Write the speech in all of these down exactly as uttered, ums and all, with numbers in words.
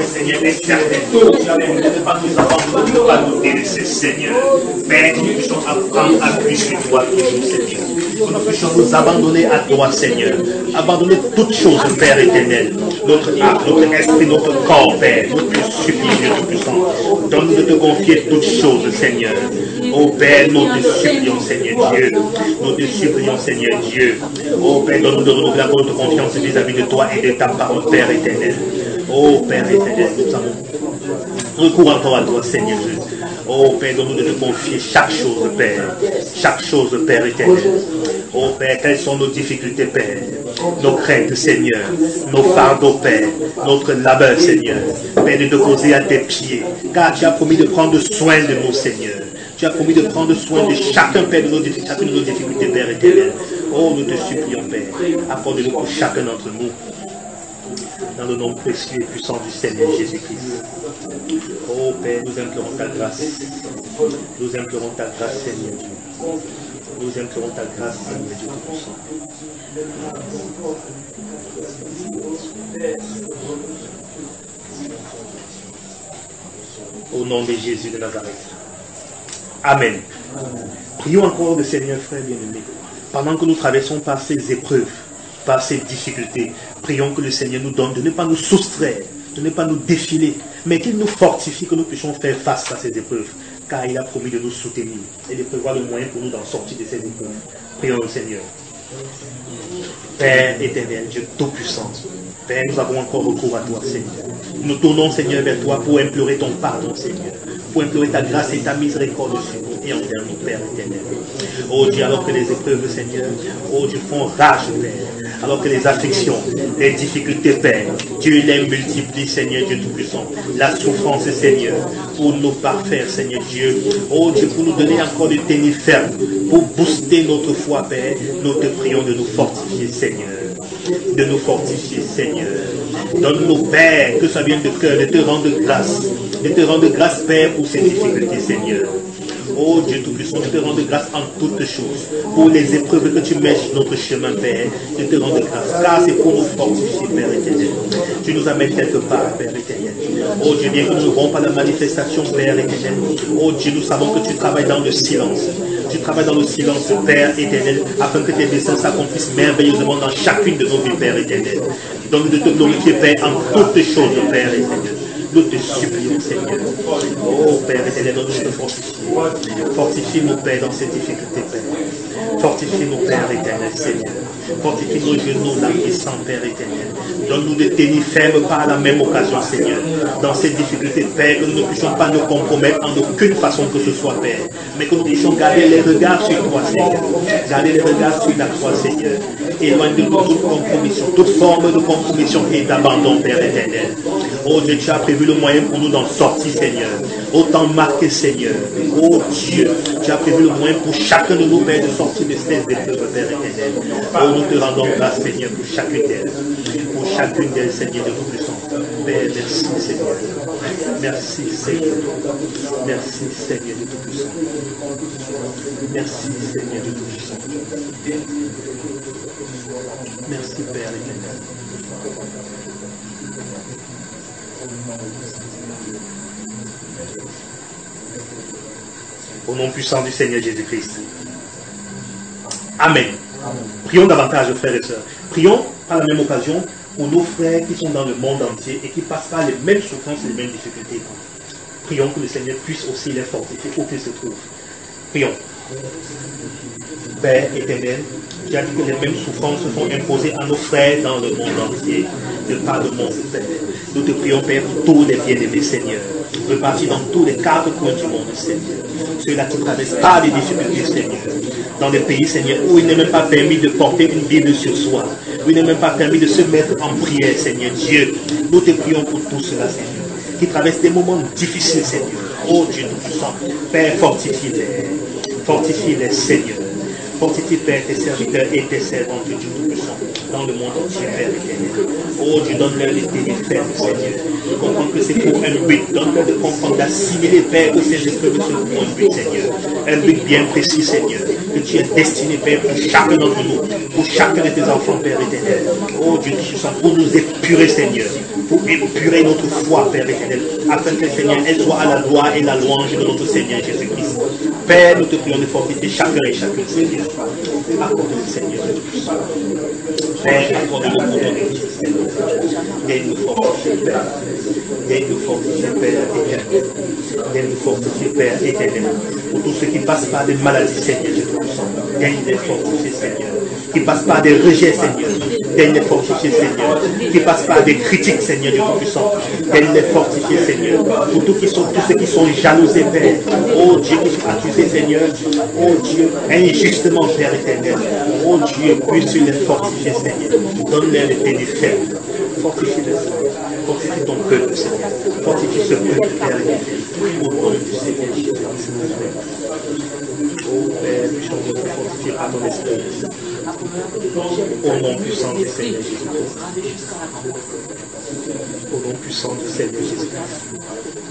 Seigneur, est certaine. Tu as promis de ne pas nous abandonner, de ne pas nous délaisser, Seigneur. Père, que nous puissions apprendre à plus sur toi toujours, Seigneur. Que nous puissions nous abandonner à toi, Seigneur. Abandonner toutes choses, Père éternel. Notre âme, notre esprit, notre corps, Père. Nous te supplions, Dieu Tout-Puissant. Donne-nous de te confier toutes choses, Seigneur. Ô Père, nous te supplions, Seigneur Dieu. Nous te supplions, Seigneur Dieu. Ô Père, donne-nous de renouveler encore notre confiance vis-à-vis de toi et de ta parole, Père éternel. Ô Père éternel, nous avons recours encore à toi, Seigneur Dieu. Ô Père, donne-nous de te confier chaque chose, Père. Chaque chose, Père éternel. Ô Père, quelles sont nos difficultés, Père? Nos craintes, Seigneur. Nos fardeaux, Père. Notre labeur, Seigneur. Père, de te poser à tes pieds. Car tu as promis de prendre soin de nous, Seigneur. Tu as promis de prendre soin de chacun, Père, de nos difficultés, chacune de nos difficultés, Père éternel. Oh, nous te supplions, Père. Accorde-le pour chacun d'entre nous. Dans le nom précieux et puissant du Seigneur Jésus-Christ. Oh Père, nous implorons ta grâce. Nous implorons ta grâce, Seigneur Dieu. Nous implorons ta grâce, Seigneur Dieu Tout-Puissant. Au nom de Jésus de Nazareth. Amen. Amen. Prions encore le Seigneur, frère bien-aimé. Pendant que nous traversons par ces épreuves, par ces difficultés, prions que le Seigneur nous donne de ne pas nous soustraire, de ne pas nous défiler, mais qu'il nous fortifie, que nous puissions faire face à ces épreuves, car il a promis de nous soutenir et de prévoir le moyen pour nous d'en sortir de ces épreuves. Prions le Seigneur. Père éternel, Dieu Tout-Puissant, Père, nous avons encore recours à toi, Seigneur. Nous tournons, Seigneur, vers toi pour implorer ton pardon, Seigneur, pour implorer ta grâce et ta miséricorde sur nous et envers nous, Père éternel. Oh Dieu, alors que les épreuves, Seigneur, oh Dieu, font rage, Père, alors que les afflictions, les difficultés, Père, Dieu les multiplie, Seigneur Dieu Tout-Puissant. La souffrance, Seigneur, pour nous parfaire, Seigneur Dieu. Oh Dieu, pour nous donner encore de tenir ferme, pour booster notre foi, Père, nous te prions de nous fortifier, Seigneur. De nous fortifier, Seigneur. Donne-nous, Père, que ça vienne de cœur, de te rendre grâce. De te rendre grâce, Père, pour ces difficultés, Seigneur. Oh Dieu Tout-Puissant, je te rends grâce en toutes choses. Pour les épreuves que tu mets sur notre chemin, Père, je te rends grâce. Car c'est pour nous fortifier, Père éternel. Tu nous amènes quelque part, Père éternel. Oh Dieu, bien que nous ne voyons pas la manifestation, Père éternel. Oh Dieu, nous savons que tu travailles dans le silence. Tu travailles dans le silence, Père éternel, afin que tes desseins s'accomplissent merveilleusement dans chacune de nos vies, Père éternel. Donc de te glorifier, Père, en toutes choses, Père éternel. Nous te supplions, Seigneur. Oh Père éternel, donne-nous de fortifier. Fortifie nos pères dans ces difficultés, Père. Fortifie nos pères éternels, Seigneur. Fortifie nos genoux, languissants, Père éternel. Donne-nous de tenir ferme par la même occasion, Seigneur. Dans ces difficultés, Père, que nous ne puissions pas nous compromettre en aucune façon que ce soit, Père. Mais que nous puissions garder les regards sur toi, Seigneur. Garder les regards sur la croix, Seigneur. Éloigne de nous toute compromission, toute forme de compromission et d'abandon, Père éternel. Oh Dieu, tu as prévu le moyen pour nous d'en sortir, Seigneur. Autant marqué, Seigneur. Oh Dieu, tu as prévu le moyen pour chacun de nous, Père, de sortir de ces épreuves, Père éternel. Oh, nous te rendons grâce, Seigneur, pour chacune d'elles. Pour chacune d'elles, Seigneur, de Tout-Puissant. Père, merci, Seigneur. Merci, Seigneur. Merci, Seigneur, de Tout-Puissant. Merci, Seigneur, de Tout-Puissant. Merci, Père éternel. Au nom puissant du Seigneur Jésus-Christ. Amen. Amen. Prions davantage, frères et sœurs. Prions par la même occasion pour nos frères qui sont dans le monde entier et qui passent par les mêmes souffrances et les mêmes difficultés. Prions que le Seigneur puisse aussi les fortifier où qu'ils se trouvent. Prions. Père éternel, tu as dit que les mêmes souffrances se sont imposées à nos frères dans le monde entier. De par le monde, Père. Nous te prions, Père, pour tous les bien-aimés, Seigneur. Repartis dans tous les quatre coins du monde, Seigneur. Ceux-là qui traversent pas des difficultés, Seigneur. Dans des pays, Seigneur, où il n'est même pas permis de porter une Bible sur soi. Où il n'est même pas permis de se mettre en prière, Seigneur Dieu. Nous te prions pour tout cela, Seigneur. Qui traversent des moments difficiles, Seigneur. Oh Dieu Tout-Puissant. Père, fortifie-les. Fortifie-les, Seigneur. Fortifie, Père, tes serviteurs et tes servantes, Dieu Tout-Puissant, dans le monde entier, Père éternel. Oh, Dieu, donne-leur de tenir ferme, Seigneur. De comprendre que c'est pour un but. Donne-leur de comprendre, d'assimiler, Père, que ces épreuves sont pour un but, Seigneur. Un but bien précis, Seigneur. Que tu es destiné, Père, pour chacun d'entre nous, pour chacun de tes enfants, Père éternel. Oh, Dieu Tout-Puissant, pour nous épurer, Seigneur. pour épurer notre foi, Père éternel, afin que, Seigneur, elle soit à la gloire et la louange de notre Seigneur Jésus-Christ. Père, nous te prions de fortifier chacun et chacune, Seigneur. Accorde-nous, Seigneur. Père, accorde-nous pour ton Église, Seigneur. Viens nous fortifier, Père. Viens nous fortifier, Père éternel. Viens nous fortifier, Père éternel. Pour tous ceux qui passent par des maladies, Seigneur Jésus-Christ. Viens les fortifier, Seigneur. Qui passent par des rejets, Seigneur. Viens les fortifier, Seigneur. Qui passent par des critiques, Seigneur Dieu Tout-Puissant. Viens les fortifier, Seigneur. Pour tous, qui sont, tous ceux qui sont jalousés, Père. Oh Dieu, qui sont accusés, Seigneur. Oh Dieu, injustement, Père éternel. Oh Dieu, puisses-tu les fortifier, Seigneur. Donne-leur les défaites. Fortifie-les, Seigneur. Fortifie ton peuple, Seigneur. Fortifie ce peuple, Père éternel. Au nom du Seigneur Jésus-Christ. Oh Père, puissions-nous te fortifier par ton esprit. Au nom puissant du Seigneur Jésus-Christ. Au nom puissant du Seigneur Jésus-Christ.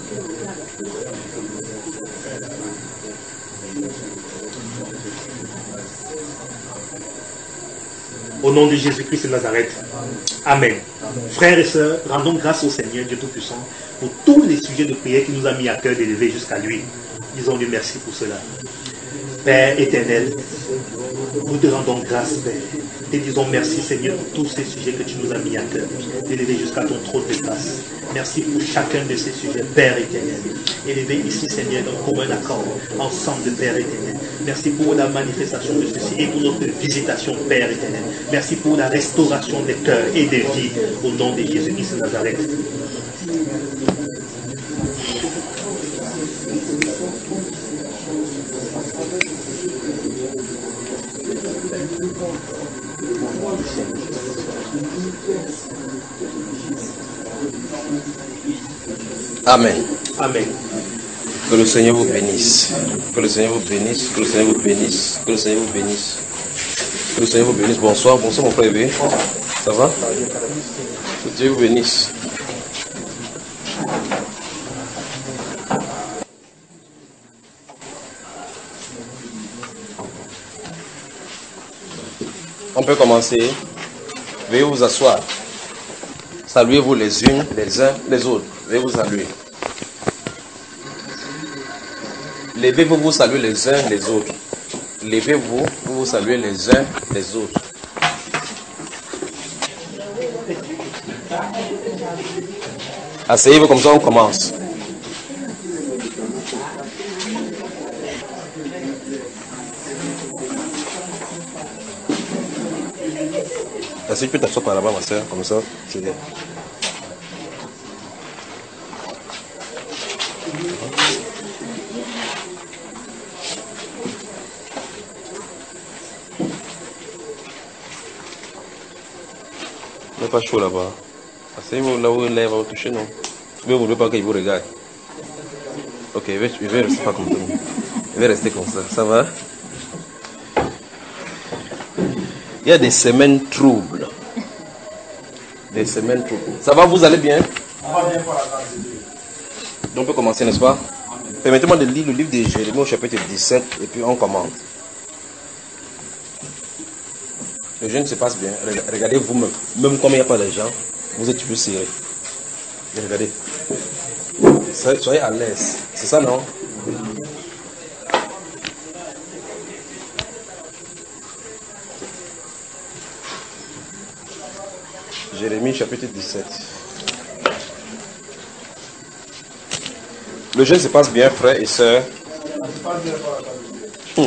Au nom de Jésus-Christ de Nazareth. Amen. Frères et sœurs, rendons grâce au Seigneur Dieu Tout-Puissant pour tous les sujets de prière qu'il nous a mis à cœur d'élever jusqu'à lui. Disons-lui merci pour cela. Père éternel, nous te rendons grâce, Père. Te disons merci, Seigneur, pour tous ces sujets que tu nous as mis à cœur, d'élever jusqu'à ton trône de grâce. Merci pour chacun de ces sujets, Père éternel. Élevé ici, Seigneur, dans le commun accord, ensemble, Père éternel. Merci pour la manifestation de ceci et pour notre visitation, Père éternel. Merci pour la restauration des cœurs et des vies, au nom de Jésus-Christ de Nazareth. Amen. Amen. Que le Seigneur vous bénisse. Que le Seigneur vous bénisse. Que le Seigneur vous bénisse. Que le Seigneur vous bénisse. Que le Seigneur vous bénisse. Bonsoir. Bonsoir mon frère Ébé. Ça va? Que Dieu vous bénisse. On peut commencer. Veuillez vous asseoir. Saluez-vous les unes, les uns, les autres. Veuillez vous saluer. Levez-vous, vous saluez les uns, les autres. Levez-vous, vous vous saluez les uns, les autres. Asseyez-vous comme ça, on commence. Si tu peux t'asseoir par là-bas, ma soeur, comme ça, c'est bien. Il n'est pas chaud là-bas. Asseyez-vous là où il va vous toucher, non? Mais vous ne voulez pas qu'il vous regarde. Ok, il va, il va rester pas comme ça. Il va rester comme ça, ça va? Il y a des semaines troubles. Des semaines troubles. Ça va, vous allez bien? On va bien pour la grâce de Dieu. Donc on peut commencer, n'est-ce pas? Permettez-moi de lire le livre de Jérémie au chapitre dix-sept et puis on commence. Le jeûne se passe bien. Regardez vous-même. Même comme il n'y a pas de gens, vous êtes plus serré. Regardez. Soyez à l'aise. C'est ça, non? Jérémie chapitre dix-sept. Le jeûne se passe bien, frères et sœurs. Hmm.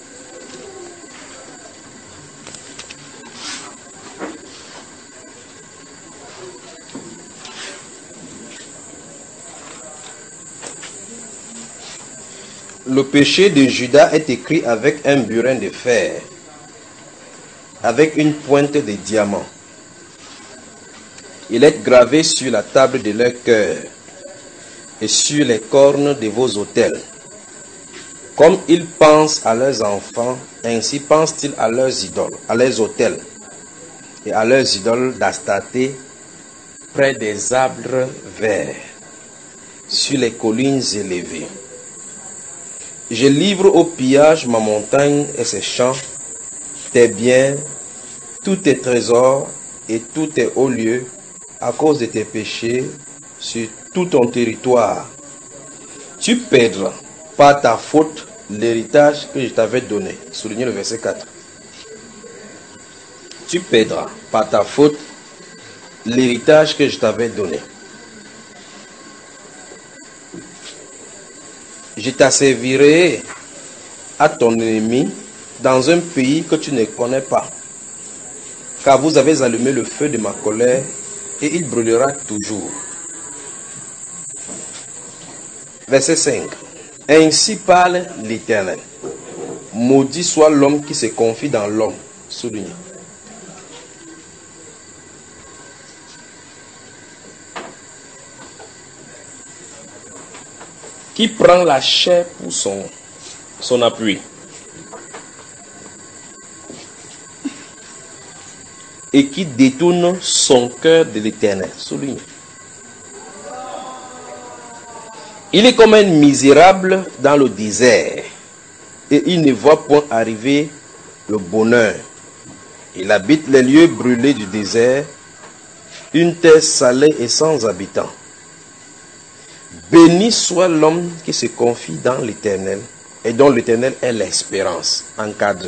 Le péché de Judas est écrit avec un burin de fer, avec une pointe de diamant. Il est gravé sur la table de leur cœur et sur les cornes de vos autels. Comme ils pensent à leurs enfants, ainsi pensent-ils à leurs idoles, à leurs autels et à leurs idoles d'Astarté près des arbres verts, sur les collines élevées. Je livre au pillage ma montagne et ses champs, tes biens, tous tes trésors et tous tes hauts lieux, à cause de tes péchés sur tout ton territoire. Tu perdras par ta faute l'héritage que je t'avais donné. Soulignez le verset quatre. Tu perdras par ta faute l'héritage que je t'avais donné. Je t'asservirai à ton ennemi dans un pays que tu ne connais pas. Car vous avez allumé le feu de ma colère et il brûlera toujours. Verset cinq. Ainsi parle l'Éternel. Maudit soit l'homme qui se confie dans l'homme. Souligne. Qui prend la chair pour son, son appui. Et qui détourne son cœur de l'Éternel. Souligne. Il est comme un misérable dans le désert, et il ne voit point arriver le bonheur. Il habite les lieux brûlés du désert, une terre salée et sans habitants. Béni soit l'homme qui se confie dans l'Éternel, et dont l'Éternel est l'espérance. Encadré.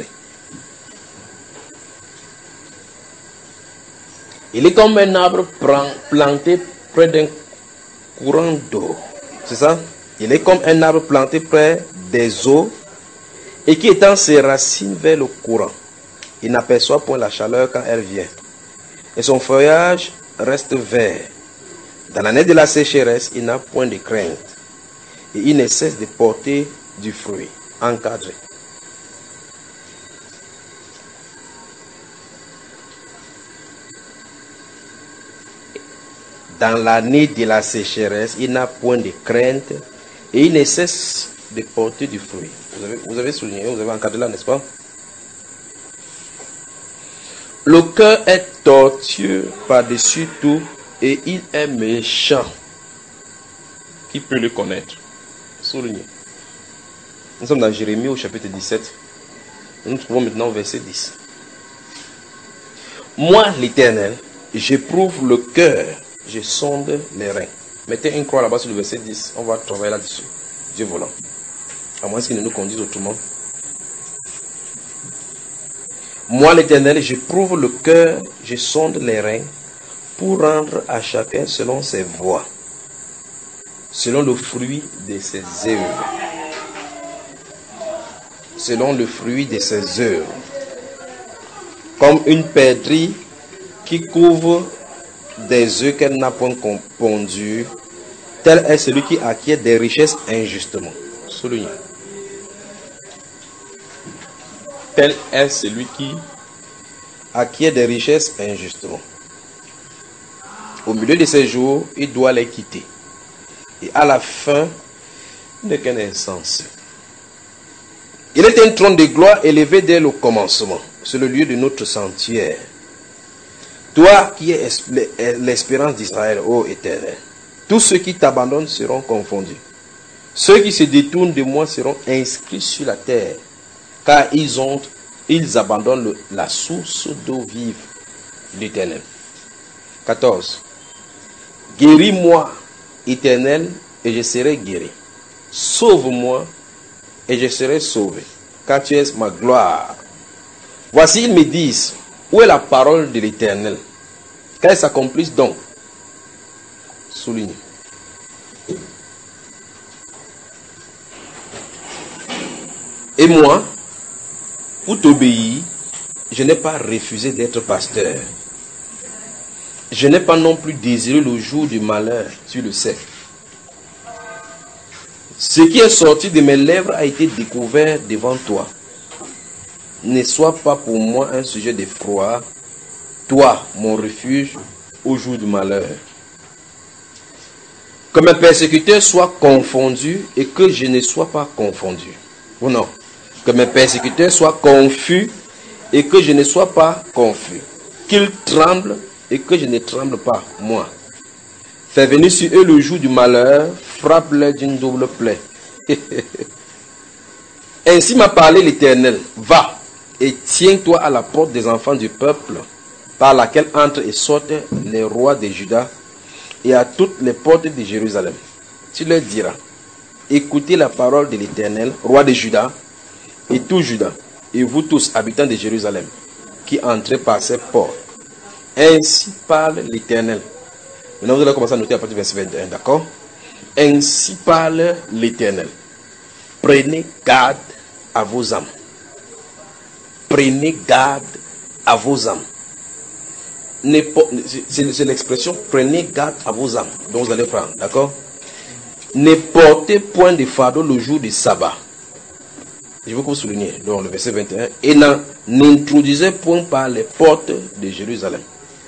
Il est comme un arbre planté près d'un courant d'eau. C'est ça? Il est comme un arbre planté près des eaux et qui étend ses racines vers le courant. Il n'aperçoit point la chaleur quand elle vient. Et son feuillage reste vert. Dans l'année de la sécheresse, il n'a point de crainte. Et il ne cesse de porter du fruit. Encadré. Dans l'année de la sécheresse, il n'a point de crainte et il ne cesse de porter du fruit. Vous avez, vous avez souligné, vous avez encadré là, n'est-ce pas? Le cœur est tortueux par-dessus tout et il est méchant. Qui peut le connaître? Souligné. Nous sommes dans Jérémie au chapitre dix-sept. Nous nous trouvons maintenant au verset dix. Moi, l'Éternel, j'éprouve le cœur. Je sonde les reins. Mettez une croix là-bas sur le verset dix. On va travailler là-dessus. Dieu volant. À moins qu'il ne nous conduise autrement. Moi, l'Éternel, j'éprouve le cœur, je sonde les reins pour rendre à chacun selon ses voies, selon le fruit de ses œuvres. Selon le fruit de ses œuvres. Comme une perdrix qui couvre des œufs qu'elle n'a point pondus, tel est celui qui acquiert des richesses injustement. Souligne. Tel est celui qui acquiert des richesses injustement. Au milieu de ses jours, il doit les quitter. Et à la fin, il n'est qu'un insensé. Il est un trône de gloire élevé dès le commencement, sur le lieu de notre sanctuaire. Toi qui es l'espérance d'Israël, ô Éternel, tous ceux qui t'abandonnent seront confondus. Ceux qui se détournent de moi seront inscrits sur la terre, car ils, ont, ils abandonnent le, la source d'eau vive l'Éternel. quatorze. Guéris-moi, Éternel, et je serai guéri. Sauve-moi, et je serai sauvé, car tu es ma gloire. Voici, ils me disent, où est la parole de l'Éternel? Qu'elle s'accomplisse donc. Souligne. Et moi, pour t'obéir, je n'ai pas refusé d'être pasteur. Je n'ai pas non plus désiré le jour du malheur, tu le sais. Ce qui est sorti de mes lèvres a été découvert devant toi. Ne sois pas pour moi un sujet d'effroi, toi, mon refuge, au jour du malheur. Que mes persécuteurs soient confondus et que je ne sois pas confondu. Ou non? Que mes persécuteurs soient confus et que je ne sois pas confus. Qu'ils tremblent et que je ne tremble pas, moi. Fais venir sur eux le jour du malheur, frappe-les d'une double plaie. Ainsi m'a parlé l'Éternel. Va et tiens-toi à la porte des enfants du peuple par laquelle entrent et sortent les rois de Juda, et à toutes les portes de Jérusalem. Tu leur diras, écoutez la parole de l'Éternel, roi de Juda, et tout Juda, et vous tous, habitants de Jérusalem, qui entrez par ces portes. Ainsi parle l'Éternel. Maintenant, vous allez commencer à noter à partir du verset vingt et un, d'accord? Ainsi parle l'Éternel. Prenez garde à vos âmes. Prenez garde à vos âmes. C'est l'expression prenez garde à vos âmes dont vous allez prendre, d'accord? Ne portez point de fardeau le jour du sabbat. Je veux que vous souligniez, donc le verset vingt et un, et n'introduisez point par les portes de Jérusalem.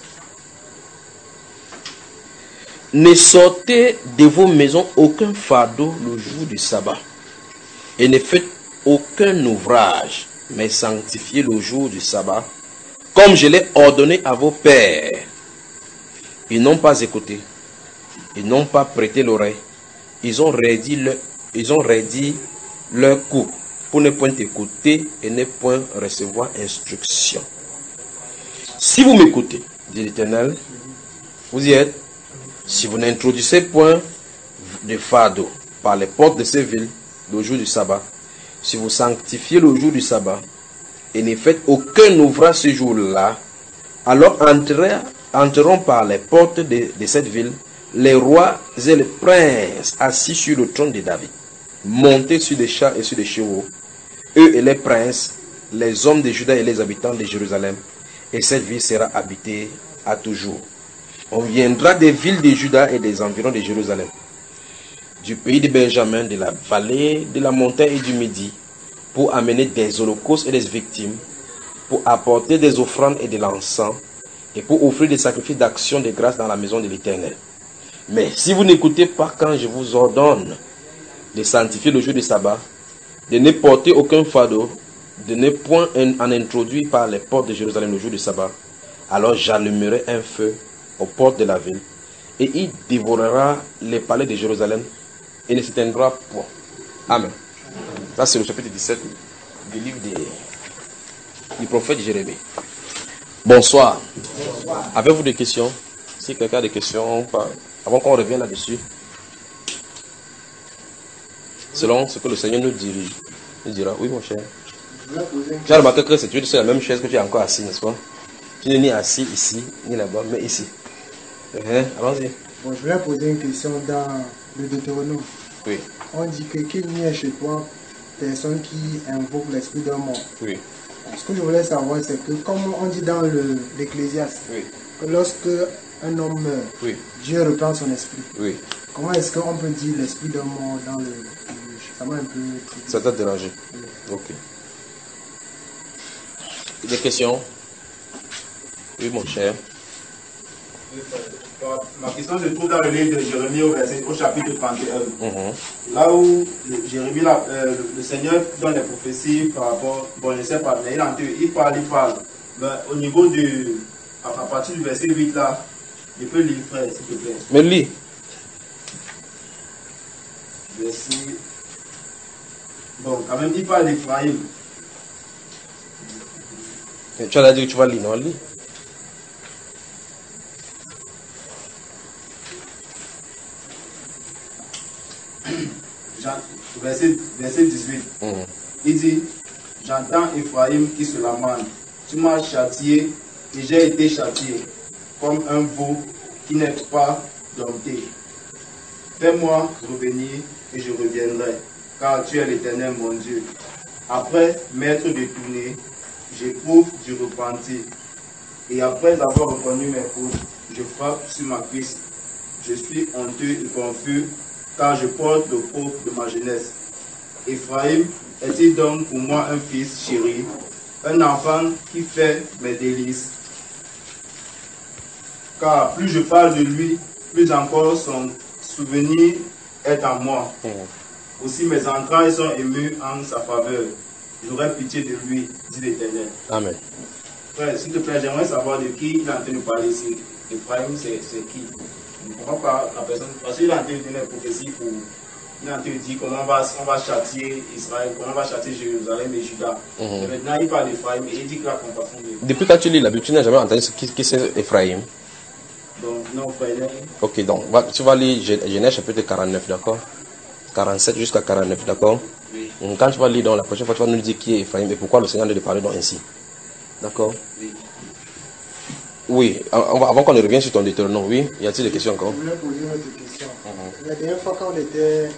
Ne sortez de vos maisons aucun fardeau le jour du sabbat, et ne faites aucun ouvrage, mais sanctifiez le jour du sabbat, comme je l'ai ordonné à vos pères. Ils n'ont pas écouté, ils n'ont pas prêté l'oreille, ils ont raidi leur, ils ont raidi leur cou pour ne point écouter et ne point recevoir instruction. Si vous m'écoutez, dit l'Éternel, vous y êtes. Si vous n'introduisez point de fardeau par les portes de ces villes le jour du sabbat, si vous sanctifiez le jour du sabbat et ne faites aucun ouvrage ce jour-là, alors entreront, entreront par les portes de, de cette ville les rois et les princes assis sur le trône de David, montés sur des chars et sur des chevaux, eux et les princes, les hommes de Juda et les habitants de Jérusalem, et cette ville sera habitée à toujours. On viendra des villes de Juda et des environs de Jérusalem, du pays de Benjamin, de la vallée, de la montagne et du Midi, pour amener des holocaustes et des victimes, pour apporter des offrandes et de l'encens, et pour offrir des sacrifices d'action de grâce dans la maison de l'Éternel. Mais si vous n'écoutez pas quand je vous ordonne de sanctifier le jour du sabbat, de ne porter aucun fardeau, de ne point en introduire par les portes de Jérusalem le jour du sabbat, alors j'allumerai un feu aux portes de la ville, et il dévorera les palais de Jérusalem, et ne s'éteindra point. Amen. Ça, c'est le chapitre dix-sept du livre des, du prophète Jérémie. Bonsoir. Bonsoir. Avez-vous des questions? Si quelqu'un a des questions, avant qu'on revienne là-dessus, selon ce que le Seigneur nous dirige, il dira, oui mon cher. Tu as remarqué que c'est la même chaise que tu es encore assis, n'est-ce pas? Tu n'es ni assis ici, ni là-bas, mais ici. Uh-huh. Allons-y. Bon, je voulais poser une question dans le Deutéronome. Oui. On dit que qu'il n'y ait chez toi personne qui invoque l'esprit d'un mort. Oui. Ce que je voulais savoir, c'est que, comme on dit dans l'Ecclésiaste, oui. que lorsque un homme meurt, oui. Dieu reprend son esprit. Oui. Comment est-ce qu'on peut dire l'esprit d'un mort dans le... Ça m'a un peu... Ça t'a dérangé? Oui. Ok. Des questions? Oui, mon cher. Ma question se trouve dans le livre de Jérémie au, verset, au chapitre trente et un. Mm-hmm. Là où le, Jérémie, là, euh, le, le Seigneur donne des prophéties par rapport, bon je ne sais pas, mais il, en, il parle, il parle. Ben, au niveau du, à, à partir du verset huit là, je peux lire frère s'il te plaît. Mais lis. Verset, bon quand même il parle d'Ephraïm. Tu as dit que tu vas lire, non, lis. Verset, verset dix-huit. Mmh. Il dit, j'entends Ephraïm qui se lamente. Tu m'as châtié et j'ai été châtié comme un veau qui n'est pas dompté. Fais-moi revenir et je reviendrai, car tu es l'Éternel mon Dieu. Après m'être détourné, j'éprouve du repentir. Et après avoir reconnu mes fautes, je frappe sur ma cuisse. Je suis honteux et confus, car je porte le faux de ma jeunesse. Ephraïm est-il donc pour moi un fils chéri, un enfant qui fait mes délices? Car plus je parle de lui, plus encore son souvenir est en moi. Mmh. Aussi mes entrailles sont émues en sa faveur. J'aurai pitié de lui, dit l'Éternel. Amen. Frère, s'il te plaît, j'aimerais savoir de qui il est en train de parler ici. Ephraïm, c'est qui? Je ne comprends pas la personne. Parce qu'il est en train de donner une prophétie pour il a te dit comment on va, on va châtier Israël, comment on va châtier Jérusalem et Juda. Mhm. Et maintenant, il parle d'Ephraïm et il dit que la compassion de... Depuis quand tu lis la Bible, tu n'as jamais entendu ce qui, qui c'est Ephraïm. Donc, non, frère. Ok, donc va- tu vas lire Gé- Genèse chapitre quarante-neuf, d'accord? quarante-sept jusqu'à quarante-neuf, d'accord? Oui. Mhm. Quand tu vas lire, donc, la prochaine fois, tu vas nous dire qui est Ephraïm et pourquoi le Seigneur nous parler donc ainsi. D'accord? Oui. Oui, on va- avant qu'on ne revienne sur ton Deutéronome, oui, y a-t-il des questions encore? Je voulais poser une autre question. La dernière fois, quand on était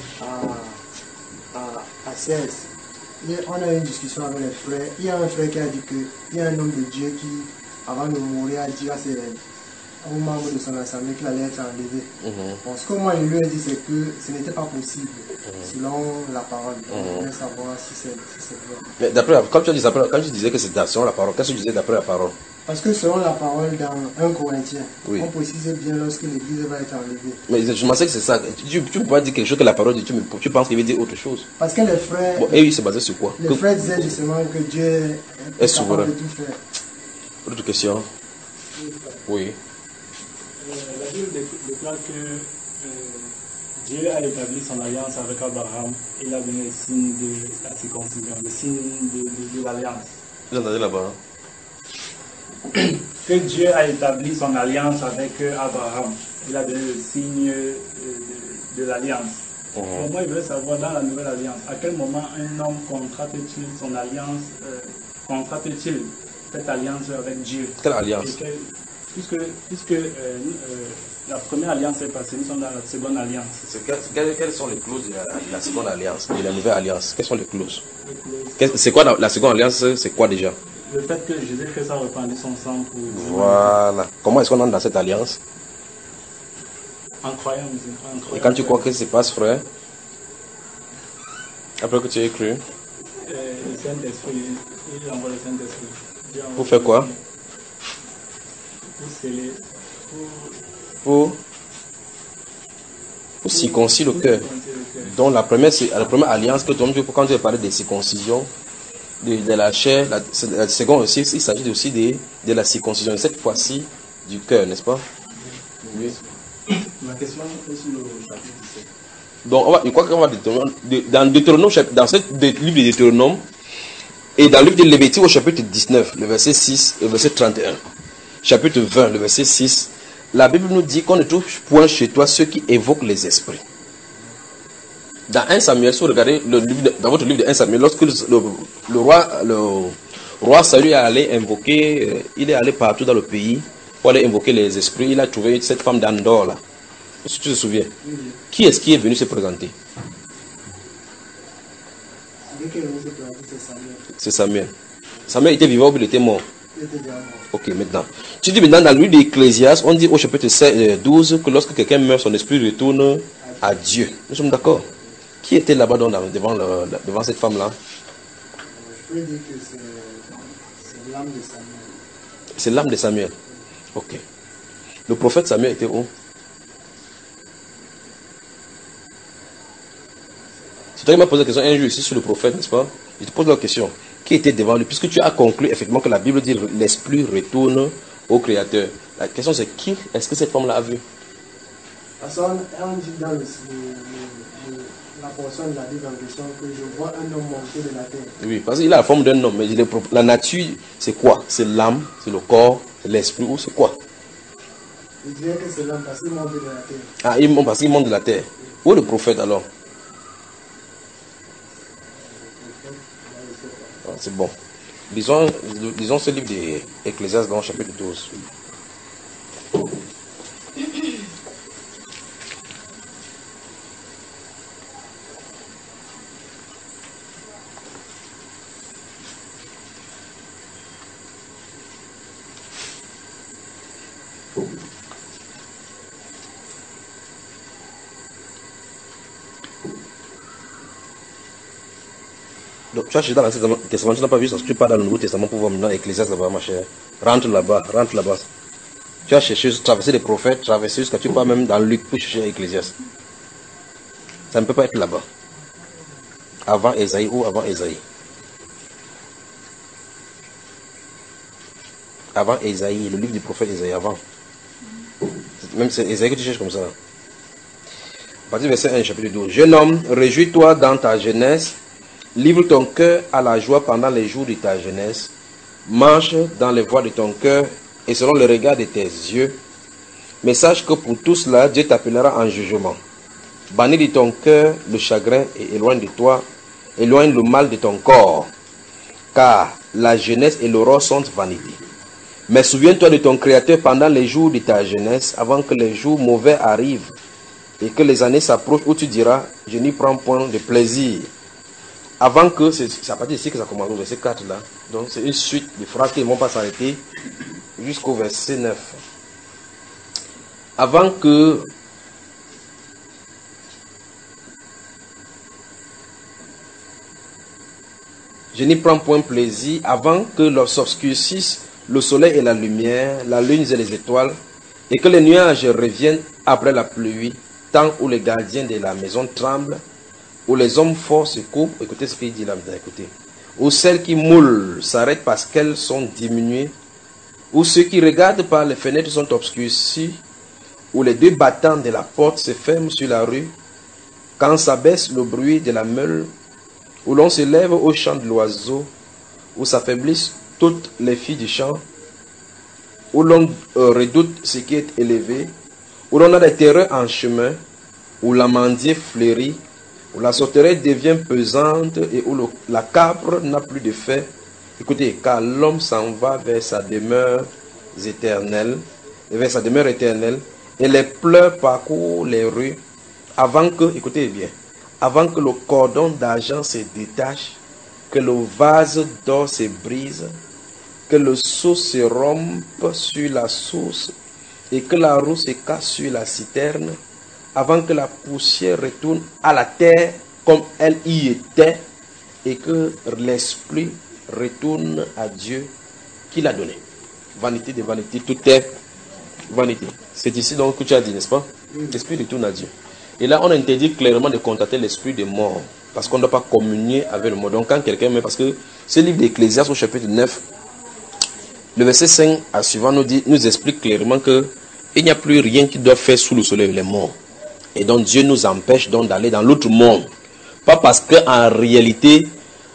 à, à, à seize, il y a- on a eu une discussion avec les frères. Il y a un frère qui a dit qu'il y a un homme de Dieu qui, avant de mourir, a dit à ses aux membres de son assemblée qu'il allait être enlevé. Mhm. Bon, ce que moi je lui ai dit, c'est que ce n'était pas possible, selon la parole. Mhm. On voulait savoir si c'est si c'est vrai. Mais d'après, quand tu, as dit, d'après- quand tu disais que c'est selon la parole, qu'est-ce que tu disais d'après la parole? Parce que selon la parole dans un Corinthien, Oui. on précise bien lorsque l'église va être enlevée. Mais je pensais que c'est ça. Tu ne peux pas dire quelque chose que la parole dit, tu, tu penses qu'il veut dire autre chose. Parce que les frères, Bon, et oui, c'est basé sur quoi? les Que- frères disaient justement que Dieu est, Est souverain. capable de tout faire. Autre question? Oui. Euh, la Bible dé- déclare que euh, Dieu a établi son alliance avec Abraham. Il a donné le signe de la circoncision, le signe de, de- de l'alliance. Vous entendez là-bas? Hein? Que Dieu a établi son alliance avec euh, Abraham. Il a donné le signe euh, de, de l'alliance. Mhm. Donc moi, je voulais savoir, dans la nouvelle alliance, à quel moment un homme contracte-t-il son alliance, euh, contracte-t-il cette alliance avec Dieu? Quelle alliance? Et quel- puisque puisque euh, euh, la première alliance est passée, nous sommes dans la seconde alliance. C'est quelles, quelles- quelles sont les clauses de la, de la seconde alliance, de la nouvelle alliance? Quelles sont les clauses? Le, clause- Qu'est-ce- C'est quoi la, la seconde alliance? C'est quoi déjà? le fait que Jésus-Christ a répandu son sang pour Voilà. Comment est-ce qu'on entre dans cette alliance? en croyant, en croyant Et quand tu crois que ça se passe, frère, après que tu aies cru, euh, le Saint-Esprit, il envoie le Saint-Esprit. Dieu envoie Pour faire quoi? le- Pour sceller, pour, pour, pour circoncire le pour cœur. circoncire le cœur. Donc la première, c'est- la première alliance que tu quand tu as parlé de circoncision, de, de la chair, la, c'est- la seconde aussi, il s'agit aussi de, de la circoncision, cette fois-ci du cœur, n'est-ce pas? Oui. Ma question est sur le chapitre dix-sept. Donc on va, je crois qu'on va Deutéronome- de- dans Deutéronome, chap- dans ce de- livre de Deutéronome, et dans le livre de Lévitique au chapitre dix-neuf, le verset six, le verset trente et un, chapitre vingt, le verset six, la Bible nous dit qu'on ne touche point chez toi ceux qui évoquent les esprits. Dans un Samuel, si vous regardez le livre de- dans votre livre de un Samuel, lorsque le, le- le roi, le roi Saül est allé invoquer, euh, il est allé partout dans le pays pour aller invoquer les esprits, il a trouvé cette femme d'Andorre là. Si tu te souviens, qui est-ce qui est venu se présenter? Dès qu'il est venu se présenter, c'est Samuel. C'est Samuel. Samuel était vivant ou il était mort? Il était déjà mort. Ok, maintenant. Tu dis maintenant dans le livre d'Ecclésiaste, on dit au chapitre seize, euh, douze que lorsque quelqu'un meurt, son esprit retourne à Dieu. Nous sommes d'accord? Qui était là-bas donc, dans- devant, le- devant cette femme-là? Je peux dire que c'est c'est l'âme de Samuel. C'est l'âme de Samuel. Ok. Le prophète Samuel était où? C'est toi qui m'as posé la question un jour ici sur le prophète, n'est-ce pas? Je te pose la question. Qui était devant lui? Puisque tu as conclu effectivement que la Bible dit l'esprit retourne au Créateur. La question c'est qui est-ce que cette femme-là a vu? Parce qu'on on dit dans le, le- le- le- la portion de la Bible en question que je vois un homme monter de la terre. Oui, parce qu'il a la forme d'un homme. Mais il est pro- la nature, c'est quoi? C'est l'âme, c'est le corps, c'est l'esprit ou c'est quoi? Je dirais que c'est l'homme parce qu'il monte de la terre. Ah, il monte parce qu'il monte de la terre. Où est le prophète alors? Ah, c'est bon. Lisons, lisons ce livre d'Ecclésiaste dans le chapitre douze. Donc, tu as cherché dans l'Ancien Testament, tu n'as pas vu ça, tu pars dans le Nouveau Testament pour voir maintenant Ecclésiaste là-bas, ma chère. Rentre là-bas, rentre là-bas. Tu as cherché, traversé les prophètes, traversé jusqu'à tu pars même dans Luc pour chercher Ecclésiaste. Ça ne peut pas être là-bas. Avant Ésaïe ou avant Ésaïe. Avant Ésaïe, le livre du prophète Ésaïe, avant. Même c'est Ésaïe que tu cherches comme ça. partir du verset un, chapitre douze. Jeune homme, réjouis-toi dans ta jeunesse, livre ton cœur à la joie pendant les jours de ta jeunesse, marche dans les voies de ton cœur et selon le regard de tes yeux. Mais sache que pour tout cela, Dieu t'appellera en jugement. Bannis de ton cœur le chagrin et éloigne de toi, éloigne le mal de ton corps, car la jeunesse et l'aurore sont vanité. Mais souviens-toi de ton Créateur pendant les jours de ta jeunesse, avant que les jours mauvais arrivent et que les années s'approchent où tu diras, je n'y prends point de plaisir. Avant que, c'est à partir d'ici que ça commence, au verset quatre là, donc c'est une suite de phrases qui ne vont pas s'arrêter jusqu'au verset neuf. Avant que je n'y prends point plaisir, avant que s'obscurcisse le soleil et la lumière, la lune et les étoiles, et que les nuages reviennent après la pluie, temps où les gardiens de la maison tremblent, où les hommes forts se coupent, écoutez ce qu'il dit là, écoutez, où celles qui moulent s'arrêtent parce qu'elles sont diminuées, où ceux qui regardent par les fenêtres sont obscurcis, où les deux battants de la porte se ferment sur la rue, quand s'abaisse le bruit de la meule, où l'on se lève au chant de l'oiseau, où s'affaiblissent toutes les filles du champ, où l'on euh, redoute ce qui est élevé, où l'on a des terreurs en chemin, où l'amandier fleurit, où la sauterelle devient pesante et où le, la capre n'a plus de fait. Écoutez, car l'homme s'en va vers sa demeure éternelle, et vers sa demeure éternelle, et les pleurs parcourent les rues, avant que, écoutez bien, avant que le cordon d'argent se détache, que le vase d'or se brise, que le seau se rompe sur la source et que la roue se casse sur la citerne, avant que la poussière retourne à la terre comme elle y était et que l'esprit retourne à Dieu qui l'a donné. Vanité de vanité, tout est vanité. C'est ici donc que tu as dit, n'est-ce pas? L'esprit retourne à Dieu. Et là, on interdit clairement de contacter l'esprit des morts, parce qu'on ne doit pas communier avec le mort. Donc quand quelqu'un meurt, parce que ce livre d'Ecclésiaste au chapitre neuf, le verset cinq à suivant nous, dit, nous explique clairement que il n'y a plus rien qui doit faire sous le soleil les morts. Et donc Dieu nous empêche donc d'aller dans l'autre monde. Pas parce qu'en réalité,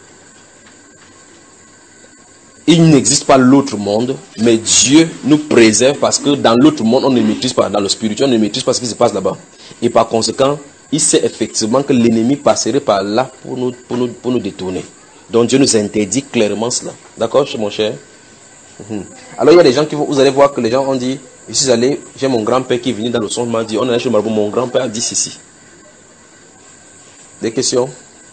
il n'existe pas l'autre monde, mais Dieu nous préserve parce que dans l'autre monde, on ne maîtrise pas, dans le spirituel, on ne maîtrise pas ce qui se passe là-bas. Et par conséquent, il sait effectivement que l'ennemi passerait par là pour nous, pour nous, pour nous détourner. Donc Dieu nous interdit clairement cela. D'accord, mon cher? Mmh. Alors il y a des gens qui vont, vous allez voir que les gens ont dit, je suis allé, j'ai mon grand-père qui est venu dans le son, m'a dit, on est allé chez le marabout, mon grand-père a dit ceci. Des questions?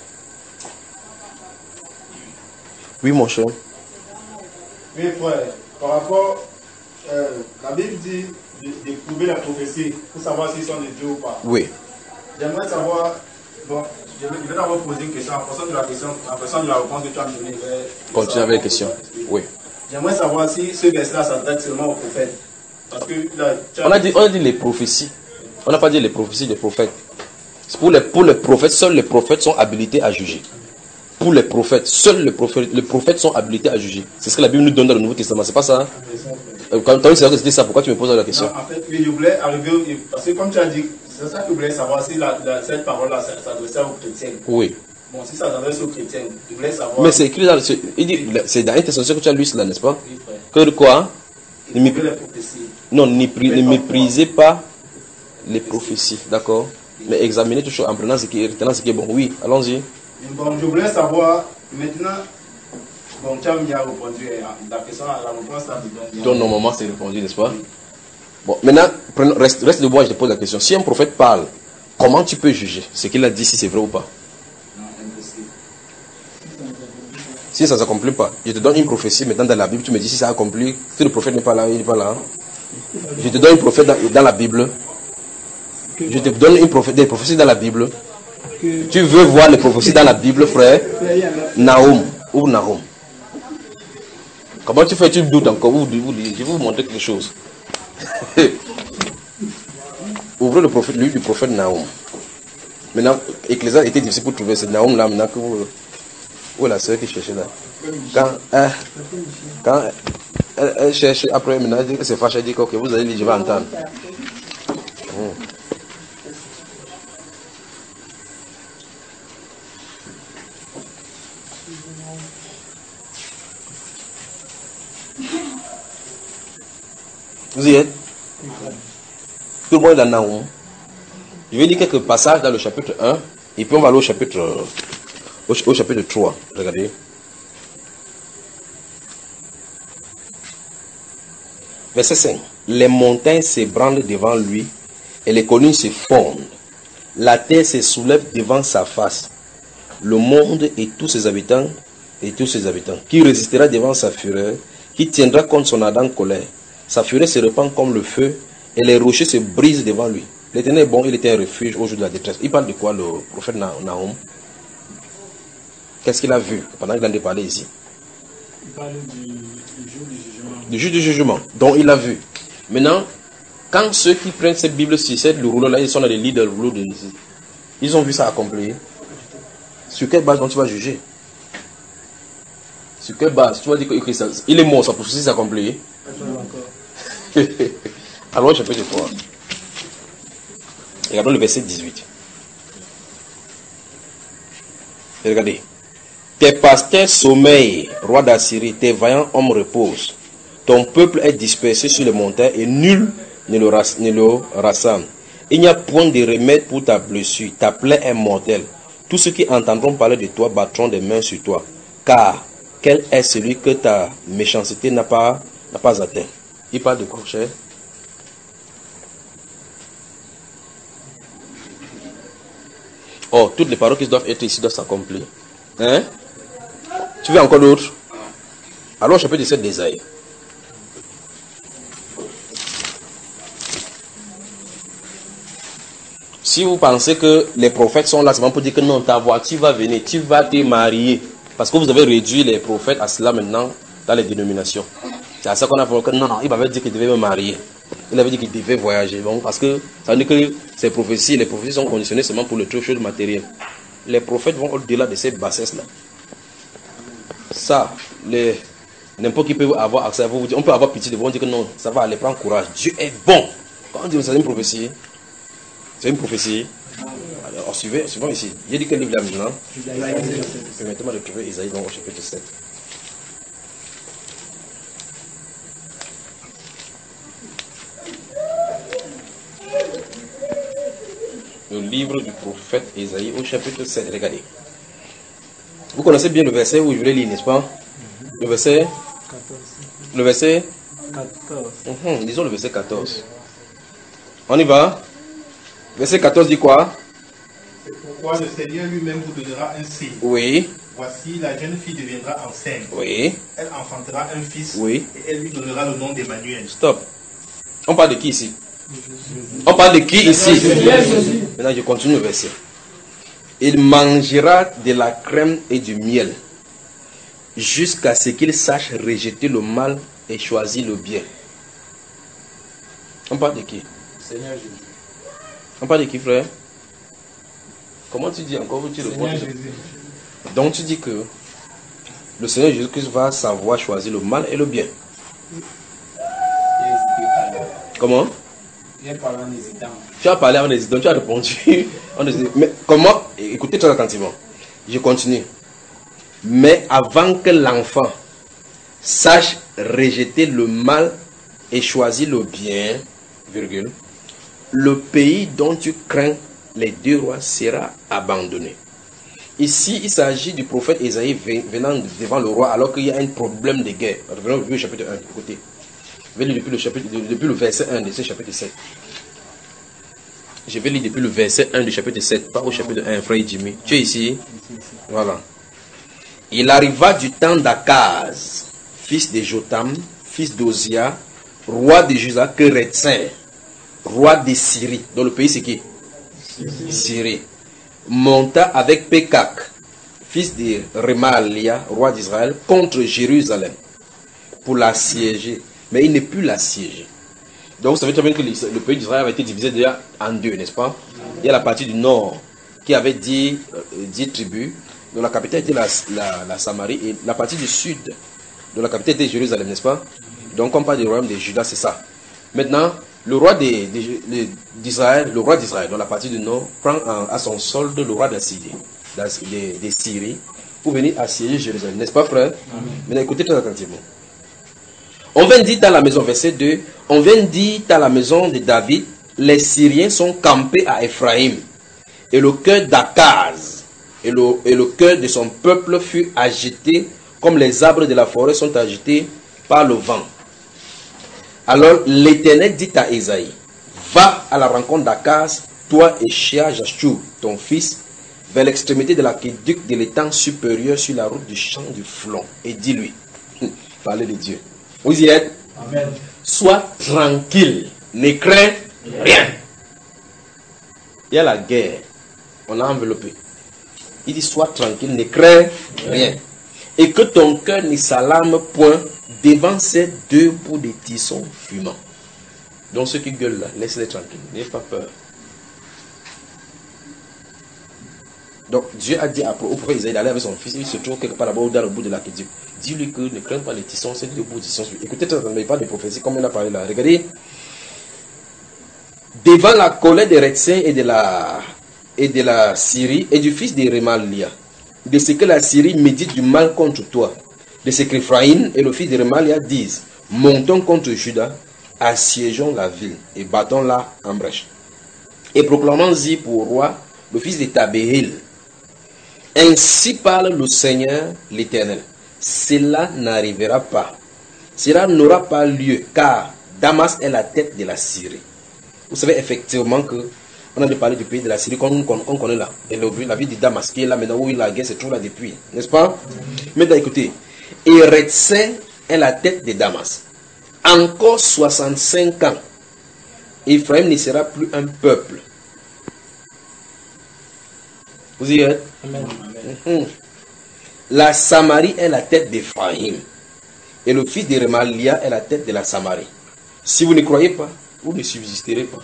Oui, mon cher. Oui, frère, par rapport, euh, la Bible dit d'éprouver la prophétie pour savoir s'ils sont de Dieu ou pas. Oui. J'aimerais savoir, bon, je vais, je vais d'abord poser une question en fonction de la question, en fonction de la réponse que tu as me donnée. Continue avec la question. Oui. J'aimerais savoir si ce verset-là s'adresse seulement aux prophètes. Parce que là, tu as on, a dit, on a dit les prophéties. On n'a pas dit les prophéties des prophètes. Pour les, pour les prophètes, seuls les prophètes sont habilités à juger. Pour les prophètes, seuls les prophètes, les prophètes sont habilités à juger. C'est ce que la Bible nous donne dans le Nouveau Testament. C'est pas ça? Hein? Quand tu as dit que c'était ça, pourquoi tu me poses la question? Non, en fait, oui, je voulais arriver, parce que comme tu as dit, c'est ça que je voulais savoir si la, la, cette parole-là s'adressait aux chrétiens. Oui. Bon, si ça s'adresse aux chrétiens, je voulais savoir. Mais c'est écrit dans, il dit, c'est dans Intercession que tu as lu cela, n'est-ce pas? Oui, frère. Que de quoi? Ne les prophéties. Non, ne méprisez pas les prophéties, d'accord? Mais examinez toujours en prenant ce qui est, retenant ce qui est bon. Oui, allons-y. Bon, je voulais savoir, maintenant, bon, tu as mis à répondre la question, la réponse là, donc normalement c'est répondu, n'est-ce pas? Oui. Bon, maintenant, prenons, reste, reste debout, je te pose la question. Si un prophète parle, comment tu peux juger ce qu'il a dit, si c'est vrai ou pas? Non, impossible. Si ça ne s'accomplit pas, je te donne une prophétie maintenant dans la Bible, tu me dis si ça accomplit, si le prophète n'est pas là, il n'est pas là. Je te donne une prophétie dans, dans la Bible. Je te donne une prophétie, des prophéties dans la Bible. Tu veux voir les prophéties dans la Bible, frère? Nahum ou Nahum. Comment tu fais? Tu doutes encore? Je vais vous montrer quelque chose. Ouvrez le prophète, lui du prophète Nahum. Maintenant, Ecclésiaste était difficile pour trouver ce Nahum là. Maintenant que vous. Où est la sœur qui cherchait là? Quand, euh, quand elle, elle cherche, après maintenant, elle dit que c'est fâché, elle dit que okay, vous allez lire, je vais entendre. Mmh. Vous y êtes? Tout le monde est dans Nahum. Je vais lire quelques passages dans le chapitre un, et puis on va aller au chapitre, au, au chapitre trois. Regardez. Verset cinq. Les montagnes s'ébranlent devant lui, et les collines se fondent. La terre se soulève devant sa face. Le monde et tous ses habitants, et tous ses habitants, qui résistera devant sa fureur, qui tiendra contre son ardente colère. Sa fureur se répand comme le feu, et les rochers se brisent devant lui. L'Éternel est bon, il était un refuge au jour de la détresse. Il parle de quoi, le prophète Nahum? Qu'est-ce qu'il a vu pendant qu'il en a parlé ici? Il parle du, du jour du jugement. Du jour du jugement, dont il a vu. Maintenant, quand ceux qui prennent cette Bible sur cette, le rouleau-là, ils sont dans les lits de le rouleau de ici. Ils ont vu ça accomplir. Sur quelle base donc tu vas juger? Sur quelle base? Tu vas dire qu'il est mort, sa prophétie s'accomplit. Alors, chapitre trois. Regardons le verset dix-huit. Et regardez. Tes pasteurs sommeillent, roi d'Assyrie, tes vaillants hommes reposent. Ton peuple est dispersé sur les montagnes et nul ne le, ras, ne le rassemble. Il n'y a point de remède pour ta blessure, ta plaie est mortelle. Tous ceux qui entendront parler de toi battront des mains sur toi. Car quel est celui que ta méchanceté n'a pas, n'a pas atteint? Il parle de quoi, cher? Oh, toutes les paroles qui doivent être ici doivent s'accomplir. Hein? Tu veux encore d'autres? Alors, chapitre dix-sept d'Ésaïe. Si vous pensez que les prophètes sont là, c'est vraiment pour dire que non, ta voiture va venir, tu vas te marier. Parce que vous avez réduit les prophètes à cela maintenant dans les dénominations. C'est à ça qu'on a fait que non, non, il m'avait dit qu'il devait me marier. Il avait dit qu'il devait voyager. Bon, parce que ça veut dire que ces prophéties, les prophéties sont conditionnées seulement pour le truc chose matériel. Les prophètes vont au-delà de ces bassesses-là. Ça, les, n'importe qui peut avoir accès à vous. On peut avoir pitié de vous, on dit que non, ça va aller, prendre courage. Dieu est bon. Quand on dit que c'est une prophétie, c'est une prophétie. Alors, suivez, suivons ici. J'ai dit quel livre là maintenant? Permettez-moi de trouver Isaïe dans le chapitre sept. Le livre du prophète Isaïe au chapitre sept. Regardez. Vous connaissez bien le verset où je voulais lire, n'est-ce pas? Le verset quatorze. Le verset quatorze. Uhum, disons le verset quatorze. On y va? Verset quatorze dit quoi? C'est pourquoi le Seigneur lui-même vous donnera un signe. Oui. Voici, la jeune fille deviendra enceinte. Oui. Elle enfantera un fils. Oui. Et elle lui donnera le nom d'Emmanuel. Stop. On parle de qui ici? On parle de qui ici? Maintenant, je continue le verset. Il mangera de la crème et du miel jusqu'à ce qu'il sache rejeter le mal et choisir le bien. On parle de qui? Seigneur Jésus. On parle de qui, frère? Comment tu dis encore? Tu Seigneur Jésus. Donc tu dis que le Seigneur Jésus-Christ va savoir choisir le mal et le bien. Comment? Il a parlé en hésitant. Tu as parlé en hésitant, tu as répondu. Mais comment? Écoutez très attentivement. Je continue. Mais avant que l'enfant sache rejeter le mal et choisir le bien, virgule, le pays dont tu crains les deux rois sera abandonné. Ici, il s'agit du prophète Ésaïe venant devant le roi alors qu'il y a un problème de guerre. Revenons au chapitre un, écoutez. Je vais lire depuis le, chapitre, depuis le verset un de ce chapitre sept. Je vais lire depuis le verset un du chapitre sept, pas au chapitre un, frère Jimmy. Tu es ici? Voilà. Il arriva du temps d'Akaz, fils de Jotam, fils d'Ozia, roi de Juda, que Rétzin, roi de Syrie, dans le pays c'est qui? Syrie, monta avec Pékak, fils de Remalia, roi d'Israël, contre Jérusalem, pour l'assiéger. Mais il n'est plus l'assiéger. Donc vous savez très bien que le pays d'Israël avait été divisé déjà en deux, n'est-ce pas? Il y a la partie du nord qui avait dix, euh, dix tribus, dont la capitale était la, la, la Samarie, et la partie du sud de la capitale était Jérusalem, n'est-ce pas? Donc on parle du royaume de Juda, c'est ça. Maintenant, le roi d'Israël, le roi d'Israël, dans la partie du nord, prend à son solde le roi d'Assyrie, de Syrie, pour venir assiéger Jérusalem, n'est-ce pas, frère? Maintenant, écoutez très attentivement. On vient dire dans la maison, verset deux, on vient dire dans la maison de David, les Syriens sont campés à Ephraïm, et le cœur d'Akaz, et le, et le cœur de son peuple fut agité, comme les arbres de la forêt sont agités par le vent. Alors l'Éternel dit à Ésaïe, va à la rencontre d'Akaz, toi et Shia Jashub, ton fils, vers l'extrémité de l'aqueduc de l'étang supérieur sur la route du champ du Flon, et dis-lui, parlez de Dieu. Vous y êtes? Amen. Sois tranquille, ne crains rien. Il y a la guerre, on a enveloppé. Il dit, sois tranquille, ne crains rien. Et que ton cœur ne s'alarme point devant ces deux bouts de tison fumants. Donc ceux qui gueulent là, laisse-les tranquilles, n'ayez pas peur. Donc Dieu a dit au prophète Isaïe d'aller avec son fils, il se trouve quelque part là-bas dans le bout de l'aqueduc. Dis-lui que ne crains pas les tissons, c'est deux bouts de tissons. Écoutez, ne pas de prophétie comme il a parlé là. Regardez. Devant la colère des Rétiens et de la et de la Syrie et du fils de Remalia, de ce que la Syrie médite du mal contre toi, de ce qu'Ephraïm et le fils de Remalia disent, montons contre Juda, assiégeons la ville et battons-la en brèche. Et proclamons-y pour roi le fils de Tabéhil. Ainsi parle le Seigneur l'Éternel. Cela n'arrivera pas. Cela n'aura pas lieu, car Damas est la tête de la Syrie. Vous savez effectivement que on a de parler du pays de la Syrie qu'on on connaît là. Et le, la ville de Damas qui est là maintenant où la guerre se trouve là depuis. N'est-ce pas? Maintenant écoutez. Et Retsé est la tête de Damas. Encore soixante-cinq ans. Ephraim ne sera plus un peuple. Vous y êtes? Amen. Mmh. La Samarie est la tête d'Ephraïm. Et le fils de Remalia est la tête de la Samarie. Si vous ne croyez pas, vous ne subsisterez pas.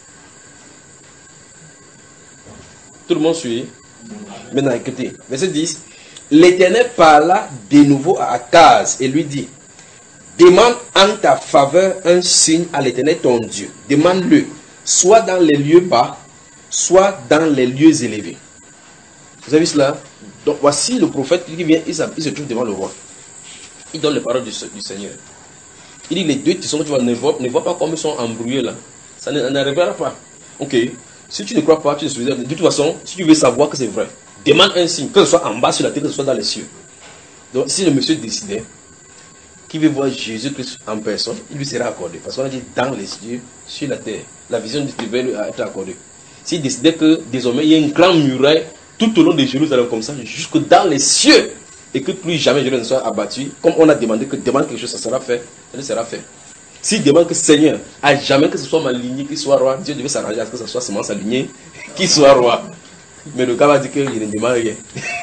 Tout le monde suit. Maintenant écoutez, verset dix. L'Éternel parla de nouveau à Akaz et lui dit, demande en ta faveur un signe à l'Éternel ton Dieu. Demande-le, soit dans les lieux bas, soit dans les lieux élevés. Vous avez vu cela? Donc voici le prophète qui vient, il se trouve devant le roi. Il donne les paroles du, du Seigneur. Il dit, les deux qui sont, tu vois, ne vois, ne vois pas comme ils sont embrouillés là. Ça n'arrivera pas. Ok. Si tu ne crois pas, tu ne sais pas. De toute façon, si tu veux savoir que c'est vrai, demande un signe, que ce soit en bas sur la terre, que ce soit dans les cieux. Donc si le monsieur décidait qu'il veut voir Jésus-Christ en personne, il lui sera accordé. Parce qu'on a dit dans les cieux, sur la terre. La vision du Dieu lui a été accordée. S'il décidait que désormais il y a une grande muraille tout au long de Jérusalem comme ça, jusque dans les cieux, et que plus jamais Jérusalem ne soit abattu, comme on a demandé que demande quelque chose, ça sera fait, ça sera fait. S'il demande que Seigneur, à jamais que ce soit ma lignée qui soit roi, Dieu devait s'arranger à ce que ce soit seulement sa lignée qui soit roi. Mais le gars va dire qu'il ne demande rien.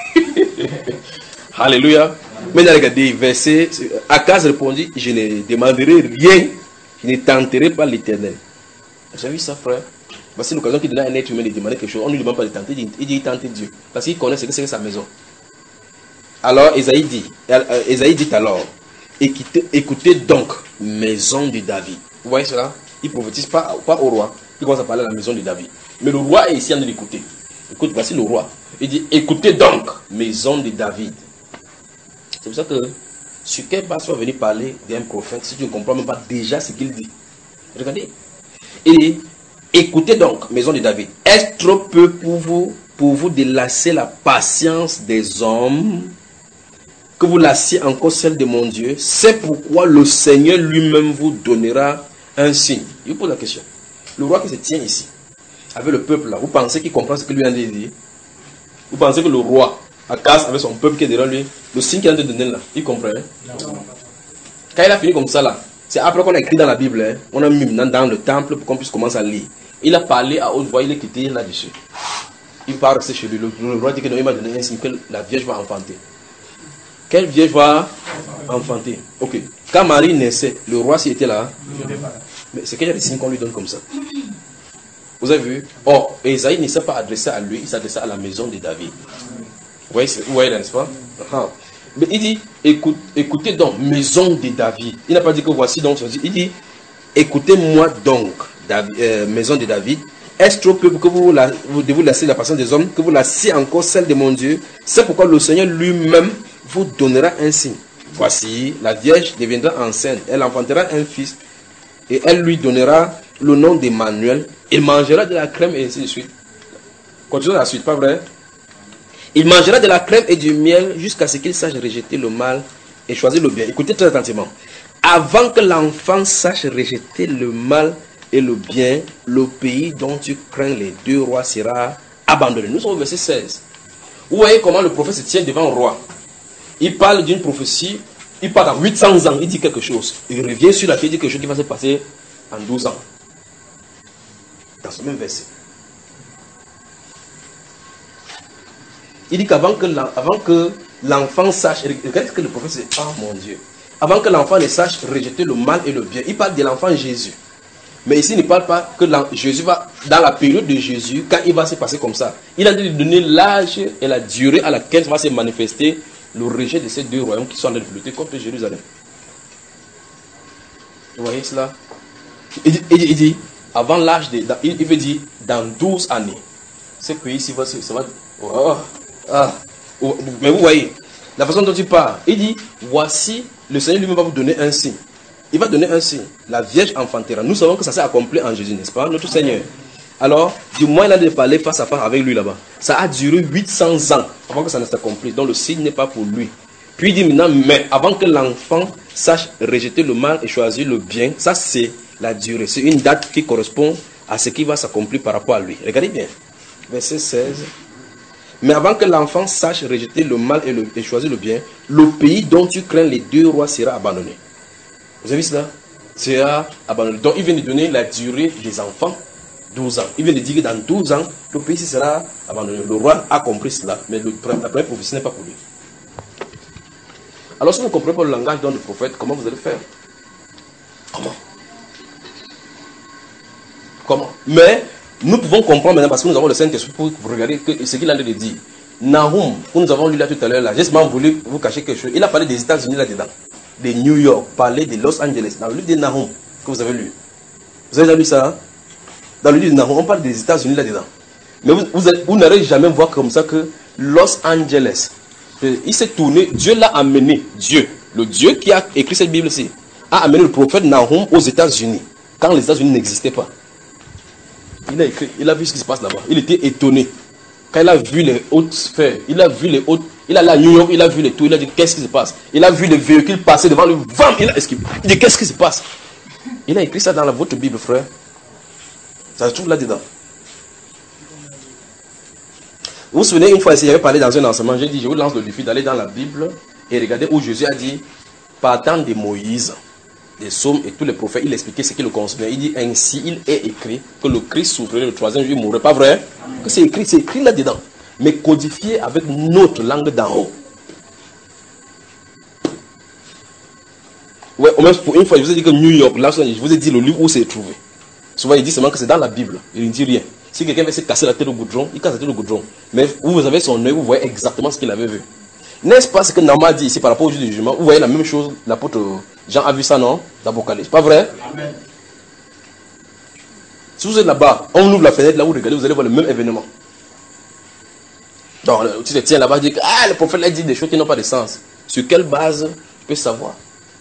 Alléluia. Maintenant, regardez, verset, Akaz répondit, je ne demanderai rien, je ne tenterai pas l'Éternel. Vous avez vu ça, frère? Voici l'occasion qu'il donne à un être humain de demander quelque chose. On ne lui demande pas de tenter, il dit tenter Dieu. Parce qu'il connaît ce que c'est sa maison. Alors, Esaïe dit, Esaïe dit alors, écoutez, écoutez donc, maison de David. Vous voyez cela? Il ne prophétise pas, pas au roi. Il commence à parler à la maison de David. Mais le roi est ici en train d'écouter. Écoute, voici le roi. Il dit, écoutez donc, maison de David. C'est pour ça que, sur quelle base tu vas venir parler d'un prophète si tu ne comprends même pas déjà ce qu'il dit? Regardez. Et écoutez donc, maison de David. Est-ce trop peu pour vous, pour vous de lasser la patience des hommes, que vous lassiez encore celle de mon Dieu? C'est pourquoi le Seigneur lui-même vous donnera un signe. Il vous pose la question. Le roi qui se tient ici, avec le peuple là, vous pensez qu'il comprend ce que lui a dit? Vous pensez que le roi, Akaz, avec son peuple qui est derrière lui, le signe qu'il a donné là, il comprend? Hein? Non. Quand il a fini comme ça là, c'est après qu'on a écrit dans la Bible, hein, on a mis maintenant dans le temple pour qu'on puisse commencer à lire. Il a parlé à haute voix, il est quitté là-dessus. Il part rester chez lui. Le, le roi dit que non, il m'a donné un signe que la Vierge va enfanter. Quelle Vierge va enfanter? Ok. Quand Marie naissait, le roi s'il était là. Mais c'est qu'il y a des signes qu'on lui donne comme ça. Vous avez vu? Or, Esaïe ne s'est pas adressé à lui, il s'adressait à la maison de David. Vous voyez, vous voyez n'est-ce pas? uh-huh. Mais il dit, écoute, écoutez donc, maison de David. Il n'a pas dit que voici donc, il dit, écoutez-moi donc, David, euh, maison de David. Est-ce trop peu que vous, la, vous devez lasser la patience des hommes, que vous lassiez encore celle de mon Dieu? C'est pourquoi le Seigneur lui-même vous donnera un signe. voici, la Vierge deviendra enceinte, elle enfantera un fils, et elle lui donnera le nom d'Emmanuel. Il mangera de la crème et ainsi de suite. Continuons la suite, pas vrai? Il mangera de la crème et du miel jusqu'à ce qu'il sache rejeter le mal et choisir le bien. Écoutez très attentivement. Avant que l'enfant sache rejeter le mal et le bien, le pays dont tu crains les deux rois sera abandonné. Nous sommes au verset seize. Vous voyez comment le prophète se tient devant un roi. Il parle d'une prophétie, il parle dans huit cents ans, il dit quelque chose. Il revient sur la terre, il dit quelque chose qui va se passer en douze ans. Dans ce même verset. Il dit qu'avant que l'enfant sache, regardez ce que le prophète dit, oh mon Dieu, avant que l'enfant ne sache rejeter le mal et le bien, il parle de l'enfant Jésus. Mais ici, il ne parle pas que Jésus va, dans la période de Jésus, quand il va se passer comme ça, il a dit de donner l'âge et la durée à laquelle va se manifester le rejet de ces deux royaumes qui sont en train de lutter contre Jérusalem. Vous voyez cela? Il dit, il dit, il dit avant l'âge de... Il, il veut dire, dans douze années, ce pays-ci va... Ça va oh, ah, oh, mais vous voyez, la façon dont il parle, il dit, voici, le Seigneur lui-même va vous donner un signe. Il va donner un signe. La Vierge enfantera. Nous savons que ça s'est accompli en Jésus, n'est-ce pas, notre Seigneur? Alors, du moins, il a de parler face à face avec lui là-bas. Ça a duré huit cents ans avant que ça ne s'accomplisse. Donc, le signe n'est pas pour lui. Puis il dit maintenant, mais avant que l'enfant sache rejeter le mal et choisir le bien, ça c'est la durée. C'est une date qui correspond à ce qui va s'accomplir par rapport à lui. Regardez bien. Verset seize. Mais avant que l'enfant sache rejeter le mal et, le, et choisir le bien, le pays dont tu crains les deux rois sera abandonné. Vous avez vu cela? Sera abandonné. Donc il vient de donner la durée des enfants, douze ans. Il vient de dire que dans douze ans, le pays sera abandonné. Le roi a compris cela, mais le, la première prophétie n'est pas pour lui. Alors si vous ne comprenez pas le langage d'un prophète, comment vous allez faire? Comment? Comment? Mais nous pouvons comprendre maintenant parce que nous avons le Saint-Esprit pour regarder que, ce qu'il a dit. Nahum, que nous avons lu là tout à l'heure, là, j'ai seulement voulu vous cacher quelque chose. Il a parlé des États-Unis là-dedans, de New York, parlé de Los Angeles, dans le livre de Nahum que vous avez lu. Vous avez déjà lu ça? Hein? Dans le livre de Nahum, on parle des États-Unis là-dedans. Mais vous, vous, vous n'allez jamais voir comme ça que Los Angeles, il s'est tourné, Dieu l'a amené, Dieu, le Dieu qui a écrit cette Bible-ci, a amené le prophète Nahum aux États-Unis, quand les États-Unis n'existaient pas. Il a écrit, il a vu ce qui se passe là-bas. Il était étonné. Quand il a vu les hautes sphères, il a vu les hautes, il allé à New York, il a vu les tours, il a dit qu'est-ce qui se passe? Il a vu les véhicules passer devant lui, bam, il a esquivé. Il dit qu'est-ce qui se passe? Il a écrit ça dans la, votre Bible, frère. Ça se trouve là-dedans. Vous vous souvenez, une fois ici, j'avais parlé dans un enseignement, j'ai dit, je vous lance le défi d'aller dans la Bible et regardez où Jésus a dit, partant de Moïse, des psaumes et tous les prophètes, il expliquait ce qui le concernait. Il dit, ainsi il est écrit que le Christ souffrirait le troisième jour, il mourrait. Pas vrai? Que c'est écrit, c'est écrit là-dedans. Mais codifié avec notre langue d'en haut. Ouais, au moins pour une fois, je vous ai dit que New York, là, je vous ai dit le livre où c'est trouvé. Souvent, il dit seulement que c'est dans la Bible. Il ne dit rien. Si quelqu'un veut se casser la tête au goudron, il casse la tête au goudron. Mais vous avez son œil, vous voyez exactement ce qu'il avait vu. N'est-ce pas ce que Nahum a dit ici par rapport au jour du jugement? Vous voyez la même chose, l'apôtre Jean a vu ça, non? D'Apocalypse. Pas vrai? Amen. Si vous êtes là-bas, on ouvre la fenêtre, là où vous regardez, vous allez voir le même événement. Donc, tu te tiens là-bas, tu dis que ah, le prophète a dit des choses qui n'ont pas de sens. Sur quelle base tu peux savoir?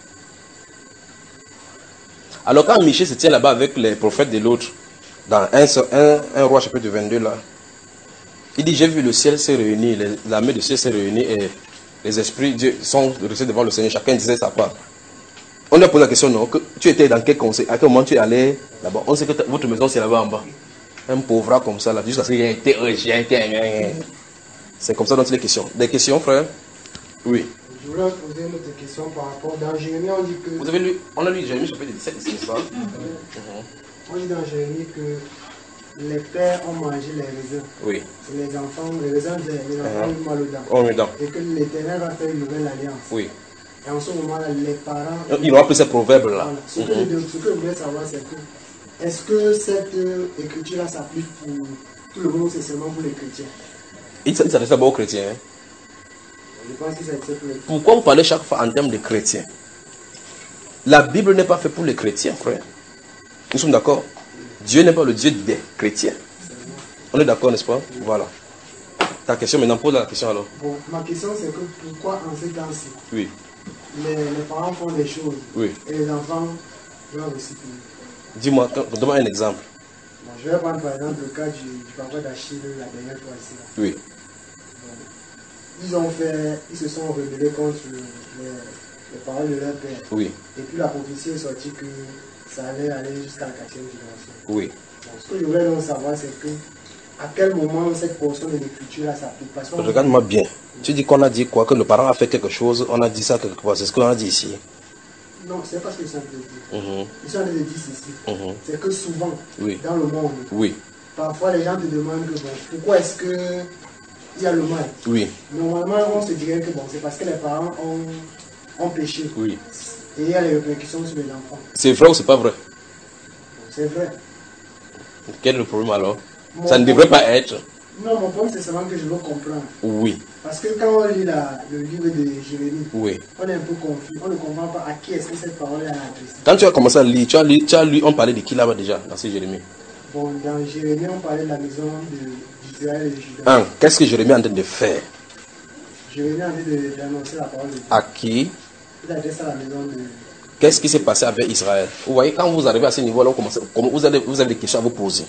Alors, quand Michée se tient là-bas avec les prophètes de l'autre, dans un, un, un roi chapitre vingt-deux, là, il dit, j'ai vu le ciel se réunir, l'armée du ciel s'est réunie et les esprits Dieu sont restés devant le Seigneur, chacun disait sa part. On lui a posé la question, non, que tu étais dans quel conseil, à quel moment tu es allé là-bas? On sait que votre maison c'est là-bas en bas. Un pauvre comme ça, là, jusqu'à ce qu'il a été riche, il a été... C'est comme ça dans les questions. Des questions, frère? Oui. Je voulais poser une autre question par rapport, dans Jérémie, on dit que... Vous avez lu, on a lu Jérémie chapitre dix-sept, c'est ça? On dit dans Jérémie que les pères ont mangé les raisins. Oui. Et les enfants, les raisins, les enfants ont eu mal aux dents. Oh, oui, et que l'Éternel va faire une nouvelle alliance. Oui. Et en ce moment-là, les parents... Ils vont appeler ces proverbes-là. Voilà. Ce, que mm-hmm. ce que je voulais savoir, c'est que est-ce que cette euh, écriture-là s'applique pour tout le monde ou c'est seulement pour les chrétiens? Il s'adresse d'abord aux chrétiens. Hein? Je pense que c'est pour les... Pourquoi vous parlez chaque fois en termes de chrétiens? La Bible n'est pas faite pour les chrétiens, frère. Nous sommes d'accord? Dieu n'est pas le Dieu des chrétiens. On est d'accord, n'est-ce pas? Voilà. Ta question, maintenant, pose la question alors. Bon, ma question, c'est que pourquoi en ces temps-ci, oui. les, les parents font des choses Oui. et les enfants doivent aussi payer. Dis-moi, donne-moi un exemple. Bon, je vais prendre par exemple le cas du, du papa d'Achille la dernière fois ici. Là. Oui. Bon, ils ont fait, ils se sont rebellés contre les, les paroles de leur père. Oui. Et puis la prophétie est sortie que ça allait aller jusqu'à la quatrième génération. Oui. Bon, ce que je voulais donc savoir, c'est que à quel moment cette portion de l'écriture-là s'applique. Parce qu'on- Regarde-moi bien. Tu dis qu'on a dit quoi? Que le parent a fait quelque chose, on a dit ça quelque part. C'est ce qu'on a dit ici. Non, c'est pas ce que je suis en train de dire. Mhm. Je suis en train de dire ceci. Mhm. C'est que souvent, Oui. dans le monde, Oui. parfois les gens te demandent que bon, pourquoi est-ce que il y a le mal. Oui. Normalement, on se dirait que bon, c'est parce que les parents ont, ont péché. Oui. Et il y a les répercussions sur les enfants. C'est vrai ou c'est pas vrai? Bon, c'est vrai. Quel est le problème alors? Mon Ça ne devrait pas être. Non, mon problème, c'est seulement que je veux comprendre. Oui. Parce que quand on lit la, le livre de Jérémie, Oui. on est un peu confus. On ne comprend pas à qui est-ce que cette parole est adressée. Quand tu as commencé à lire, tu as lu, tu as lu on parlait de qui là-bas déjà, dans ce Jérémie? Bon, dans Jérémie, on parlait de la maison de- d'Israël et de Juda. Un, qu'est-ce que Jérémie est en train de faire? Jérémie a envie de- d'annoncer la parole de Dieu. À qui? Il adresse à la maison de... Qu'est-ce qui s'est passé avec Israël? Vous voyez, quand vous arrivez à ce niveau-là, vous, commencez- comme vous, avez, vous avez des questions à vous poser.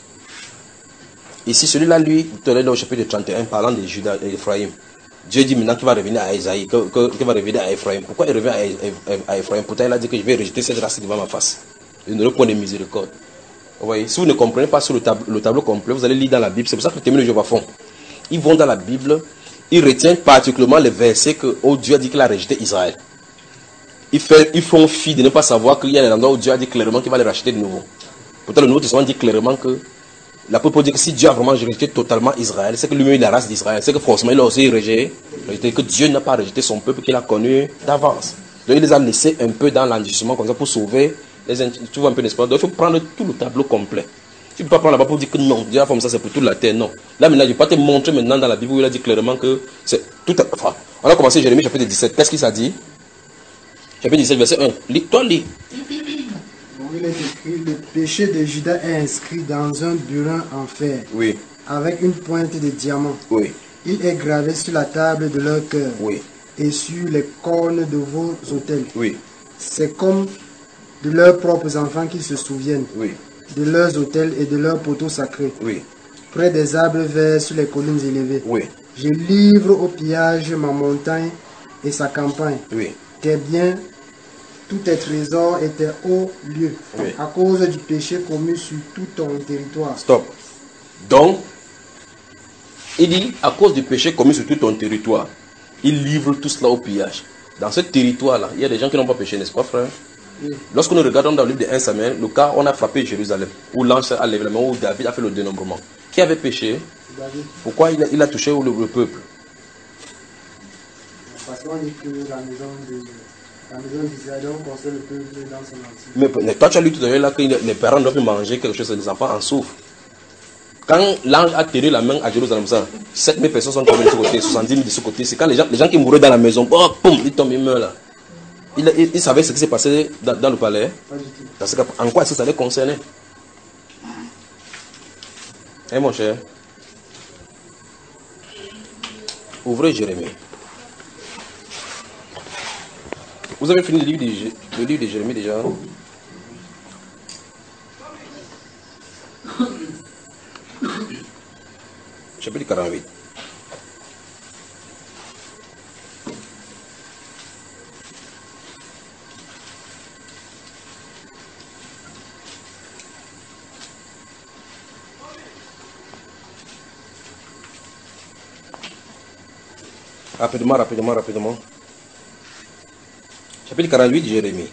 Ici, celui-là, lui, tout à l'heure, au chapitre trente et un, parlant de Juda et d'Ephraïm, Dieu dit maintenant qu'il va revenir à Isaïe, qu'il que, qu'il va revenir à Ephraïm. Pourquoi il revient à, à, à Ephraïm? Pourtant, il a dit que je vais rejeter cette race devant ma face. Je n'aurai point de miséricorde. Vous voyez, si vous ne comprenez pas sur le, tab le tableau complet, vous allez lire dans la Bible. C'est pour ça que les témoins de Jéhovah font. Ils vont dans la Bible, ils retiennent particulièrement les versets que oh, Dieu a dit qu'il a rejeté Israël. Ils, fait, ils font fi de ne pas savoir qu'il y a un endroit où Dieu a dit clairement qu'il va les racheter de nouveau. Pourtant, le Nouveau Testament dit clairement que l'apôtre dit que si Dieu a vraiment rejeté totalement Israël, c'est que lui-même la race d'Israël, c'est que forcément il a aussi rejeté, que Dieu n'a pas rejeté son peuple qu'il a connu d'avance. Donc il les a laissés un peu dans l'endurcissement comme ça pour sauver les tu vois un peu l'espoir. Donc il faut prendre tout le tableau complet. Tu ne peux pas prendre là-bas pour dire que non, Dieu a fait ça, c'est pour toute la terre, non. Là maintenant, je ne vais pas te montrer maintenant dans la Bible où il a dit clairement que c'est tout à... Enfin, on a commencé Jérémie chapitre dix-sept. Qu'est-ce qu'il s'est dit? Chapitre dix-sept, verset un. Lis, toi, lis. Bon, il est écrit, le péché de Judas est inscrit dans un burin en fer, Oui. avec une pointe de diamant. Oui. Il est gravé sur la table de leur cœur Oui. et sur les cornes de vos autels. Oui. C'est comme de leurs propres enfants qu'ils se souviennent, Oui. de leurs autels et de leurs poteaux sacrés, Oui. près des arbres verts sur les collines élevées. Oui. Je livre au pillage ma montagne et sa campagne, Oui. tes biens, tous tes trésors et tes hauts lieux, Oui. à cause du péché commis sur tout ton territoire. Stop. Donc, il dit, à cause du péché commis sur tout ton territoire, il livre tout cela au pillage. Dans ce territoire-là, il y a des gens qui n'ont pas péché, n'est-ce pas, frère? Oui. Lorsque nous regardons dans le livre de un Samuel, le cas où on a frappé Jérusalem, où l'ange a levé la main, où David a fait le dénombrement. Qui avait péché? David, Pourquoi il a, il a touché le, le peuple? parce qu'on dit que la maison de la maison d'Israël, on construit le peuple dans son entier. Mais, mais toi, tu as lu tout à l'heure là que les parents doivent manger quelque chose et les enfants en souffrent. Quand l'ange a tenu la main à Jérusalem, ça, sept mille personnes sont tombées de ce côté, soixante-dix mille de ce côté. C'est quand les gens, les gens qui mouraient dans la maison, oh, boum, ils tombent, ils meurent là. Il, il, il savait ce qui s'est passé dans, dans le palais. Pas du tout. Dans ce cas, en quoi est-ce que ça les concernait? Eh mon cher, ouvrez Jérémie. Vous avez fini le livre de, Jé- le livre de Jérémie déjà? Chapitre quarante-huit. Rapidement, rapidement, rapidement. Chapitre quarante-huit de Jérémie.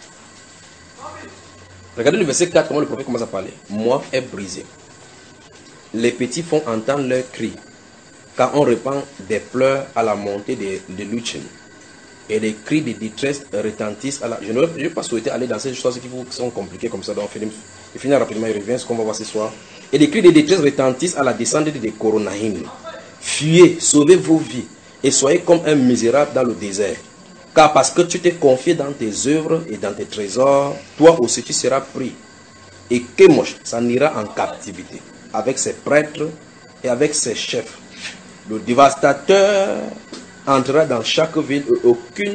Regardez le verset quatre, comment le prophète commence à parler. Moi est brisé. Les petits font entendre leurs cris, car on répand des pleurs à la montée de, de l'Uchim. Et les cris de détresse retentissent à la... Je ne vais pas souhaiter aller dans ces choses qui sont compliquées comme ça, donc il finit rapidement, il revient, ce qu'on va voir ce soir. Et les cris de détresse retentissent à la descente des Coronaïm. Fuyez, sauvez vos vies, et soyez comme un misérable dans le désert. Car parce que tu t'es confié dans tes œuvres et dans tes trésors, toi aussi tu seras pris. Et Kémosh s'en ira en captivité, avec ses prêtres et avec ses chefs. Le dévastateur entrera dans chaque ville et aucune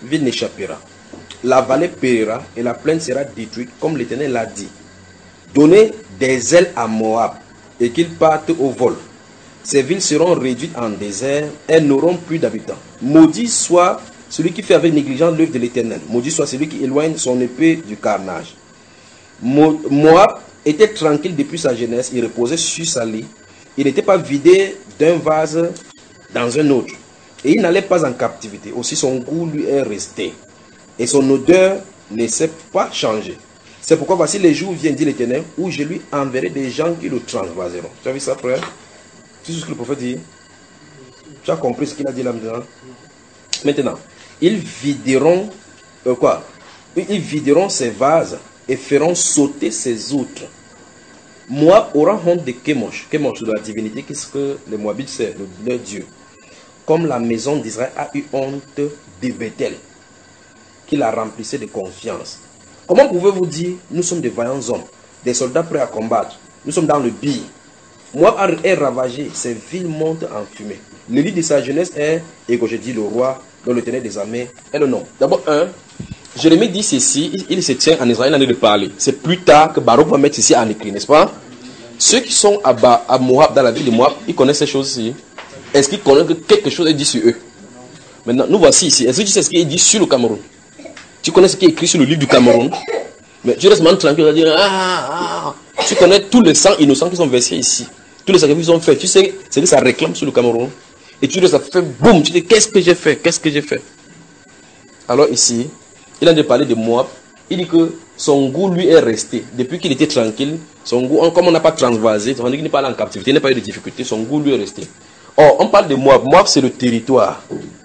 ville n'échappera. La vallée périra et la plaine sera détruite, comme l'Éternel l'a dit. Donnez des ailes à Moab et qu'il parte au vol. Ces villes seront réduites en désert, elles n'auront plus d'habitants. Maudit soit celui qui fait avec négligence l'œuvre de l'Éternel. Maudit soit celui qui éloigne son épée du carnage. Mo- Moab était tranquille depuis sa jeunesse, il reposait sur sa lit. Il n'était pas vidé d'un vase dans un autre. Et il n'allait pas en captivité. Aussi son goût lui est resté. Et son odeur ne s'est pas changée. C'est pourquoi voici les jours viennent, dit l'Éternel, où je lui enverrai des gens qui le transvaseront. Tu as vu ça, frère? C'est ce que le prophète dit. Tu as compris ce qu'il a dit là maintenant? Maintenant, ils videront euh, quoi? Ils videront ses vases et feront sauter ses outres. Moab aura honte de Kemosh. Kemosh de la divinité, qu'est-ce que les Moabites c'est, le, leur Dieu. Comme la maison d'Israël a eu honte de Bethel, qui la remplissait de confiance. Comment pouvez-vous dire, nous sommes des vaillants hommes, des soldats prêts à combattre, nous sommes dans le bille. Moab est ravagé, ses villes montent en fumée. Le lit de sa jeunesse est, et que je dis le roi, dont le ténèbre des armées est le nom. D'abord, un, Jérémie dit ceci, il, il se tient en Israël, il en est de parler. C'est plus tard que Baruch va mettre ceci en écrit, n'est-ce pas? Ceux qui sont à, Ba, à Moab, dans la ville de Moab, ils connaissent ces choses-ci. Est-ce qu'ils connaissent que quelque chose est dit sur eux? Maintenant, nous voici ici. Est-ce que tu sais ce qui est dit sur le Cameroun? Tu connais ce qui est écrit sur le livre du Cameroun? Mais tu restes maintenant tranquille, tu vas dire, ah, ah. Tu connais tous les sangs innocents qui sont versés ici. Tous les sacrifices qui sont faits. Tu sais ce que ça réclame sur le Cameroun. Et tu restes, ça fait boum. Tu dis, qu'est-ce que j'ai fait? Qu'est-ce que j'ai fait? Alors ici, il a de parler de Moab. Il dit que son goût lui est resté. Depuis qu'il était tranquille, son goût, comme on n'a pas transvasé, on dit qu'il n'est pas allé en captivité, il n'a pas eu de difficulté, son goût lui est resté. Or, on parle de Moab. Moab, c'est le territoire.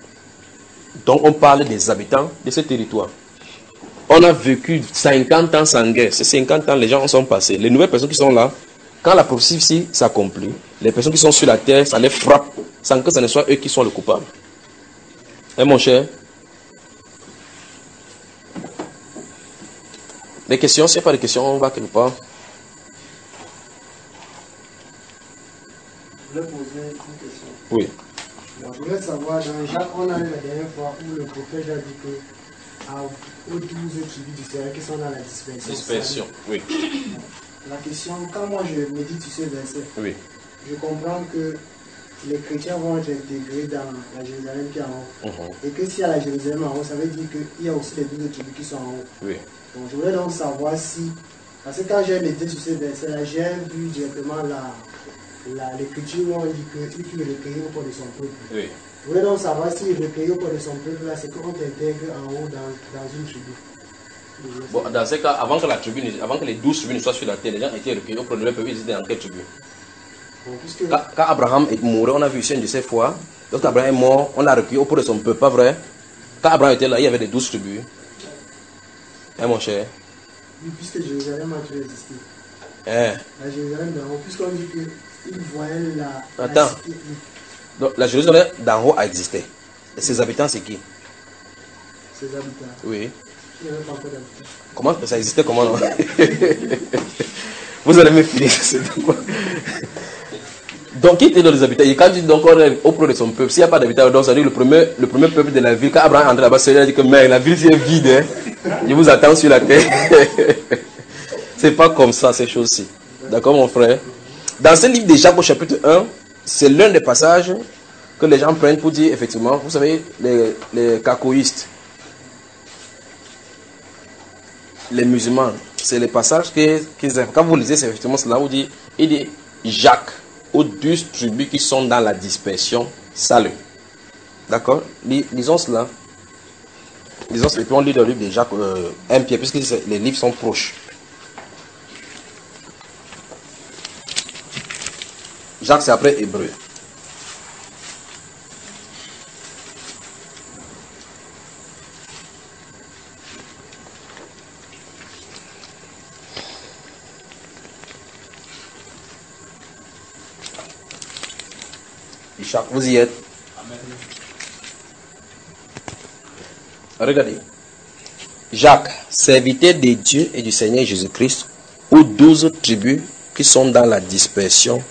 Donc, on parle des habitants de ce territoire. On a vécu cinquante ans sans guerre. Ces cinquante ans, les gens en sont passés. Les nouvelles personnes qui sont là, quand la prophétie s'accomplit, les personnes qui sont sur la terre, ça les frappe sans que ce ne soit eux qui sont le coupable. Hein, mon cher? Les questions, s'il n'y a pas de questions, on va quelque part. Je voulais poser une question. Oui. Alors, je voulais savoir, dans Jacques, on a eu la dernière fois où le prophète a dit que à, aux douze tribus d'Israël qui sont dans la dispersion. Dispersion, oui. La question, quand moi je médite sur ce verset, Oui. je comprends que les chrétiens vont être intégrés dans la Jérusalem qui est en haut. Uh-huh. Et que s'il y a la Jérusalem en haut, ça veut dire qu'il y a aussi les douze tribus qui sont en haut. Oui. Donc je voulais donc savoir si, parce que quand j'ai médité sur ce verset-là, j'ai vu directement la, la, l'écriture où on dit qu'il fut recueilli auprès de son peuple. Oui. Je voulais donc savoir si recueilli auprès de son peuple, là, c'est qu'on t'intègre en haut dans, dans une tribu. Bon, dans ce cas, avant que la tribu, avant que les douze tribus ne soient sur la terre, les gens étaient recueillis auprès de leur peuple, ils étaient dans quelle tribu? Bon, puisque... Quand, quand Abraham est mort, on a vu ici une de ces fois, lorsqu'Abraham est mort, on l'a recueilli auprès de son peuple, pas vrai? Quand Abraham était là, il y avait des douze tribus. Hein, mon cher? Oui, puisque Jérusalem a toujours existé. Hein? La Jérusalem d'en haut, puisqu'on dit qu'il voyait la... Attends. La cité. Donc, la Jérusalem d'en haut a existé. Et ses habitants, c'est qui? Ses habitants. Oui. Il n'y avait pas encore d'habitants. Comment ça existait? Comment non? Vous allez me finir. Donc, qui était dans les habitants? Et quand il dit donc on est auprès de son peuple, s'il n'y a pas d'habitants, donc ça veut dire le premier, le premier peuple de la ville. Quand Abraham est entré là-bas, il a dit que mais la ville est vide. Hein? Je vous attends sur la terre. C'est pas comme ça, ces choses-ci. D'accord, mon frère? Dans ce livre de Jacques au chapitre un, c'est l'un des passages que les gens prennent pour dire, effectivement, vous savez, les, les cacoïstes, les musulmans, c'est les passages qu'ils aiment. Quand vous lisez, c'est effectivement cela, vous dit, il dit Jacques aux douze tribus qui sont dans la dispersion, salut. D'accord? Lisons cela. Lisons cela. Et puis on lit le livre de Jacques, euh, un Pierre, puisque les livres sont proches. Jacques, c'est après Hébreu. Jacques, vous y êtes? Amen. Regardez. Jacques, serviteur de Dieu et du Seigneur Jésus-Christ, aux douze tribus qui sont dans la dispersion,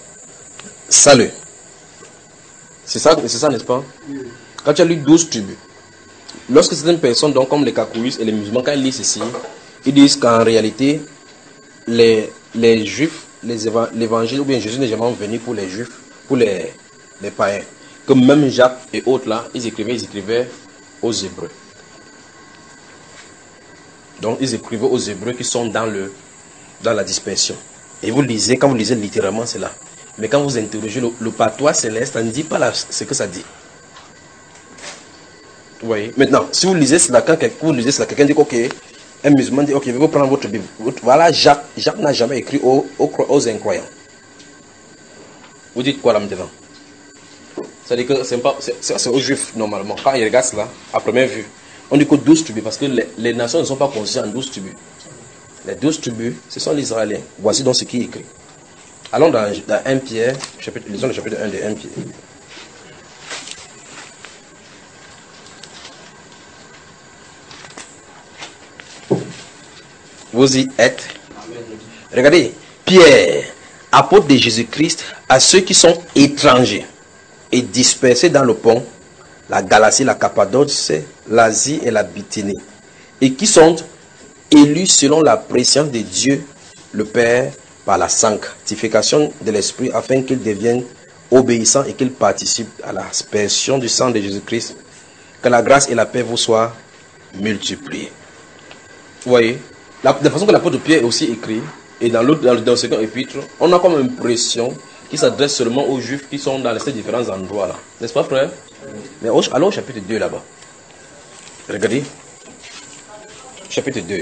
salut. C'est ça, c'est ça, n'est-ce pas? Oui. Quand tu as lu douze tribus, Lorsque certaines personnes, donc, comme les kakouïs et les musulmans, quand ils lisent ceci, ils disent qu'en réalité, les, les juifs, les éva- l'évangile, ou bien Jésus n'est jamais venu pour les juifs, pour les, les païens. Que même Jacques et autres là, ils écrivaient, ils écrivaient aux Hébreux. Donc, ils écrivaient aux Hébreux qui sont dans, le, dans la dispersion. Et vous lisez, quand vous lisez littéralement, c'est là. Mais quand vous interrogez le, le patois céleste, ça ne dit pas là ce que ça dit. Vous voyez? Maintenant, si vous lisez cela, quand vous lisez cela, quelqu'un dit ok, un musulman dit ok, je vais vous prendre votre Bible. Voilà, Jacques, Jacques n'a jamais écrit aux, aux, aux incroyants. Vous dites quoi là maintenant? C'est-à-dire que c'est pas, c'est, c'est aux juifs normalement. Quand ils regardent cela, à première vue, on dit que douze tribus, parce que les, les nations ne sont pas constituées en douze tribus. Les douze tribus, ce sont les Israéliens. Voici donc ce qui est écrit. Allons dans, dans un Pierre, chapitre, lisons le chapitre un de un Pierre. Vous y êtes. Regardez, Pierre, apôtre de Jésus-Christ, à ceux qui sont étrangers et dispersés dans le pont, la Galatie, la Cappadoce, l'Asie et la Bithynie, et qui sont élus selon la préscience de Dieu, le Père, par la sanctification de l'Esprit, afin qu'ils deviennent obéissants et qu'ils participent à l'aspersion du sang de Jésus-Christ. Que la grâce et la paix vous soient multipliées. Vous voyez, la, de façon que l'apôtre Pierre est aussi écrit, et dans l'autre, dans le, dans le second épître, on a comme impression qu'il s'adresse seulement aux Juifs qui sont dans ces différents endroits là. N'est-ce pas, frère? Mais au, allons au chapitre deux là-bas. Regardez. Chapitre deux.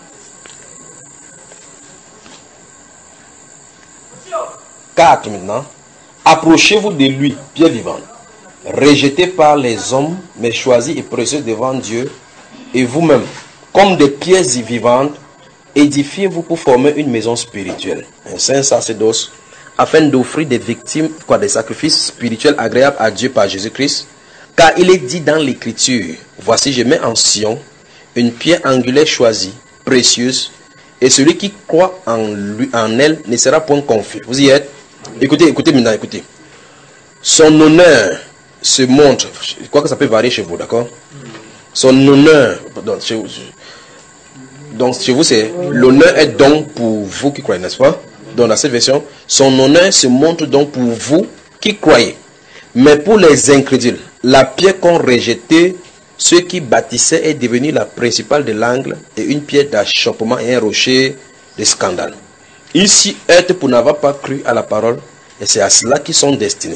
quatre maintenant. Approchez-vous de lui, pierre vivante, rejeté par les hommes, mais choisi et précieux devant Dieu, et vous-même, comme des pierres vivantes, édifiez-vous pour former une maison spirituelle, un saint sacerdoce, afin d'offrir des victimes, quoi, des sacrifices spirituels agréables à Dieu par Jésus-Christ, car il est dit dans l'Écriture, voici je mets en Sion une pierre angulaire choisie, précieuse, et celui qui croit en lui, en elle, ne sera point confus. Vous y êtes? Écoutez, écoutez maintenant, écoutez. Son honneur se montre, je crois que ça peut varier chez vous, d'accord? Son honneur, pardon, chez vous, donc chez vous c'est, l'honneur est donc pour vous qui croyez, n'est-ce pas? Donc dans cette version, son honneur se montre donc pour vous qui croyez. Mais pour les incrédules, la pierre qu'ont rejetée ceux qui bâtissaient est devenue la principale de l'angle et une pierre d'achoppement et un rocher de scandale. Ici, êtes pour n'avoir pas cru à la parole, et c'est à cela qu'ils sont destinés.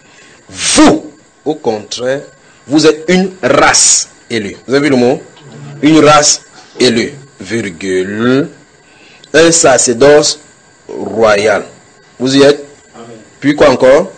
Vous, au contraire, vous êtes une race élue. Vous avez vu le mot? Une race élue, virgule, un sacerdoce royal. Vous y êtes? Amen. Puis quoi encore?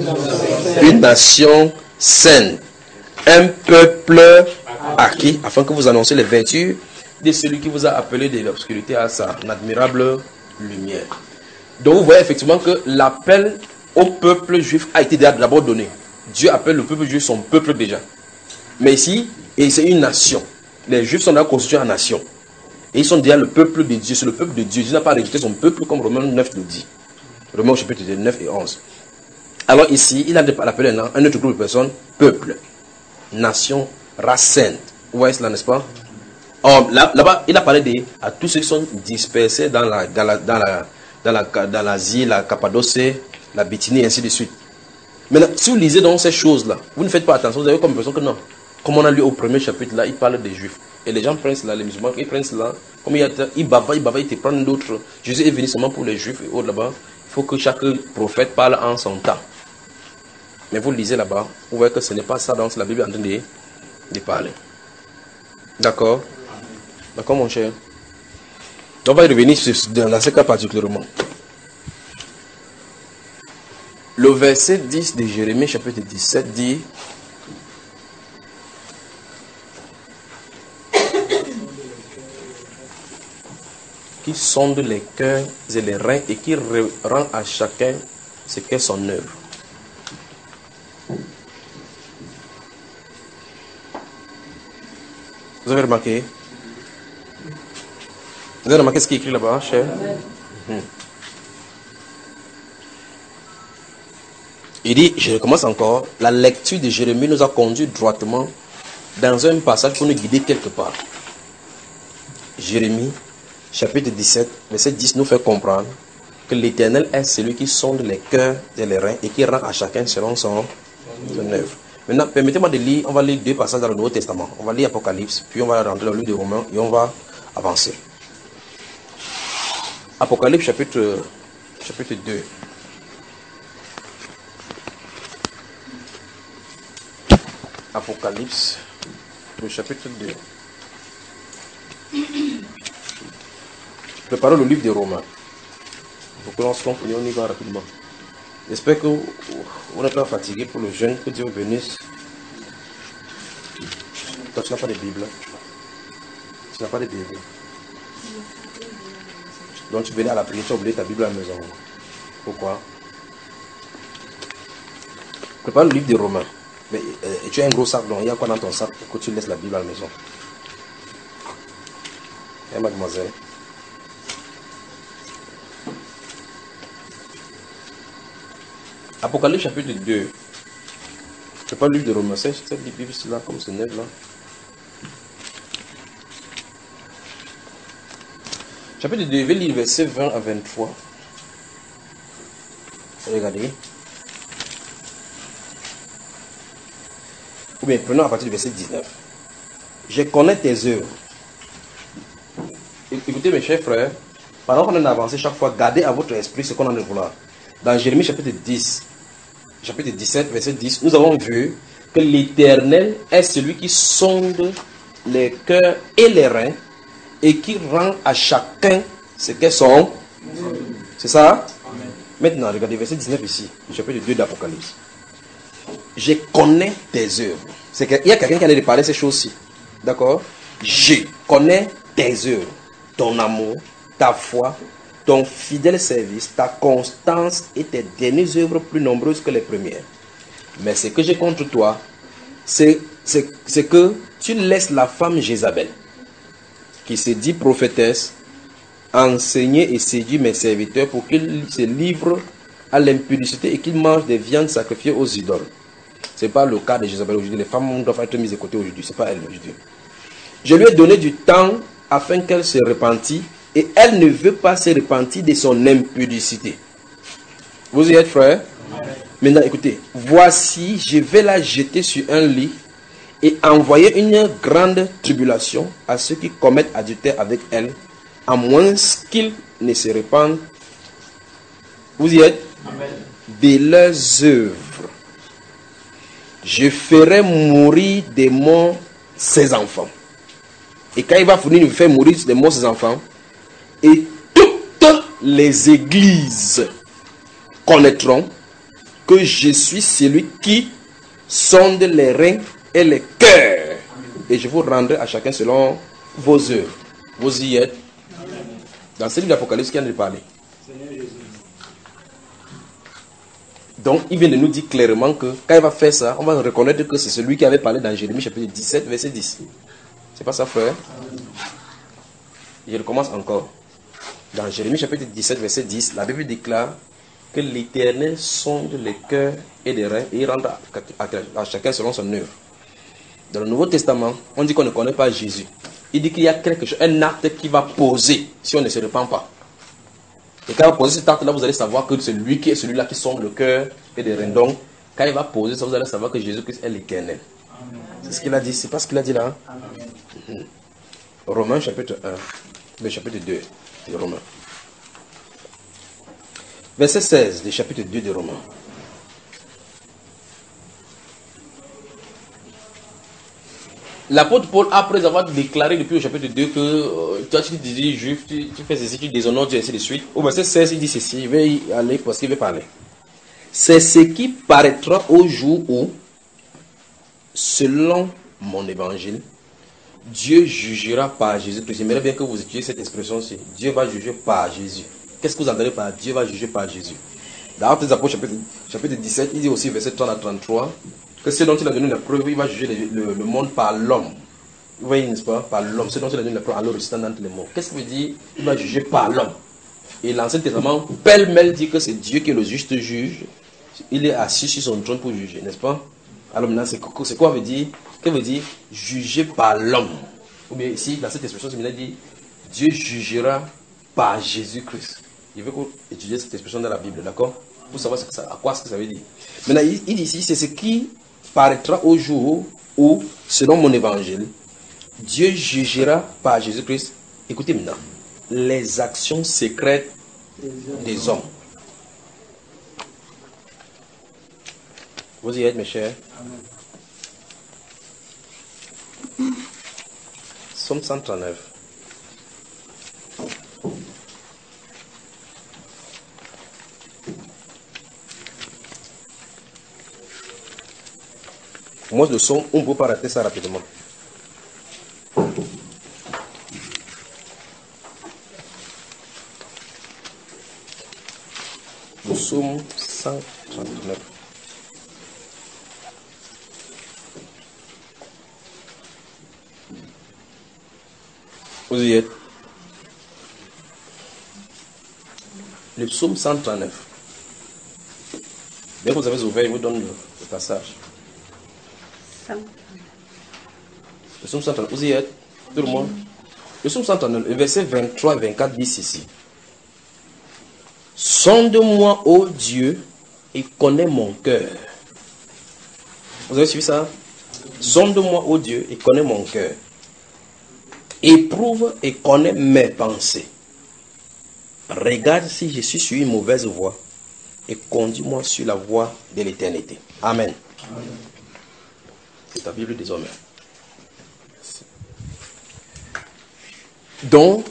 Une nation sainte, un peuple acquis, afin que vous annonciez les vertus de celui qui vous a appelé de l'obscurité à sa admirable lumière. Donc vous voyez effectivement que l'appel au peuple juif a été d'abord donné. Dieu appelle le peuple juif son peuple déjà. Mais ici, et c'est une nation. Les juifs sont déjà constitués en nation. Et ils sont déjà le peuple de Dieu. C'est le peuple de Dieu. Dieu n'a pas rejeté son peuple comme Romains neuf le dit. Romains chapitre neuf et onze. Alors ici, il a appelé un autre groupe de personnes, peuple, nation, race sainte. Vous voyez cela, n'est-ce pas? Or, là, là-bas, il a parlé de, à tous ceux qui sont dispersés dans la, dans la, dans la, dans la, dans l'Asie, la Cappadoce, la Bithynie, et ainsi de suite. Maintenant, si vous lisez dans ces choses-là, vous ne faites pas attention, vous avez comme l'impression que non. Comme on a lu au premier chapitre, là, il parle des Juifs. Et les gens prennent cela, les musulmans, ils prennent cela, comme il y a, ils bavent, ils bavent, ils te prennent d'autres. Jésus est venu seulement pour les Juifs et autres là-bas. Il faut que chaque prophète parle en son temps. Mais vous lisez là-bas, vous voyez que ce n'est pas ça dont la Bible est en train de, de parler. D'accord? D'accord, mon cher? On va y revenir dans ce cas particulièrement. Le verset dix de Jérémie, chapitre dix-sept, dit: qui sonde les cœurs et les reins et qui rend à chacun ce qu'est son œuvre. Vous avez remarqué? Vous avez remarqué ce qui est écrit là-bas, cher? Mmh. Il dit, je recommence encore, la lecture de Jérémie nous a conduit droitement dans un passage pour nous guider quelque part. Jérémie, chapitre dix-sept, verset dix, nous fait comprendre que l'Éternel est celui qui sonde les cœurs et les reins et qui rend à chacun selon son, son œuvre. Maintenant, permettez-moi de lire, on va lire deux passages dans le Nouveau Testament. On va lire Apocalypse, puis on va rentrer dans le livre de Romains et on va avancer. Apocalypse, chapitre, chapitre deux. Apocalypse, le chapitre deux. Préparons le livre des Romains. Pour que l'on se comprenne, on y va rapidement. J'espère que vous n'êtes pas fatigué pour le jeûne. Que Dieu vous bénisse. Toi, tu n'as pas de Bible. Tu n'as pas de Bible. Donc tu venais à la prière, tu as oublié ta Bible à la maison. Pourquoi? Prépare le livre des Romains. Mais euh, tu as un gros sac, donc il y a quoi dans ton sac pour que tu laisses la Bible à la maison? Eh, mademoiselle. Apocalypse chapitre deux. C'est pas le livre de Romains, c'est cette Bible là, comme c'est neuf là. Chapitre deux, je vais lire verset vingt à vingt-trois. Regardez. Ou bien prenons à partir du verset dix-neuf. Je connais tes œuvres. Écoutez mes chers frères, pendant qu'on a avancé chaque fois, gardez à votre esprit ce qu'on a de vouloir. Dans Jérémie chapitre dix, chapitre dix-sept, verset dix, nous avons vu que l'Éternel est celui qui sonde les cœurs et les reins et qui rend à chacun ce qu'elles sont. C'est ça? Amen. Maintenant, regardez verset dix-neuf ici, chapitre deux d'Apocalypse. Je connais tes œuvres. C'est qu'il y a quelqu'un qui allait parler ces choses-ci. D'accord? Je connais tes œuvres, ton amour, ta foi, ton fidèle service, ta constance et tes dernières œuvres plus nombreuses que les premières. Mais ce que j'ai contre toi, c'est, c'est, c'est que tu laisses la femme Jézabel, qui se dit prophétesse, enseigner et séduire mes serviteurs pour qu'ils se livrent à l'impudicité et qu'ils mangent des viandes sacrifiées aux idoles. Ce n'est pas le cas de Jézabel aujourd'hui. Les femmes doivent être mises de côté aujourd'hui. Ce n'est pas elle aujourd'hui. Je lui ai donné du temps afin qu'elle se repentisse et elle ne veut pas se repentir de son impudicité. Vous y êtes, frère? Maintenant, écoutez. Voici, je vais la jeter sur un lit et envoyer une grande tribulation à ceux qui commettent adultère avec elle, à moins qu'ils ne se repentent. Vous y êtes? Amen. De leurs œuvres. Je ferai mourir des morts ses enfants. Et quand il va finir de faire mourir des morts ses enfants, et toutes les églises connaîtront que je suis celui qui sonde les reins et les cœurs. Et je vous rendrai à chacun selon vos œuvres. Vous y êtes? Dans ce livre d'Apocalypse, qui vient de parler. Donc, il vient de nous dire clairement que quand il va faire ça, on va reconnaître que c'est celui qui avait parlé dans Jérémie chapitre dix-sept, verset dix. C'est pas ça, frère? Je recommence encore. Dans Jérémie chapitre dix-sept, verset dix, la Bible déclare que l'Éternel sonde les cœurs et les reins et il rend à, à, à chacun selon son œuvre. Dans le Nouveau Testament, on dit qu'on ne connaît pas Jésus. Il dit qu'il y a quelque chose, un acte qui va poser si on ne se repent pas. Et quand il va poser cet acte-là, vous allez savoir que c'est lui qui est celui-là qui sonde le cœur et les reins. Donc, quand il va poser ça, vous allez savoir que Jésus-Christ est l'Éternel. C'est ce qu'il a dit. C'est pas ce qu'il a dit là. Hein? Mm-hmm. Romains chapitre un, le chapitre deux de Romains. Verset seize du chapitre deux de Romains. L'apôtre Paul, après avoir déclaré depuis le chapitre deux que euh, toi tu dis juif, tu, tu fais ceci, tu déshonores Dieu, et ainsi de suite. Au verset seize, il dit ceci, il va y aller parce qu'il veut parler. C'est ce qui paraîtra au jour où, selon mon évangile, Dieu jugera par Jésus-Christ. J'aimerais bien que vous utilisez cette expression-ci. Dieu va juger par Jésus. Qu'est-ce que vous entendez par Dieu va juger par Jésus? Dans Actes des Apôtres, chapitre, chapitre dix-sept, il dit aussi, verset trente à trente-trois, que ce dont il a donné la preuve, il va juger le, le, le monde par l'homme. Vous voyez, n'est-ce pas? Par l'homme. Ce dont il a donné la preuve en le ressuscitant d'entre les morts. Qu'est-ce que veut dire? Il va juger par l'homme. Et l'Ancien Testament, pêle-mêle, dit que c'est Dieu qui est le juste juge. Il est assis sur son trône pour juger, n'est-ce pas? Alors maintenant, c'est quoi veut dire? Que veut dire juger par l'homme? Ou bien ici, dans cette expression, il a dit Dieu jugera par Jésus-Christ. Il veut qu'on étudie cette expression dans la Bible, d'accord? Pour savoir ce que ça, à quoi ce que ça veut dire. Maintenant, il, il dit ici, c'est ce qui paraîtra au jour où, selon mon évangile, Dieu jugera par Jésus-Christ. Écoutez maintenant, les actions secrètes des hommes. Vous y êtes, mes chers? Amen. Somme cent trente-neuf. Moi, le son, on ne peut pas rater ça rapidement. Le psaume cent trente-neuf. Vous y êtes? Le psaume cent trente-neuf. Dès que vous avez ouvert, je vous donne le, le passage. Le psaume cent trente-neuf. Vous y êtes? Tout le monde? Le psaume cent trente-neuf, le verset vingt-trois et vingt-quatre dit ceci. Sonde-moi, ô Dieu, et connais mon cœur. Vous avez suivi ça? Sonde-moi, ô Dieu, et connais mon cœur. Éprouve et connais mes pensées. Regarde si je suis sur une mauvaise voie et conduis-moi sur la voie de l'éternité. Amen. Amen. C'est ta Bible désormais. Merci. Donc,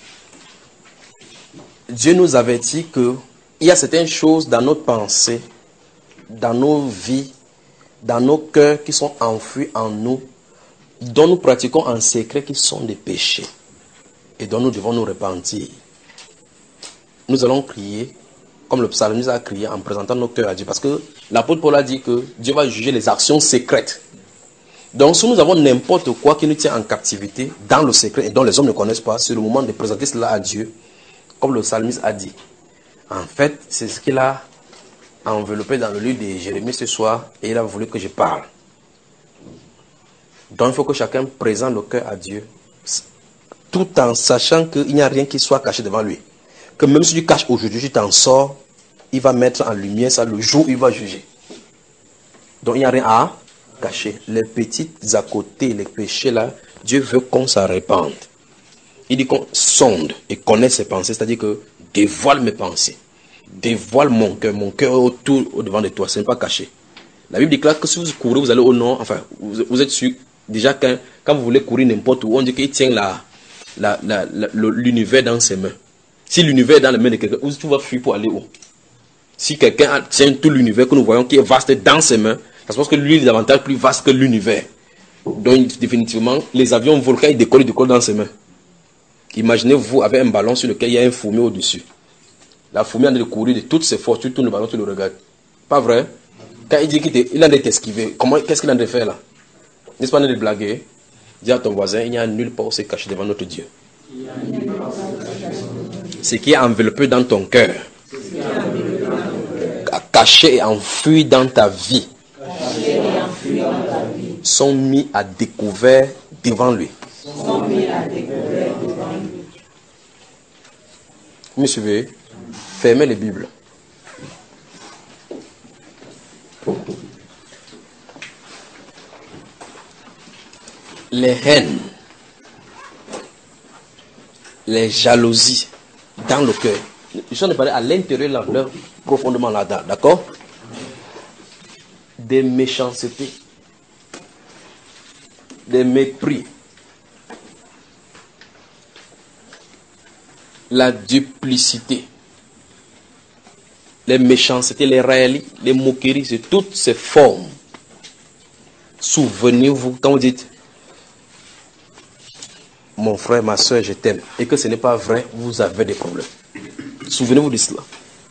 Dieu nous avertit qu'il y a certaines choses dans notre pensée, dans nos vies, dans nos cœurs qui sont enfouis en nous, dont nous pratiquons en secret, qui sont des péchés et dont nous devons nous repentir. Nous allons crier, comme le psalmiste a crié en présentant nos cœurs à Dieu, parce que l'apôtre Paul a dit que Dieu va juger les actions secrètes. Donc si nous avons n'importe quoi qui nous tient en captivité, dans le secret et dont les hommes ne connaissent pas, c'est le moment de présenter cela à Dieu, comme le psalmiste a dit. En fait, c'est ce qu'il a enveloppé dans le livre de Jérémie ce soir, et il a voulu que je parle. Donc il faut que chacun présente le cœur à Dieu, tout en sachant qu'il n'y a rien qui soit caché devant lui. Que même si tu caches aujourd'hui, tu t'en sors, il va mettre en lumière ça le jour où il va juger. Donc il n'y a rien à cacher. Les petites à côté, les péchés là, Dieu veut qu'on s'en répande. Il dit qu'on sonde et connaît ses pensées, c'est-à-dire que dévoile mes pensées, dévoile mon cœur, mon cœur autour, au devant de toi, ce n'est pas caché. La Bible déclare que si vous courez, vous allez au nord, enfin, vous, vous êtes sûr. Déjà, quand, quand vous voulez courir n'importe où, on dit qu'il tient la, la, la, la, l'univers dans ses mains. Si l'univers est dans les mains de quelqu'un, où tu vas fuir pour aller où? Si quelqu'un tient tout l'univers que nous voyons qui est vaste dans ses mains, ça se pense que lui, il est davantage plus vaste que l'univers. Donc, définitivement, les avions volent quand ils décollent, ils décollent dans ses mains. Imaginez-vous avec un ballon sur lequel il y a un fourmi au-dessus. La fourmi a de courir de toutes ses forces, tu tournes le ballon, tu le regardes. Pas vrai? Quand il dit qu'il a d'esquiver, comment, qu'est-ce qu'il a de faire là? N'est-ce pas de blaguer? Dis à ton voisin, il n'y a nulle part où c'est caché devant notre Dieu. Ce qui est enveloppé dans ton cœur, caché et enfoui dans ta vie, sont mis à découvert devant lui. Vous me suivez? Fermez les Bibles. Les haines, les jalousies dans le cœur. Je suis en train de parler à l'intérieur de leur profondément là-dedans, d'accord? Des méchancetés, des mépris, la duplicité, les méchancetés, les railleries, les moqueries, c'est toutes ces formes. Souvenez-vous, quand vous dites mon frère, ma soeur, je t'aime, et que ce n'est pas vrai, vous avez des problèmes. Souvenez-vous de cela.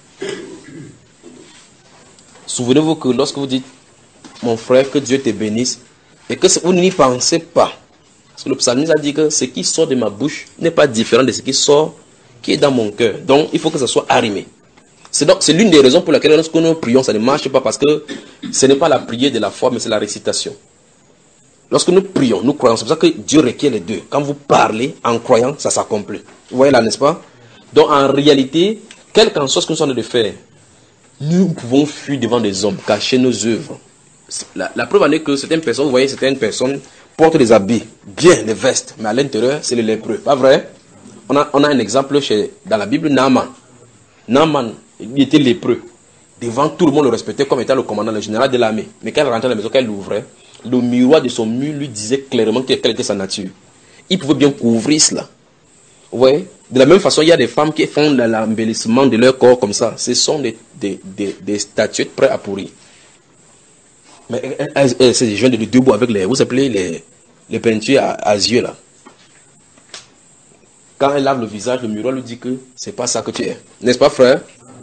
Souvenez-vous que lorsque vous dites mon frère, que Dieu te bénisse, et que vous n'y pensez pas, parce que le psalmiste a dit que ce qui sort de ma bouche n'est pas différent de ce qui sort, qui est dans mon cœur. Donc il faut que ça soit arrimé. C'est donc c'est l'une des raisons pour laquelle lorsque nous prions, ça ne marche pas, parce que ce n'est pas la prière de la foi, mais c'est la récitation. Lorsque nous prions, nous croyons. C'est pour ça que Dieu requiert les deux. Quand vous parlez en croyant, ça s'accomplit. Vous voyez là, n'est-ce pas? Donc en réalité, quel qu'en soit ce que nous sommes en train de faire, nous pouvons fuir devant des hommes, cacher nos œuvres. La, la preuve en est que certaines personnes, vous voyez, certaines personnes portent des habits, bien des vestes, mais à l'intérieur, c'est le lépreux. Pas vrai? On a, on a un exemple chez, dans la Bible, Naaman. Naaman, il était lépreux. Devant tout le monde le respectait comme étant le commandant, le général de l'armée. Mais quand il rentrait à la maison, quand il l'ouvrait, le miroir de son mur lui disait clairement quelle était sa nature. Il pouvait bien couvrir cela. Vous voyez? De la même façon, il y a des femmes qui font l'embellissement de leur corps comme ça. Ce sont des, des, des, des statuettes prêtes à pourrir. Mais elles, elles, c'est des jeunes de debout avec les, vous appelez les, les peintures à, à yeux là. Quand elle lave le visage, le miroir lui dit que c'est pas ça que tu es. N'est-ce pas, frère?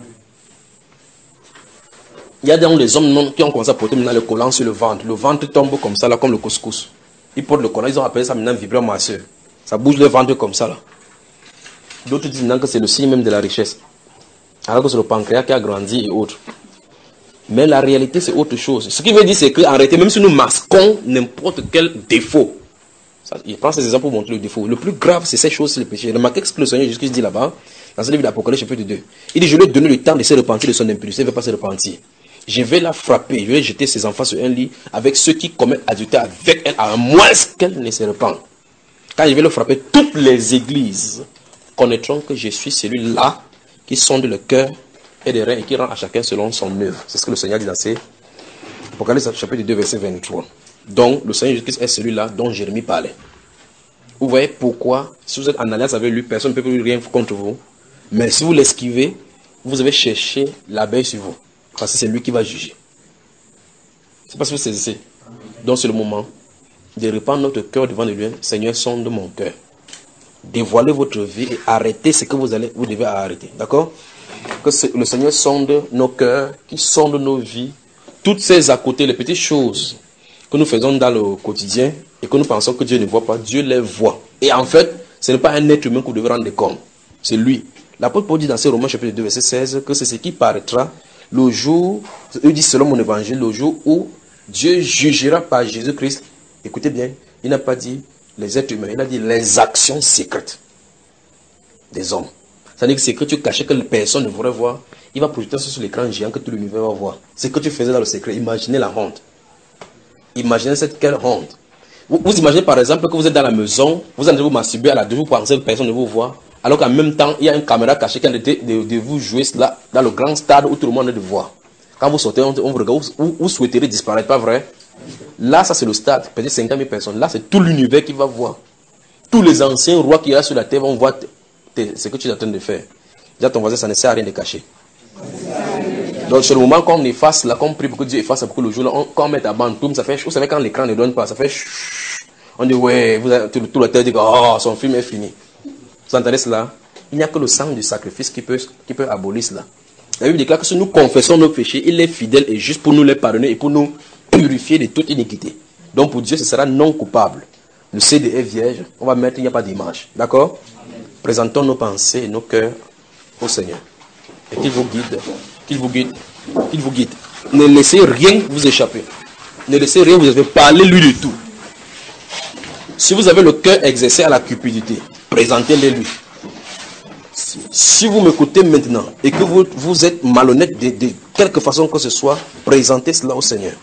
Il y a donc des hommes qui ont commencé à porter maintenant le collant sur le ventre. Le ventre tombe comme ça, là, comme le couscous. Ils portent le collant, ils ont appelé ça maintenant vibrant masseur. Ça bouge le ventre comme ça, là. D'autres disent maintenant que c'est le signe même de la richesse. Alors que c'est le pancréas qui a grandi et autres. Mais la réalité, c'est autre chose. Ce qui veut dire, c'est qu'en réalité, même si nous masquons n'importe quel défaut, ça, il prend ces exemples pour montrer le défaut. Le plus grave, c'est ces choses, c'est le péché. Remarquez ce que le Seigneur Jésus dit là-bas, dans ce livre d'Apocalypse, chapitre deux. Il dit, je lui ai donné le temps de se repentir de son impudicité, il ne veut pas se repentir. Je vais la frapper, je vais jeter ses enfants sur un lit avec ceux qui commettent adultère avec elle, à moins qu'elle ne se repente. Quand je vais le frapper, toutes les églises connaîtront que je suis celui-là qui sonde le cœur et les reins et qui rend à chacun selon son œuvre. C'est ce que le Seigneur dit dans ces Apocalypse chapitre deux, verset vingt-trois. Donc, le Seigneur Jésus-Christ est celui-là dont Jérémie parlait. Vous voyez pourquoi, si vous êtes en alliance avec lui, personne ne peut plus rien contre vous. Mais si vous l'esquivez, vous avez cherché l'abeille sur vous. Parce que c'est lui qui va juger. C'est pas ce que vous saisissez. Donc c'est le moment de répandre notre cœur devant lui. Seigneur, sonde mon cœur. Dévoilez votre vie et arrêtez ce que vous allez, vous devez arrêter. D'accord? Que le Seigneur sonde nos cœurs, qui sonde nos vies. Toutes ces à côté, les petites choses que nous faisons dans le quotidien et que nous pensons que Dieu ne voit pas, Dieu les voit. Et en fait, ce n'est pas un être humain que vous devez rendre compte. C'est lui. L'apôtre Paul dit dans ces Romains chapitre deux, verset seize, que c'est ce qui paraîtra le jour, il dit selon mon évangile, le jour où Dieu jugera par Jésus-Christ. Écoutez bien, il n'a pas dit les êtres humains, il a dit les actions secrètes des hommes. C'est-à-dire que c'est que tu cachais que personne ne pourrait voir. Il va projeter ça sur l'écran géant que tout l'univers va voir. C'est ce que tu faisais dans le secret. Imaginez la honte. Imaginez cette quelle honte. Vous, vous imaginez par exemple que vous êtes dans la maison, vous allez vous masturber à la deux, vous pensez que personne ne vous voit. Alors qu'en même temps, il y a une caméra cachée qui a de, de, de vous jouer cela dans le grand stade où tout le monde est de voir. Quand vous sortez, on, on vous regarde, vous, vous souhaiteriez disparaître, pas vrai? Là, ça c'est le stade, peut-être cinquante mille personnes. Là, c'est tout l'univers qui va voir. Tous les anciens rois qui y a sur la terre vont voir ce que tu es en train de faire. Déjà, ton voisin, ça ne sert à rien de cacher. Donc, c'est le moment qu'on efface, là, qu'on prie pour que Dieu efface, pour que le jour, là, on, quand on met à bande, tout, ça fait, vous savez, quand l'écran ne donne pas, ça fait chut. On dit, ouais, vous avez, tout, tout le terre dit, oh, son film est fini. Vous entendez cela? Il n'y a que le sang du sacrifice qui peut, qui peut abolir cela. La Bible déclare que si nous confessons nos péchés, il est fidèle et juste pour nous les pardonner et pour nous purifier de toute iniquité. Donc pour Dieu, ce sera non coupable. Le C D est vierge, on va mettre, il n'y a pas d'image. D'accord? Présentons nos pensées et nos cœurs au Seigneur. Et qu'il vous guide, qu'il vous guide, qu'il vous guide. Ne laissez rien vous échapper. Ne laissez rien vous échapper. Parlez-lui de tout. Si vous avez le cœur exercé à la cupidité, présentez-le lui. Si vous m'écoutez maintenant et que vous, vous êtes malhonnête de, de quelque façon que ce soit, présentez cela au Seigneur.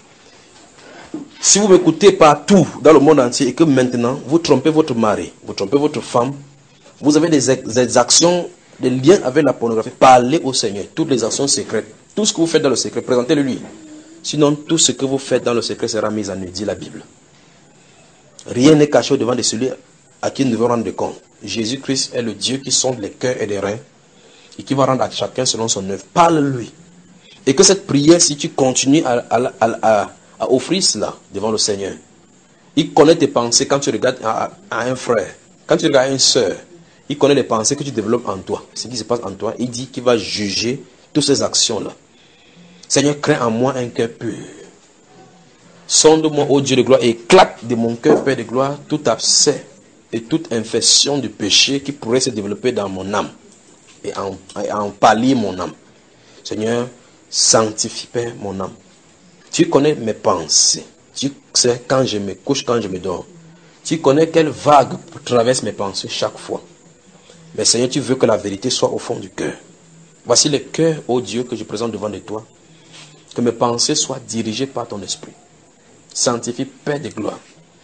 Si vous m'écoutez partout dans le monde entier et que maintenant vous trompez votre mari, vous trompez votre femme, vous avez des, des actions, des liens avec la pornographie, parlez au Seigneur. Toutes les actions secrètes, tout ce que vous faites dans le secret, présentez-le lui. Sinon, tout ce que vous faites dans le secret sera mis en nu, dit la Bible. Rien n'est caché au-devant de celui à qui nous devons rendre compte. Jésus-Christ est le Dieu qui sonde les cœurs et les reins et qui va rendre à chacun selon son œuvre. Parle-lui. Et que cette prière, si tu continues à, à, à, à, à offrir cela devant le Seigneur, il connaît tes pensées quand tu regardes à, à un frère, quand tu regardes à une soeur, il connaît les pensées que tu développes en toi, ce qui se passe en toi. Il dit qu'il va juger toutes ces actions-là. Seigneur, crée en moi un cœur pur. Sonde-moi, ô Dieu de gloire, et éclate de mon cœur, Père de gloire, tout abcès et toute infection du péché qui pourrait se développer dans mon âme et en, et en pallier mon âme. Seigneur, sanctifie, Père, mon âme. Tu connais mes pensées. Tu sais quand je me couche, quand je me dors. Tu connais quelle vague traverse mes pensées chaque fois. Mais Seigneur, tu veux que la vérité soit au fond du cœur. Voici le cœur, ô Dieu, que je présente devant de toi. Que mes pensées soient dirigées par ton esprit. Sanctifie, Père de gloire.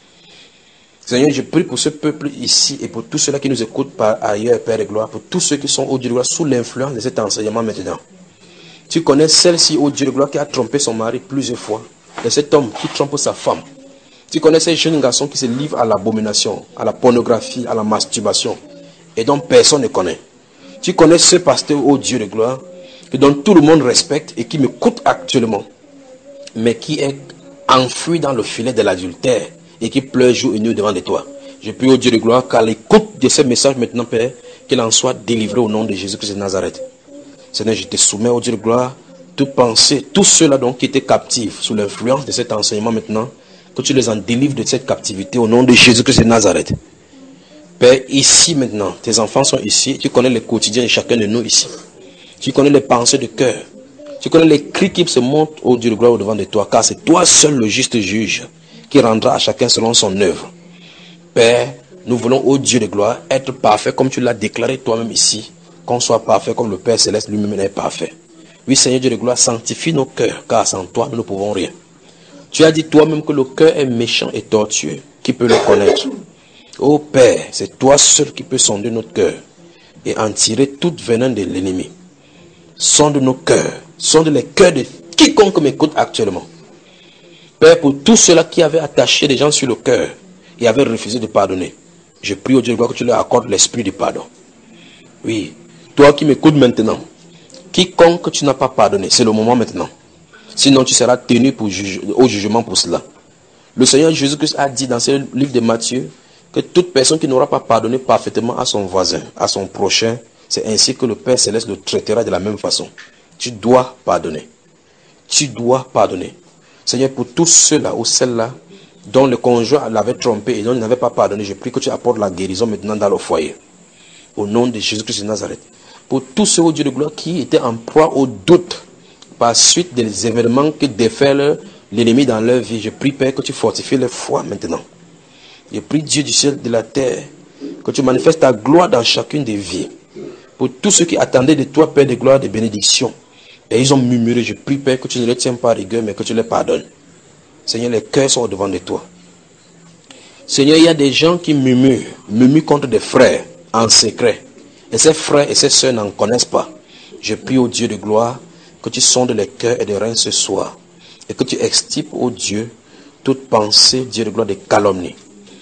Seigneur, je prie pour ce peuple ici et pour tous ceux-là qui nous écoutent par ailleurs, Père de gloire, pour tous ceux qui sont, ô Dieu de gloire, sous l'influence de cet enseignement maintenant. Tu connais celle-ci, ô Dieu de gloire, qui a trompé son mari plusieurs fois. Et cet homme qui trompe sa femme. Tu connais ces jeunes garçons qui se livrent à l'abomination, à la pornographie, à la masturbation, et dont personne ne connaît. Tu connais ce pasteur, ô Dieu de gloire, que dont tout le monde respecte et qui me coûte actuellement, mais qui est enfoui dans le filet de l'adultère et qui pleure jour et nuit devant de toi. Je prie au Dieu de gloire qu'à l'écoute de ce message maintenant, Père, qu'il en soit délivré au nom de Jésus-Christ de Nazareth. Seigneur, je te soumets au Dieu de gloire toute pensée, tous ceux-là donc qui étaient captifs sous l'influence de cet enseignement maintenant, que tu les en délivres de cette captivité au nom de Jésus-Christ de Nazareth. Père, ici maintenant, tes enfants sont ici, tu connais le quotidien de chacun de nous ici. Tu connais les pensées de cœur. Tu connais les cris qui se montent au Dieu de gloire au devant de toi, car c'est toi seul le juste juge qui rendra à chacun selon son œuvre. Père, nous voulons au Dieu de gloire être parfait comme tu l'as déclaré toi-même ici, qu'on soit parfait comme le Père Céleste lui-même est parfait. Oui, Seigneur Dieu de gloire, sanctifie nos cœurs, car sans toi, nous ne pouvons rien. Tu as dit toi-même que le cœur est méchant et tortueux. Qui peut le connaître? Ô Père, c'est toi seul qui peux sonder notre cœur et en tirer toute venin de l'ennemi. Sonde nos cœurs, sonde les cœurs de quiconque m'écoute actuellement. Père, pour tous ceux-là qui avaient attaché des gens sur le cœur et avaient refusé de pardonner, je prie au Dieu de gloire que tu leur accordes l'esprit du pardon. Oui, toi qui m'écoutes maintenant, quiconque tu n'as pas pardonné, c'est le moment maintenant. Sinon tu seras tenu pour juge, au jugement pour cela. Le Seigneur Jésus-Christ a dit dans ce livre de Matthieu que toute personne qui n'aura pas pardonné parfaitement à son voisin, à son prochain, c'est ainsi que le Père Céleste le traitera de la même façon. Tu dois pardonner. Tu dois pardonner. Seigneur, pour tous ceux-là ou celles-là dont le conjoint l'avait trompé et dont il n'avait pas pardonné, je prie que tu apportes la guérison maintenant dans le foyer. Au nom de Jésus-Christ de Nazareth. Pour tous ceux, au Dieu de gloire, qui étaient en proie au doute par suite des événements que déferle l'ennemi dans leur vie, je prie, Père, que tu fortifies leur foi maintenant. Je prie, Dieu du ciel, de la terre, que tu manifestes ta gloire dans chacune des vies. Pour tous ceux qui attendaient de toi, Père de gloire, de bénédiction, et ils ont murmuré, je prie, Père, que tu ne les tiens pas à rigueur, mais que tu les pardonnes. Seigneur, les cœurs sont au devant de toi. Seigneur, il y a des gens qui murmurent, murmurent contre des frères en secret. Et ces frères et ces sœurs n'en connaissent pas. Je prie au Dieu de gloire que tu sondes les cœurs et les reins ce soir. Et que tu extirpes, ô Dieu, toute pensée, Dieu de gloire, de calomnie,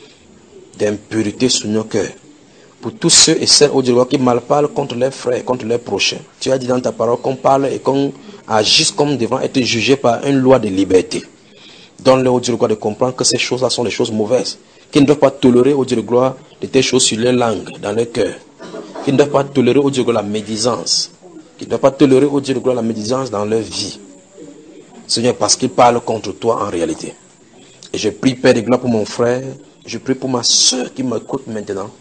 d'impurité sur nos cœurs. Pour tous ceux et celles, ô Dieu de gloire, qui mal parlent contre leurs frères, contre leurs prochains. Tu as dit dans ta parole qu'on parle et qu'on agisse comme devant être jugé par une loi de liberté. Donne-leur, ô Dieu de gloire, de comprendre que ces choses-là sont des choses mauvaises. Qu'ils ne doivent pas tolérer, ô Dieu de gloire, de telles choses sur leur langue, dans leur cœur. Qu'ils ne doivent pas tolérer, ô Dieu de gloire, la médisance. Qu'ils ne doivent pas tolérer, ô Dieu de gloire, la médisance dans leur vie. Seigneur, parce qu'ils parlent contre toi en réalité. Et je prie, Père de gloire, pour mon frère. Je prie pour ma soeur qui m'écoute maintenant.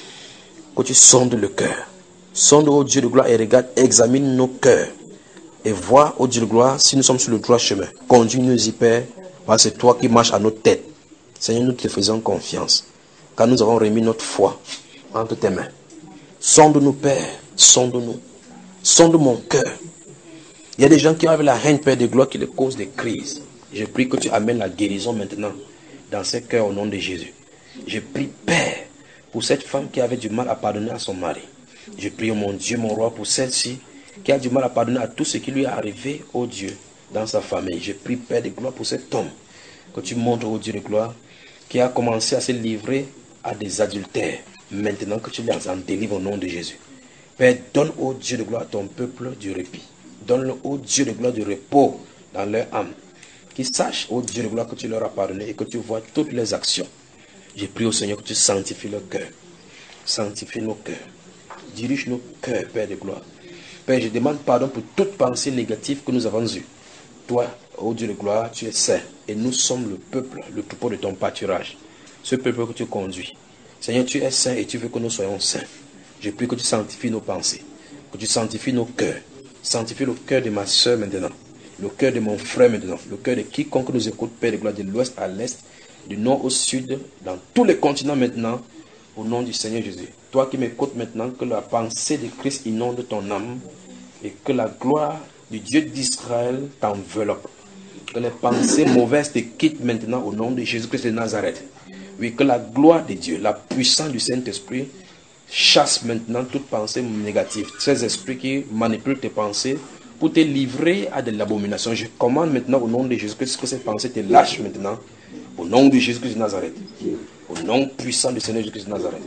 Que tu sondes le cœur. Sonde, ô Dieu de gloire, et regarde, examine nos cœurs. Et vois, ô Dieu de gloire, si nous sommes sur le droit chemin. Conduis-nous y, Père, parce que c'est toi qui marches à notre tête. Seigneur, nous te faisons confiance. Car nous avons remis notre foi entre tes mains. Sonde-nous, Père. Sonde-nous. Sonde mon cœur. Il y a des gens qui ont la haine, Père de gloire, qui les causent des crises. Je prie que tu amènes la guérison maintenant dans ces cœurs au nom de Jésus. Je prie, Père, pour cette femme qui avait du mal à pardonner à son mari. Je prie, oh mon Dieu, mon roi, pour celle-ci qui a du mal à pardonner à tout ce qui lui est arrivé, oh Dieu, dans sa famille. Je prie, Père de gloire, pour cet homme que tu montres, oh Dieu de gloire, qui a commencé à se livrer à des adultères. Maintenant que tu les en délivres au nom de Jésus. Père, donne, oh Dieu de gloire, à ton peuple du répit. Donne-le, ô Dieu de gloire, du repos dans leur âme. Qu'ils sachent, ô Dieu de gloire, que tu leur as pardonné et que tu vois toutes les actions. J'ai prié au Seigneur que tu sanctifies leur cœur. Sanctifie nos cœurs. Dirige nos cœurs, Père de gloire. Père, je demande pardon pour toute pensée négative que nous avons eue. Toi, ô Dieu de gloire, tu es saint. Et nous sommes le peuple, le troupeau de ton pâturage. Ce peuple que tu conduis. Seigneur, tu es saint et tu veux que nous soyons saints. Je prie que tu sanctifies nos pensées. Que tu sanctifies nos cœurs. Sanctifie le cœur de ma soeur maintenant, le cœur de mon frère maintenant, le cœur de quiconque nous écoute, Père de gloire, de l'ouest à l'est, du nord au sud, dans tous les continents maintenant, au nom du Seigneur Jésus. Toi qui m'écoutes maintenant, que la pensée de Christ inonde ton âme et que la gloire du Dieu d'Israël t'enveloppe. Que les pensées mauvaises te quittent maintenant au nom de Jésus-Christ de Nazareth. Oui, que la gloire de Dieu, la puissance du Saint-Esprit chasse maintenant toute pensée négative. Ces esprits qui manipulent tes pensées pour te livrer à de l'abomination. Je commande maintenant au nom de Jésus-Christ que ces pensées te lâchent maintenant. Au nom de Jésus-Christ de Nazareth. Au nom puissant du Seigneur Jésus-Christ de Nazareth.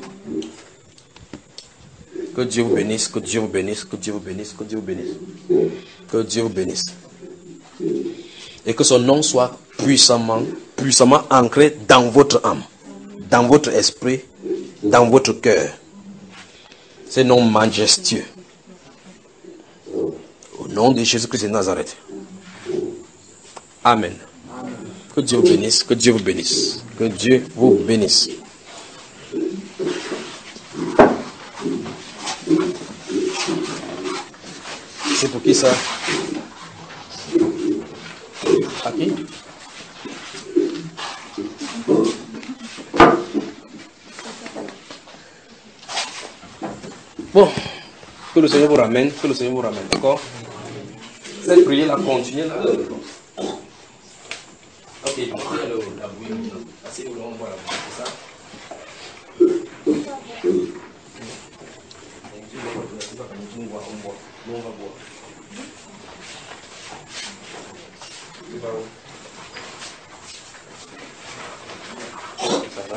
Que Dieu vous bénisse, que Dieu vous bénisse, que Dieu vous bénisse, que Dieu vous bénisse. Que Dieu vous bénisse. Et que son nom soit puissamment, puissamment ancré dans votre âme, dans votre esprit, dans votre cœur. C'est un nom majestueux. Au nom de Jésus-Christ de Nazareth. Amen. Que Dieu vous bénisse, que Dieu vous bénisse, que Dieu vous bénisse. C'est pour qui ça? À qui? Bon, que le Seigneur vous ramène, que le Seigneur vous ramène, d'accord? Cette prière-là, continuez là. Ok, je vais faire la bouillie. Assez où on voit la bouillie, c'est ça? On boit, on boit. Nous, on va boire. Tu vas où? Ça va?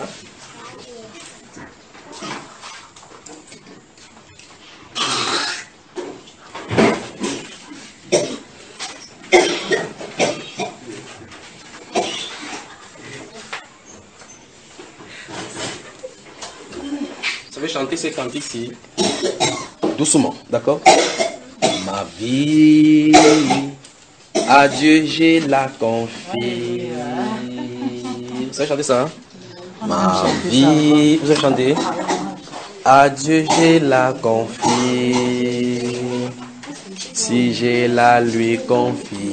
Vous savez chanter ces cantiques-ci doucement, d'accord? Ma vie, à Dieu j'ai la confie. Vous savez chanter ça, hein? Ma vie, vous savez chanter? À Dieu j'ai la confie. Si j'ai la lui confie,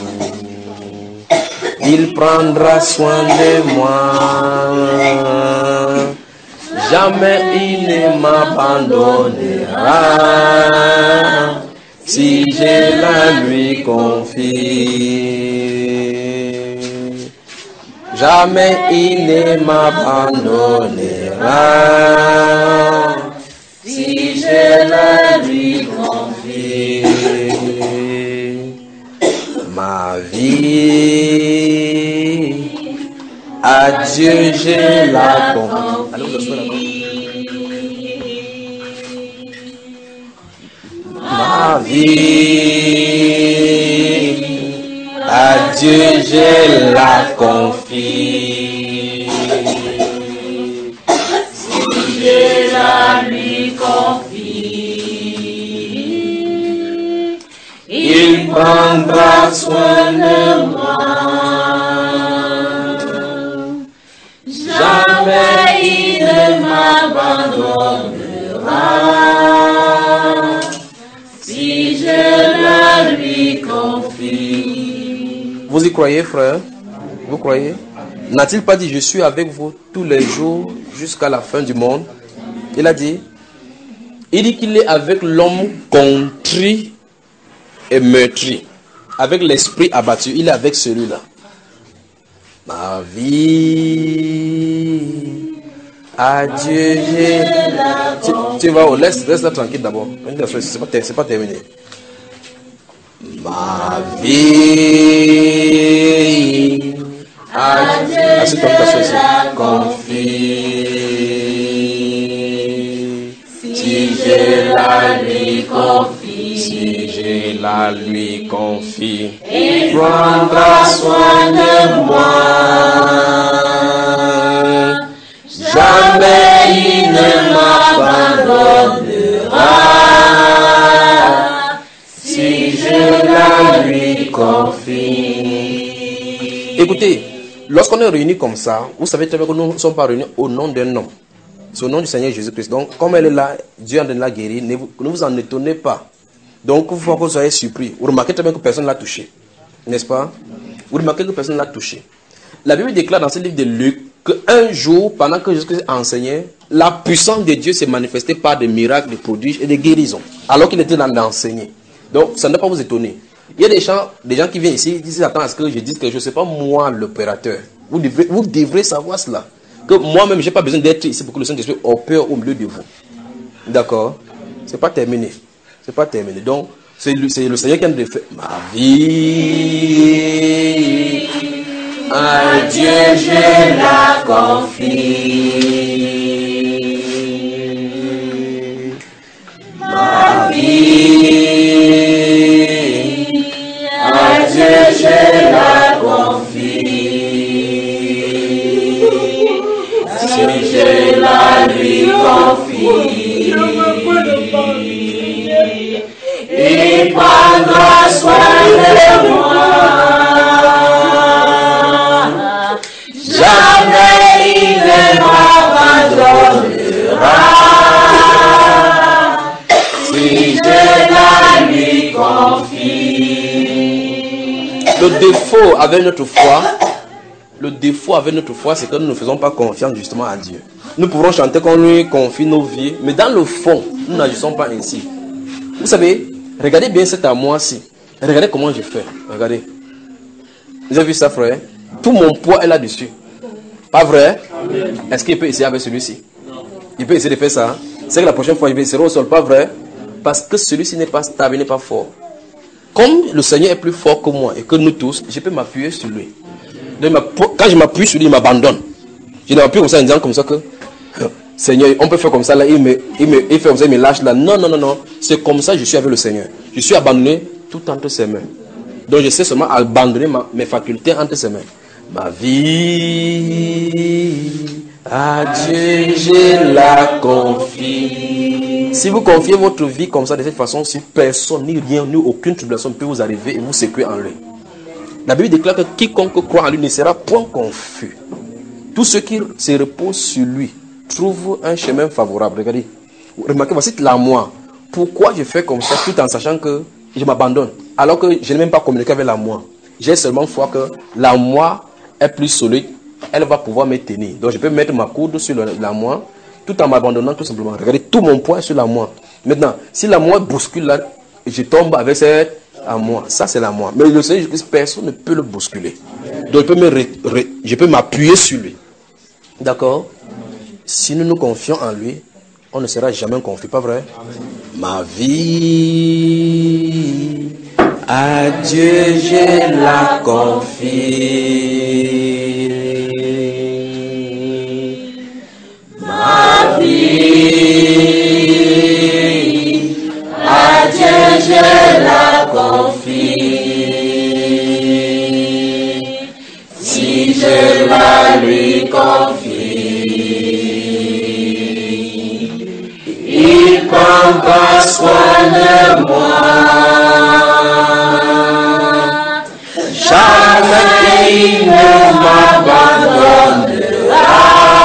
il prendra soin de moi. Jamais il ne m'abandonnera si je la lui confie. Jamais il ne m'abandonnera si je la lui confie. Ma vie, à Dieu je la confie. Ma vie, à Dieu je la confie. Si je la lui confie, il prendra soin de moi. Jamais il ne m'abandonnera. Si je la lui confie. Vous y croyez, frère? Vous croyez? N'a-t-il pas dit, je suis avec vous tous les jours jusqu'à la fin du monde? Il a dit, il dit qu'il est avec l'homme contrit et meurtri, avec l'esprit abattu. Il est avec celui-là. Ma vie, adieu. Tu, tu vas où? Laisse, laisse la tranquille d'abord. C'est pas, c'est pas terminé. Ma vie, adieu. Assieds-toi, ta confie. Si je la lui confie, si je la lui confie, il prendra soin de moi. Jamais il ne m'abandonnera si je la lui confie. Écoutez, lorsqu'on est réunis comme ça, vous savez très bien que nous ne sommes pas réunis au nom d'un homme. C'est au nom du Seigneur Jésus-Christ. Donc, comme elle est là, Dieu en l'a guéri, ne vous, ne vous en étonnez pas Donc, il faut que vous soyez surpris. Vous remarquez très bien que personne ne l'a touché. N'est-ce pas? Vous remarquez que personne ne l'a touché. La Bible déclare dans ce livre de Luc qu'un jour, pendant que Jésus enseignait, la puissance de Dieu s'est manifestée par des miracles, des prodiges et des guérisons. Alors qu'il était dans d'enseigner. Donc, ça ne doit pas vous étonner. Il y a des gens, des gens qui viennent ici, ils disent, attends, à ce que je dise que je ne sais pas moi l'opérateur. Vous devrez, vous devrez savoir cela. Que moi-même, je n'ai pas besoin d'être ici pour que le Saint-Esprit opère au milieu de vous. D'accord? Ce n'est pas terminé. Ce n'est pas terminé. Donc, c'est le, c'est le Seigneur qui a de faire ma vie. À Dieu je la confie. Ma vie. À Dieu je la confie. Si je la lui confie. Il prendra soin de moi. Jamais il ne m'abandonnera. Si je la lui confie. Le défaut avec notre foi, le défaut avec notre foi, c'est que nous ne faisons pas confiance justement à Dieu. Nous pourrons chanter qu'on lui confie nos vies, mais dans le fond, nous n'agissons pas ainsi. Vous savez, regardez bien cet amour-ci. Regardez comment je fais. Regardez. Vous avez vu ça, frère? Tout mon poids est là-dessus. Pas vrai? Est-ce qu'il peut essayer avec celui-ci? Il peut essayer de faire ça. C'est que la prochaine fois, il va essayer au sol. Pas vrai? Parce que celui-ci n'est pas stable, il n'est pas fort. Comme le Seigneur est plus fort que moi et que nous tous, je peux m'appuyer sur lui. Donc, quand je m'appuie sur lui, il m'abandonne. Je ne m'appuie comme ça en disant comme ça que Seigneur, on peut faire comme ça là, il me, il me il fait comme ça, il me lâche là. Non, non, non, non. C'est comme ça que je suis avec le Seigneur. Je suis abandonné tout entre ses mains. Donc je sais seulement abandonner ma, mes facultés entre ses mains. Ma vie, à Dieu je la confie. Si vous confiez votre vie comme ça, de cette façon, si personne, ni rien, ni aucune tribulation ne peut vous arriver et vous secouer en lui. La Bible déclare que quiconque croit en lui ne sera point confus. Tous ceux qui se reposent sur lui trouvent un chemin favorable. Regardez. Remarquez, voici la moi. Pourquoi je fais comme ça tout en sachant que je m'abandonne alors que je n'ai même pas communiqué avec la moi. J'ai seulement foi que la moi est plus solide. Elle va pouvoir me tenir. Donc je peux mettre ma coude sur le, la moi tout en m'abandonnant tout simplement. Regardez, tout mon poids est sur la moi. Maintenant, si la moi bouscule là, je tombe avec cette à moi. Ça c'est la moi. Mais le Seigneur Jésus-Christ, personne ne peut le bousculer. Donc je peux me ré, ré, je peux m'appuyer sur lui. D'accord? Si nous nous confions en lui, on ne sera jamais confus, pas vrai? Ma vie, à Dieu je la confie. Ma vie, à Dieu je la confie. Si je la lui confie, il prendra soin de moi. Jamais il ne m'abandonnera.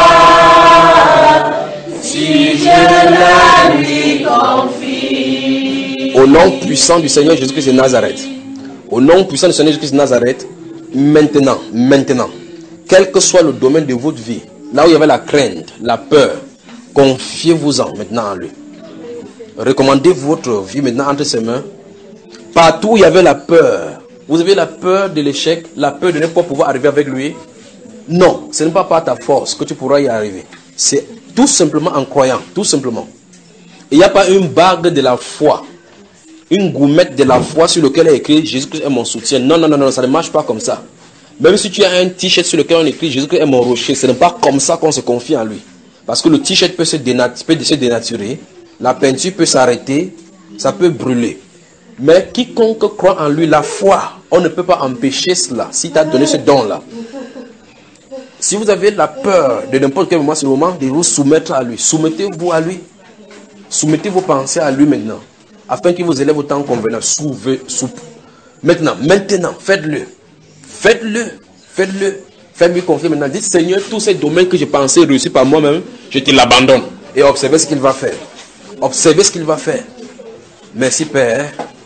Si je la lui confie. Au nom puissant du Seigneur Jésus-Christ de Nazareth. Au nom puissant du Seigneur Jésus-Christ de Nazareth. Maintenant, maintenant. Quel que soit le domaine de votre vie, là où il y avait la crainte, la peur, confiez-vous-en maintenant en lui. Recommandez votre vie maintenant entre ses mains. Partout où il y avait la peur, vous avez la peur de l'échec, la peur de ne pas pouvoir arriver avec lui. Non, ce n'est pas par ta force que tu pourras y arriver. C'est tout simplement en croyant, tout simplement. Il n'y a pas une bague de la foi, une gourmette de la foi sur laquelle est écrit Jésus-Christ est mon soutien. Non, non, non, non, ça ne marche pas comme ça. Même si tu as un t-shirt sur lequel on écrit Jésus-Christ est mon rocher, ce n'est pas comme ça qu'on se confie en lui. Parce que le t-shirt peut se dénat- peut se dénaturer, la peinture peut s'arrêter, ça peut brûler. Mais quiconque croit en lui, la foi, on ne peut pas empêcher cela. Si tu as donné ce don-là. Si vous avez la peur de n'importe quel moment, c'est le moment de vous soumettre à lui. Soumettez-vous à lui. Soumettez vos pensées à lui maintenant. Afin qu'il vous élève au temps convenant. Souvez, sou... Maintenant, maintenant, faites-le. Faites-le. Faites-le. Faites-lui confier maintenant. Dites, Seigneur, tous ces domaines que j'ai pensé réussir par moi-même, je te l'abandonne. Et observez ce qu'il va faire. Observez ce qu'il va faire. Merci, Père.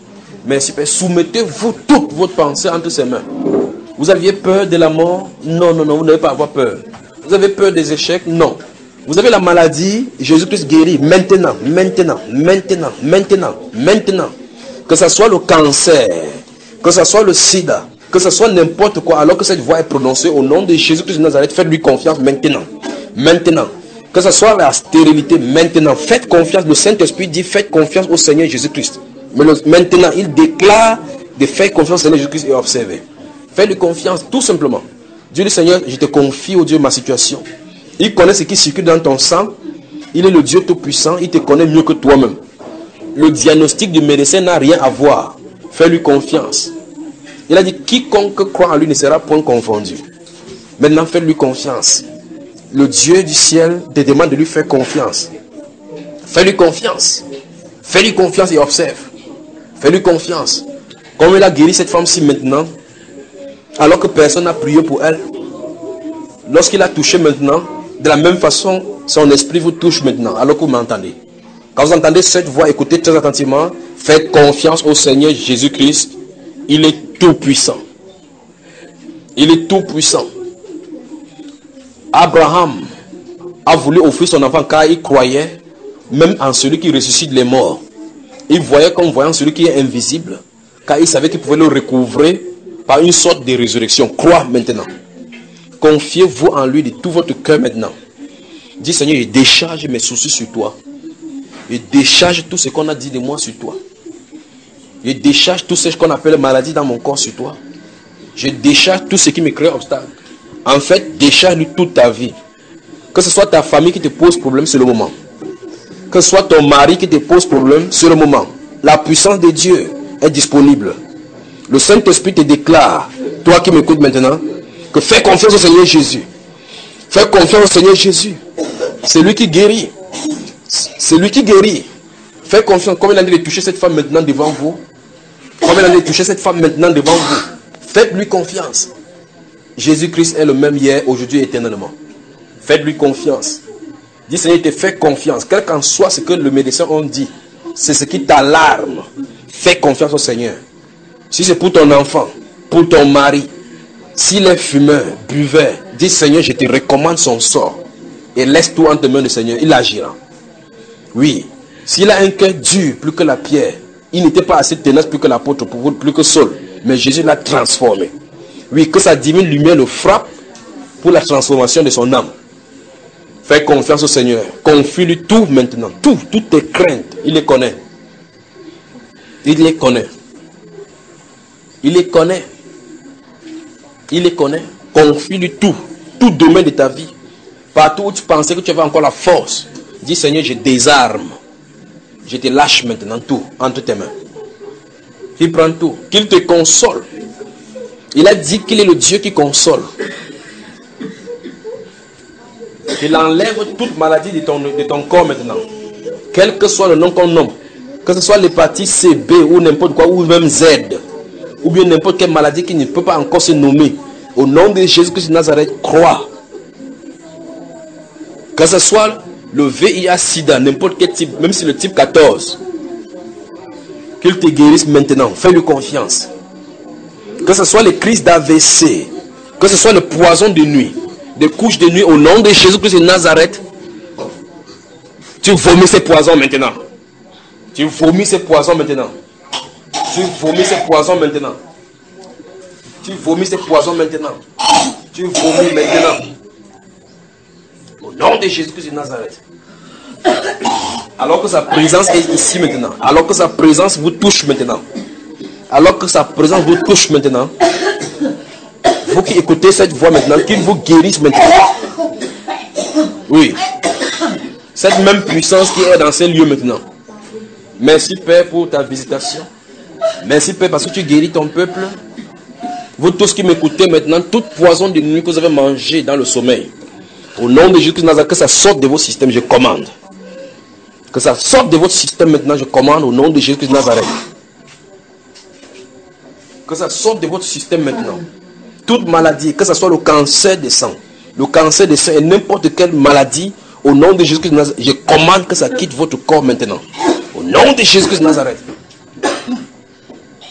Merci Père. Soumettez-vous toute votre pensée entre ses mains. Vous aviez peur de la mort? Non, non, non, vous n'avez pas à avoir peur. Vous avez peur des échecs? Non. Vous avez la maladie, Jésus-Christ guérit maintenant, maintenant, maintenant, maintenant, maintenant. Que ce soit le cancer, que ce soit le sida, que ce soit n'importe quoi, alors que cette voix est prononcée au nom de Jésus-Christ de Nazareth, faites-lui confiance maintenant. Maintenant. Que ce soit la stérilité, maintenant. Faites confiance. Le Saint-Esprit dit faites confiance au Seigneur Jésus-Christ. Mais le, maintenant, il déclare de faire confiance au Seigneur Jésus-Christ et observer. Faites-lui confiance tout simplement. Dieu dit Seigneur, je te confie au Dieu ma situation. Il connaît ce qui circule dans ton sang. Il est le Dieu tout-puissant. Il te connaît mieux que toi-même. Le diagnostic du médecin n'a rien à voir. Fais-lui confiance. Il a dit, quiconque croit en lui ne sera point confondu. Maintenant, fais-lui confiance. Le Dieu du ciel te demande de lui faire confiance. Fais-lui confiance. Fais-lui confiance et observe. Fais-lui confiance. Comme il a guéri cette femme-ci maintenant, alors que personne n'a prié pour elle, lorsqu'il a touché maintenant, de la même façon, son esprit vous touche maintenant, alors que vous m'entendez. Quand vous entendez cette voix, écoutez très attentivement. Faites confiance au Seigneur Jésus-Christ. Il est tout puissant. Il est tout puissant. Abraham a voulu offrir son enfant car il croyait même en celui qui ressuscite les morts. Il voyait comme voyant celui qui est invisible, car il savait qu'il pouvait le recouvrer par une sorte de résurrection. Crois maintenant. Confiez-vous en lui de tout votre cœur maintenant. Dis Seigneur, je décharge mes soucis sur toi. Je décharge tout ce qu'on a dit de moi sur toi. Je décharge tout ce qu'on appelle maladie dans mon corps sur toi. Je décharge tout ce qui me crée obstacle. En fait, décharge-lui toute ta vie. Que ce soit ta famille qui te pose problème, c'est le moment. Que ce soit ton mari qui te pose problème, c'est le moment. La puissance de Dieu est disponible. Le Saint-Esprit te déclare, toi qui m'écoutes maintenant, que fais confiance au Seigneur Jésus. Fais confiance au Seigneur Jésus. C'est lui qui guérit. C'est lui qui guérit. Fais confiance. Comme il a dit de toucher cette femme maintenant devant vous. Comme il a dit de toucher cette femme maintenant devant vous. Faites-lui confiance. Jésus-Christ est le même hier, aujourd'hui et éternellement. Faites-lui confiance. Dis Seigneur, te fais confiance. Quel qu'en soit ce que le médecin a dit, c'est ce qui t'alarme. Fais confiance au Seigneur. Si c'est pour ton enfant, pour ton mari, s'il est fumeur, buveur, dis Seigneur, je te recommande son sort. Et laisse tout entre les mains du Seigneur. Il agira. Oui. S'il a un cœur dur plus que la pierre, il n'était pas assez tenace plus que l'apôtre, plus que Saul. Mais Jésus l'a transformé. Oui, que sa divine lumière le frappe pour la transformation de son âme. Fais confiance au Seigneur. Confie-lui tout maintenant. Tout, toutes tes craintes. Il les connaît. Il les connaît. Il les connaît. Il les connaît. Confie-lui tout. Tout domaine de ta vie. Partout où tu pensais que tu avais encore la force. Dis Seigneur, je désarme. Je te lâche maintenant tout entre tes mains. Il prend tout. Qu'il te console. Il a dit qu'il est le Dieu qui console. Il enlève toute maladie de ton, de ton corps maintenant. Quel que soit le nom qu'on nomme. Que ce soit l'hépatite C, B ou n'importe quoi, ou même Z. Ou bien n'importe quelle maladie qui ne peut pas encore se nommer. Au nom de Jésus-Christ de Nazareth, crois. Que ce soit le V I H sida, n'importe quel type, même si le type quatorze. Qu'il te guérisse maintenant. Fais-lui confiance. Que ce soit les crises d'A V C. Que ce soit le poison de nuit. Des couches de nuit au nom de Jésus-Christ de Nazareth. Tu vomis ces poisons maintenant. Tu vomis ces poisons maintenant. Tu vomis ces poisons maintenant. Tu vomis ces poisons maintenant. Tu vomis maintenant. Au nom de Jésus-Christ de Nazareth. Alors que sa présence est ici maintenant. Alors que sa présence vous touche maintenant. Alors que sa présence vous touche maintenant. Vous qui écoutez cette voix maintenant, qu'il vous guérisse maintenant. Oui. Cette même puissance qui est dans ces lieux maintenant. Merci Père pour ta visitation. Merci Père parce que tu guéris ton peuple. Vous tous qui m'écoutez maintenant, toute poison de nuit que vous avez mangé dans le sommeil. Au nom de Jésus-Christ de Nazareth, que ça sorte de vos systèmes, je commande. Que ça sorte de votre système maintenant, je commande au nom de Jésus-Christ de Nazareth. Que ça sorte de votre système maintenant. Toute maladie, que ce soit le cancer de sang, le cancer de sang et n'importe quelle maladie, au nom de Jésus-Christ de Nazareth, je commande que ça quitte votre corps maintenant. Au nom de Jésus-Christ de Nazareth.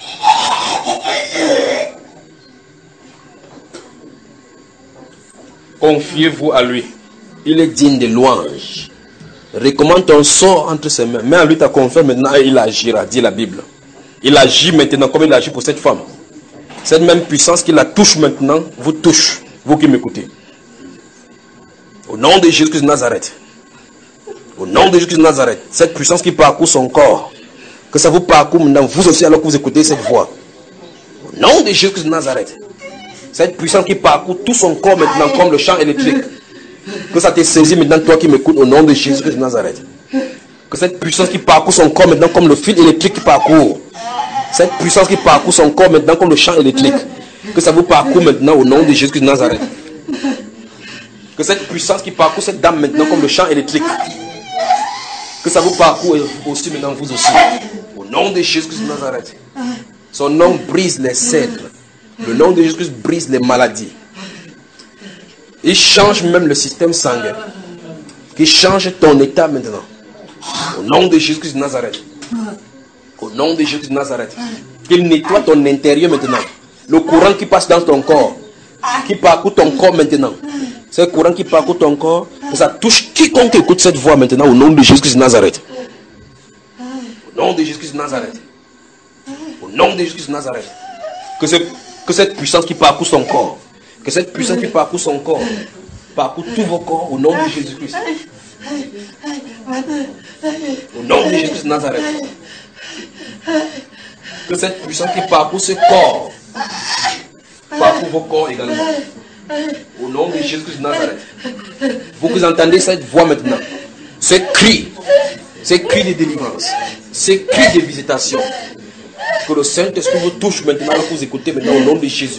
Confiez-vous à lui. Il est digne de louange. Recommande ton sort entre ses mains. Mets à lui ta confiance maintenant et il agira, dit la Bible. Il agit maintenant comme il agit pour cette femme. Cette même puissance qui la touche maintenant, vous touche, vous qui m'écoutez. Au nom de Jésus-Christ de Nazareth. Au nom de Jésus-Christ de Nazareth. Cette puissance qui parcourt son corps. Que ça vous parcourt maintenant, vous aussi, alors que vous écoutez cette voix. Au nom de Jésus-Christ de Nazareth. Cette puissance qui parcourt tout son corps maintenant, comme le champ électrique. Que ça te saisit maintenant, toi qui m'écoutes, au nom de Jésus-Christ de Nazareth. Que cette puissance qui parcourt son corps maintenant, comme le fil électrique qui parcourt. Cette puissance qui parcourt son corps maintenant, comme le champ électrique. Que ça vous parcourt maintenant, au nom de Jésus-Christ de Nazareth. Que cette puissance qui parcourt cette dame maintenant, comme le champ électrique. Que ça vous parcourt aussi maintenant, vous aussi. Au nom de Jésus-Christ de Nazareth. Son nom brise les cèdres. Le nom de Jésus-Christ brise les maladies. Il change même le système sanguin. Il change ton état maintenant. Au nom de Jésus-Christ de Nazareth. Au nom de Jésus de Nazareth. Qu'il nettoie ton intérieur maintenant. Le courant qui passe dans ton corps. Qui parcourt ton corps maintenant. C'est le courant qui parcourt ton corps. Que ça touche quiconque écoute cette voix maintenant. Au nom de Jésus de Nazareth. Au nom de Jésus de Nazareth. Au nom de Jésus de Nazareth. Que, ce, que cette puissance qui parcourt son corps. Que cette puissance qui parcourt son corps. Parcourt tous vos corps. Au nom de Jésus-Christ. Au nom de Jésus de Nazareth. Que cette puissance qui parcourt ce corps parcourt vos corps également. Au nom de Jésus de Nazareth. Vous vous entendez cette voix maintenant. Ce cri. Ce cri de délivrance. Ce cri de visitation. Que le Saint-Esprit vous touche maintenant. Que vous écoutez maintenant au nom de Jésus.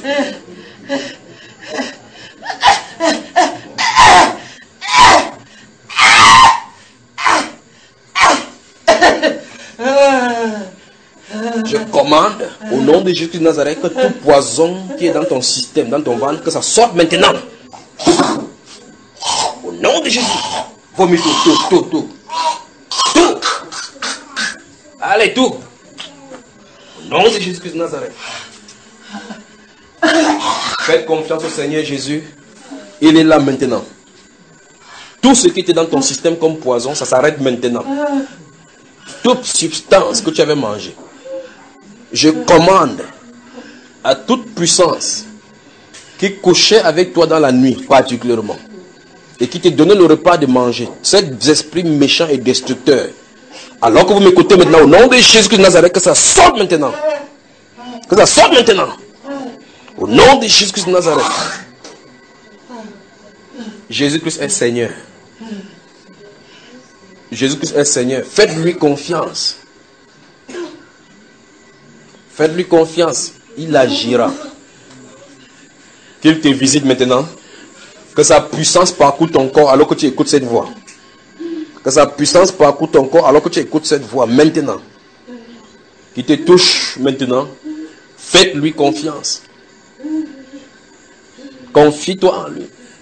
Je commande au nom de Jésus de Nazareth que tout poison qui est dans ton système, dans ton ventre, que ça sorte maintenant. Au nom de Jésus. Vomis tout, tout, tout, tout. Tout. Allez, tout. Au nom de Jésus de Nazareth. Faites confiance au Seigneur Jésus. Il est là maintenant. Tout ce qui était dans ton système comme poison, ça s'arrête maintenant. Toute substance que tu avais mangée. Je commande à toute puissance qui couchait avec toi dans la nuit particulièrement et qui te donnait le repas de manger, cet esprit méchant et destructeur, alors que vous m'écoutez maintenant au nom de Jésus de Nazareth, que ça sorte maintenant. Que ça sorte maintenant. Au nom de Jésus de Nazareth. Jésus-Christ est Seigneur. Jésus-Christ est Seigneur. Faites-lui confiance. Faites-lui confiance. Il agira. Qu'il te visite maintenant. Que sa puissance parcourt ton corps alors que tu écoutes cette voix. Que sa puissance parcourt ton corps alors que tu écoutes cette voix maintenant. Qu'il te touche maintenant. Faites-lui confiance. Confie-toi en lui.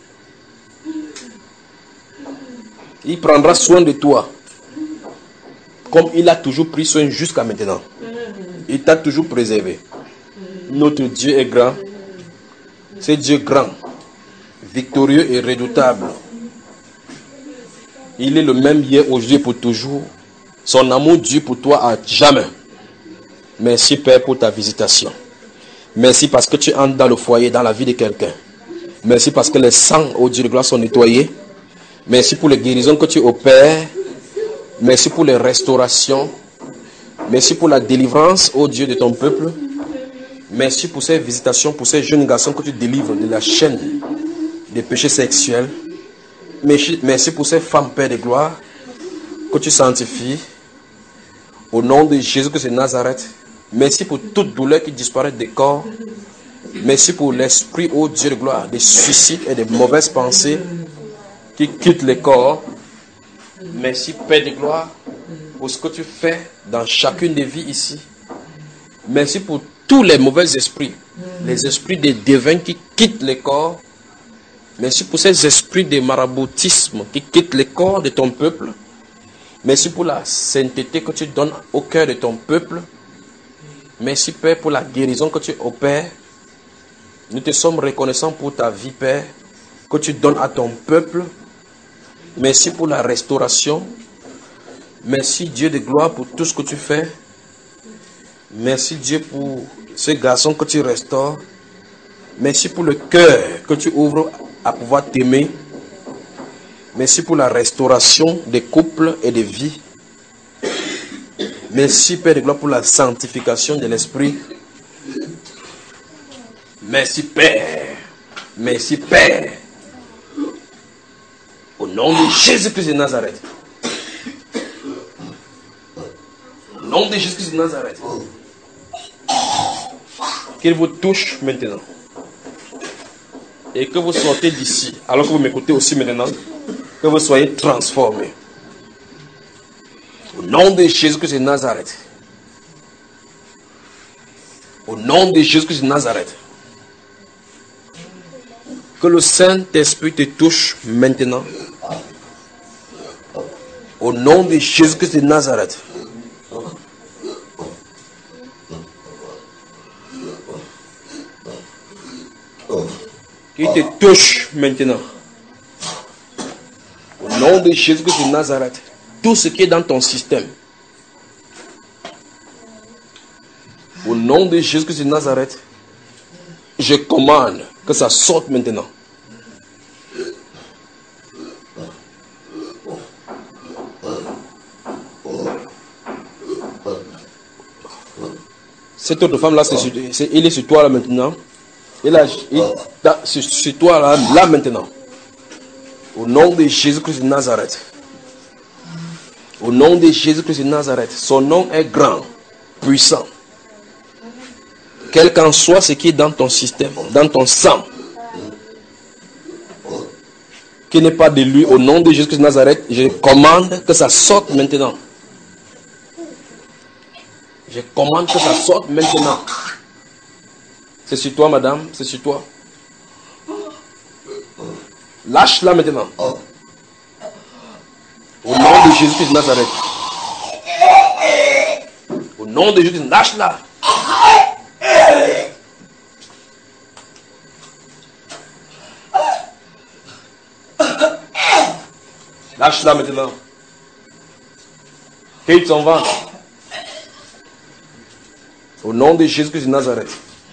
Il prendra soin de toi. Comme il a toujours pris soin jusqu'à maintenant. Il t'a toujours préservé. Notre Dieu est grand. C'est Dieu grand. Victorieux et redoutable. Il est le même hier, aujourd'hui, pour toujours. Son amour Dieu pour toi à jamais. Merci Père pour ta visitation. Merci parce que tu entres dans le foyer, dans la vie de quelqu'un. Merci parce que les sangs, ô Dieu de gloire, sont nettoyés. Merci pour les guérisons que tu opères. Merci pour les restaurations. Merci pour la délivrance, ô Dieu de ton peuple. Merci pour ces visitations, pour ces jeunes garçons que tu délivres de la chaîne des péchés sexuels. Merci, merci pour ces femmes, Père de gloire, que tu sanctifies. Au nom de Jésus-Christ de Nazareth. Merci pour toute douleur qui disparaît des corps. Merci pour l'esprit, ô Dieu de gloire, des suicides et des mauvaises pensées qui quittent les corps. Merci, Père de gloire, pour ce que tu fais dans chacune des vies ici. Merci pour tous les mauvais esprits, les esprits des devins qui quittent les corps. Merci pour ces esprits de maraboutisme qui quittent les corps de ton peuple. Merci pour la sainteté que tu donnes au cœur de ton peuple. Merci, Père, pour la guérison que tu opères. Nous te sommes reconnaissants pour ta vie, Père. que tu donnes à ton peuple. Merci pour la restauration. Merci Dieu de gloire pour tout ce que tu fais. Merci Dieu pour ce garçon que tu restaures. Merci pour le cœur que tu ouvres à pouvoir t'aimer. Merci pour la restauration des couples et des vies. Merci Père de gloire pour la sanctification de l'esprit. Merci Père. Merci Père. Au nom de Jésus-Christ de Nazareth. Au nom de Jésus-Christ de Nazareth. Qu'il vous touche maintenant. Et que vous sortez d'ici, alors que vous m'écoutez aussi maintenant, que vous soyez transformés. Au nom de Jésus-Christ de Nazareth. Au nom de Jésus-Christ de Nazareth. Que le Saint-Esprit te touche maintenant. Au nom de Jésus-Christ de Nazareth. Qu'il te touche maintenant. Au nom de Jésus-Christ de Nazareth. Tout ce qui est dans ton système. Au nom de Jésus-Christ de Nazareth. Je commande que ça sorte maintenant. Cette autre femme là, c'est, c'est, il est sur toi là maintenant. Il est sur, sur toi là, là maintenant. Au nom de Jésus-Christ de Nazareth. Au nom de Jésus-Christ de Nazareth. Son nom est grand, puissant. Quel qu'en soit ce qui est dans ton système, dans ton sang, qui n'est pas de lui, au nom de Jésus-Christ de Nazareth, je commande que ça sorte maintenant. Je commande que ça sorte maintenant. C'est sur toi, madame, c'est sur toi. Lâche-la maintenant. Au nom de Jésus-Christ de Nazareth. Au nom de Jésus, lâche-la. Lâche-la maintenant. Quitte son ventre. Au nom de Jésus-Christ de Nazareth.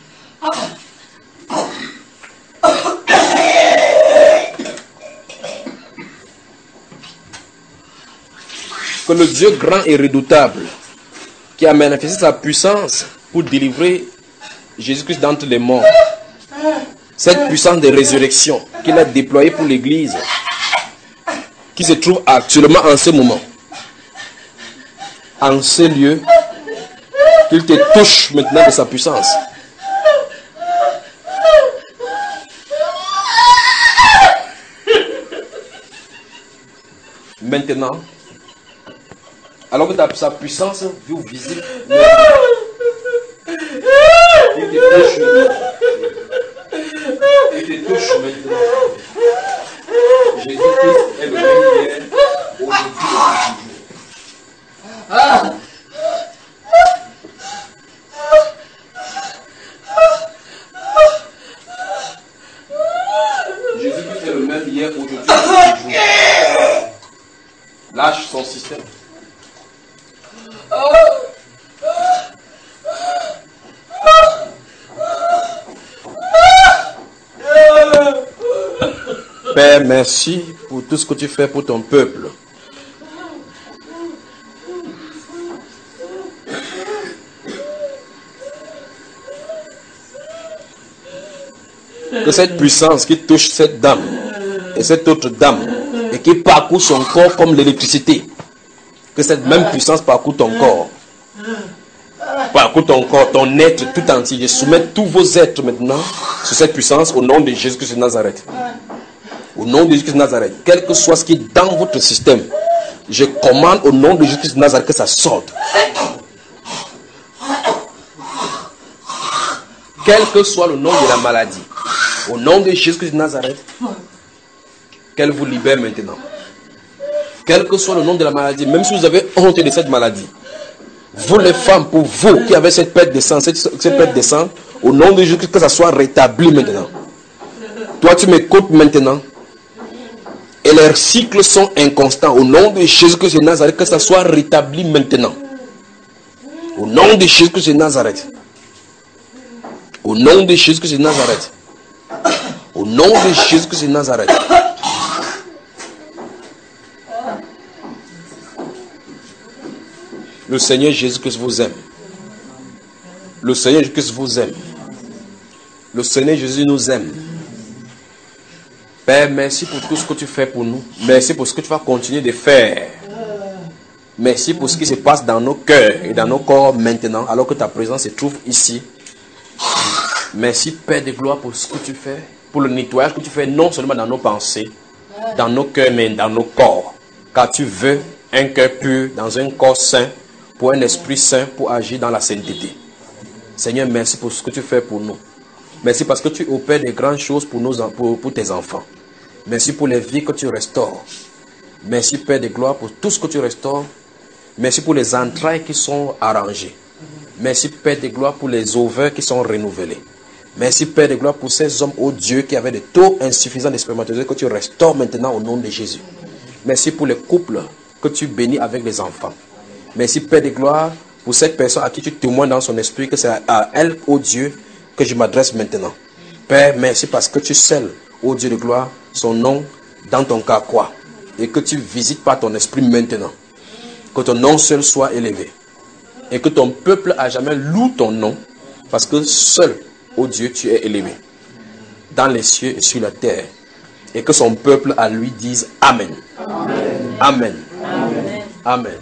Que le Dieu grand et redoutable, qui a manifesté sa puissance pour délivrer Jésus-Christ d'entre les morts, cette puissance de résurrection qu'il a déployée pour l'Église, qui se trouve actuellement en ce moment, en ce lieu, qu'il te touche maintenant de sa puissance. Maintenant, alors que ta, sa puissance vue visible, il te touche maintenant. Il te touche maintenant. Jésus-Christ est le même hier, aujourd'hui et toujours. Jésus-Christ est le même hier, aujourd'hui et toujours. Lâche son système. Père, merci pour tout ce que tu fais pour ton peuple. Que cette puissance qui touche cette dame et cette autre dame et qui parcourt son corps comme l'électricité, que cette même puissance parcourt ton corps, parcourt ton corps, ton être tout entier. Je soumets tous vos êtres maintenant sur cette puissance au nom de Jésus-Christ de Nazareth. Au nom de Jésus-Christ de Nazareth, quel que soit ce qui est dans votre système, je commande au nom de Jésus-Christ de Nazareth que ça sorte. Quel que soit le nom de la maladie, au nom de Jésus-Christ de Nazareth, qu'elle vous libère maintenant. Quel que soit le nom de la maladie, même si vous avez honte de cette maladie, vous les femmes, pour vous qui avez cette perte de sang, cette, cette perte de sang, au nom de Jésus-Christ, que ça soit rétabli maintenant. Toi, tu m'écoutes maintenant. Et leurs cycles sont inconstants. Au nom de Jésus-Christ de Nazareth, que ça soit rétabli maintenant. Au nom de Jésus-Christ de Nazareth. Au nom de Jésus-Christ de Nazareth. Au nom de Jésus-Christ de Nazareth. Le Seigneur Jésus-Christ vous aime. Le Seigneur Jésus-Christ vous aime. Le Seigneur Jésus nous aime. Père, merci pour tout ce que tu fais pour nous. Merci pour ce que tu vas continuer de faire. Merci pour ce qui se passe dans nos cœurs et dans nos corps maintenant, alors que ta présence se trouve ici. Merci, Père de gloire, pour ce que tu fais, pour le nettoyage que tu fais, non seulement dans nos pensées, dans nos cœurs, mais dans nos corps. Car tu veux un cœur pur, dans un corps saint, pour un esprit saint, pour agir dans la sainteté. Seigneur, merci pour ce que tu fais pour nous. Merci parce que tu opères des grandes choses pour, nos, pour, pour tes enfants. Merci pour les vies que tu restaures. Merci, Père de gloire, pour tout ce que tu restaures. Merci pour les entrailles qui sont arrangées. Merci, Père de gloire, pour les ovaires qui sont renouvelés. Merci, Père de gloire, pour ces hommes, oh Dieu, qui avaient des taux insuffisants de spermatozoïdes que tu restaures maintenant au nom de Jésus. Merci pour les couples que tu bénis avec les enfants. Merci, Père de gloire, pour cette personne à qui tu témoignes dans son esprit que c'est à elle, oh Dieu, que je m'adresse maintenant. Père, merci parce que tu scelles, ô Dieu de gloire, son nom dans ton carquois et que tu visites par ton esprit maintenant. Que ton nom seul soit élevé et que ton peuple à jamais loue ton nom parce que seul, ô Dieu, tu es élevé dans les cieux et sur la terre et que son peuple à lui dise Amen. Amen. Amen. Amen. Amen.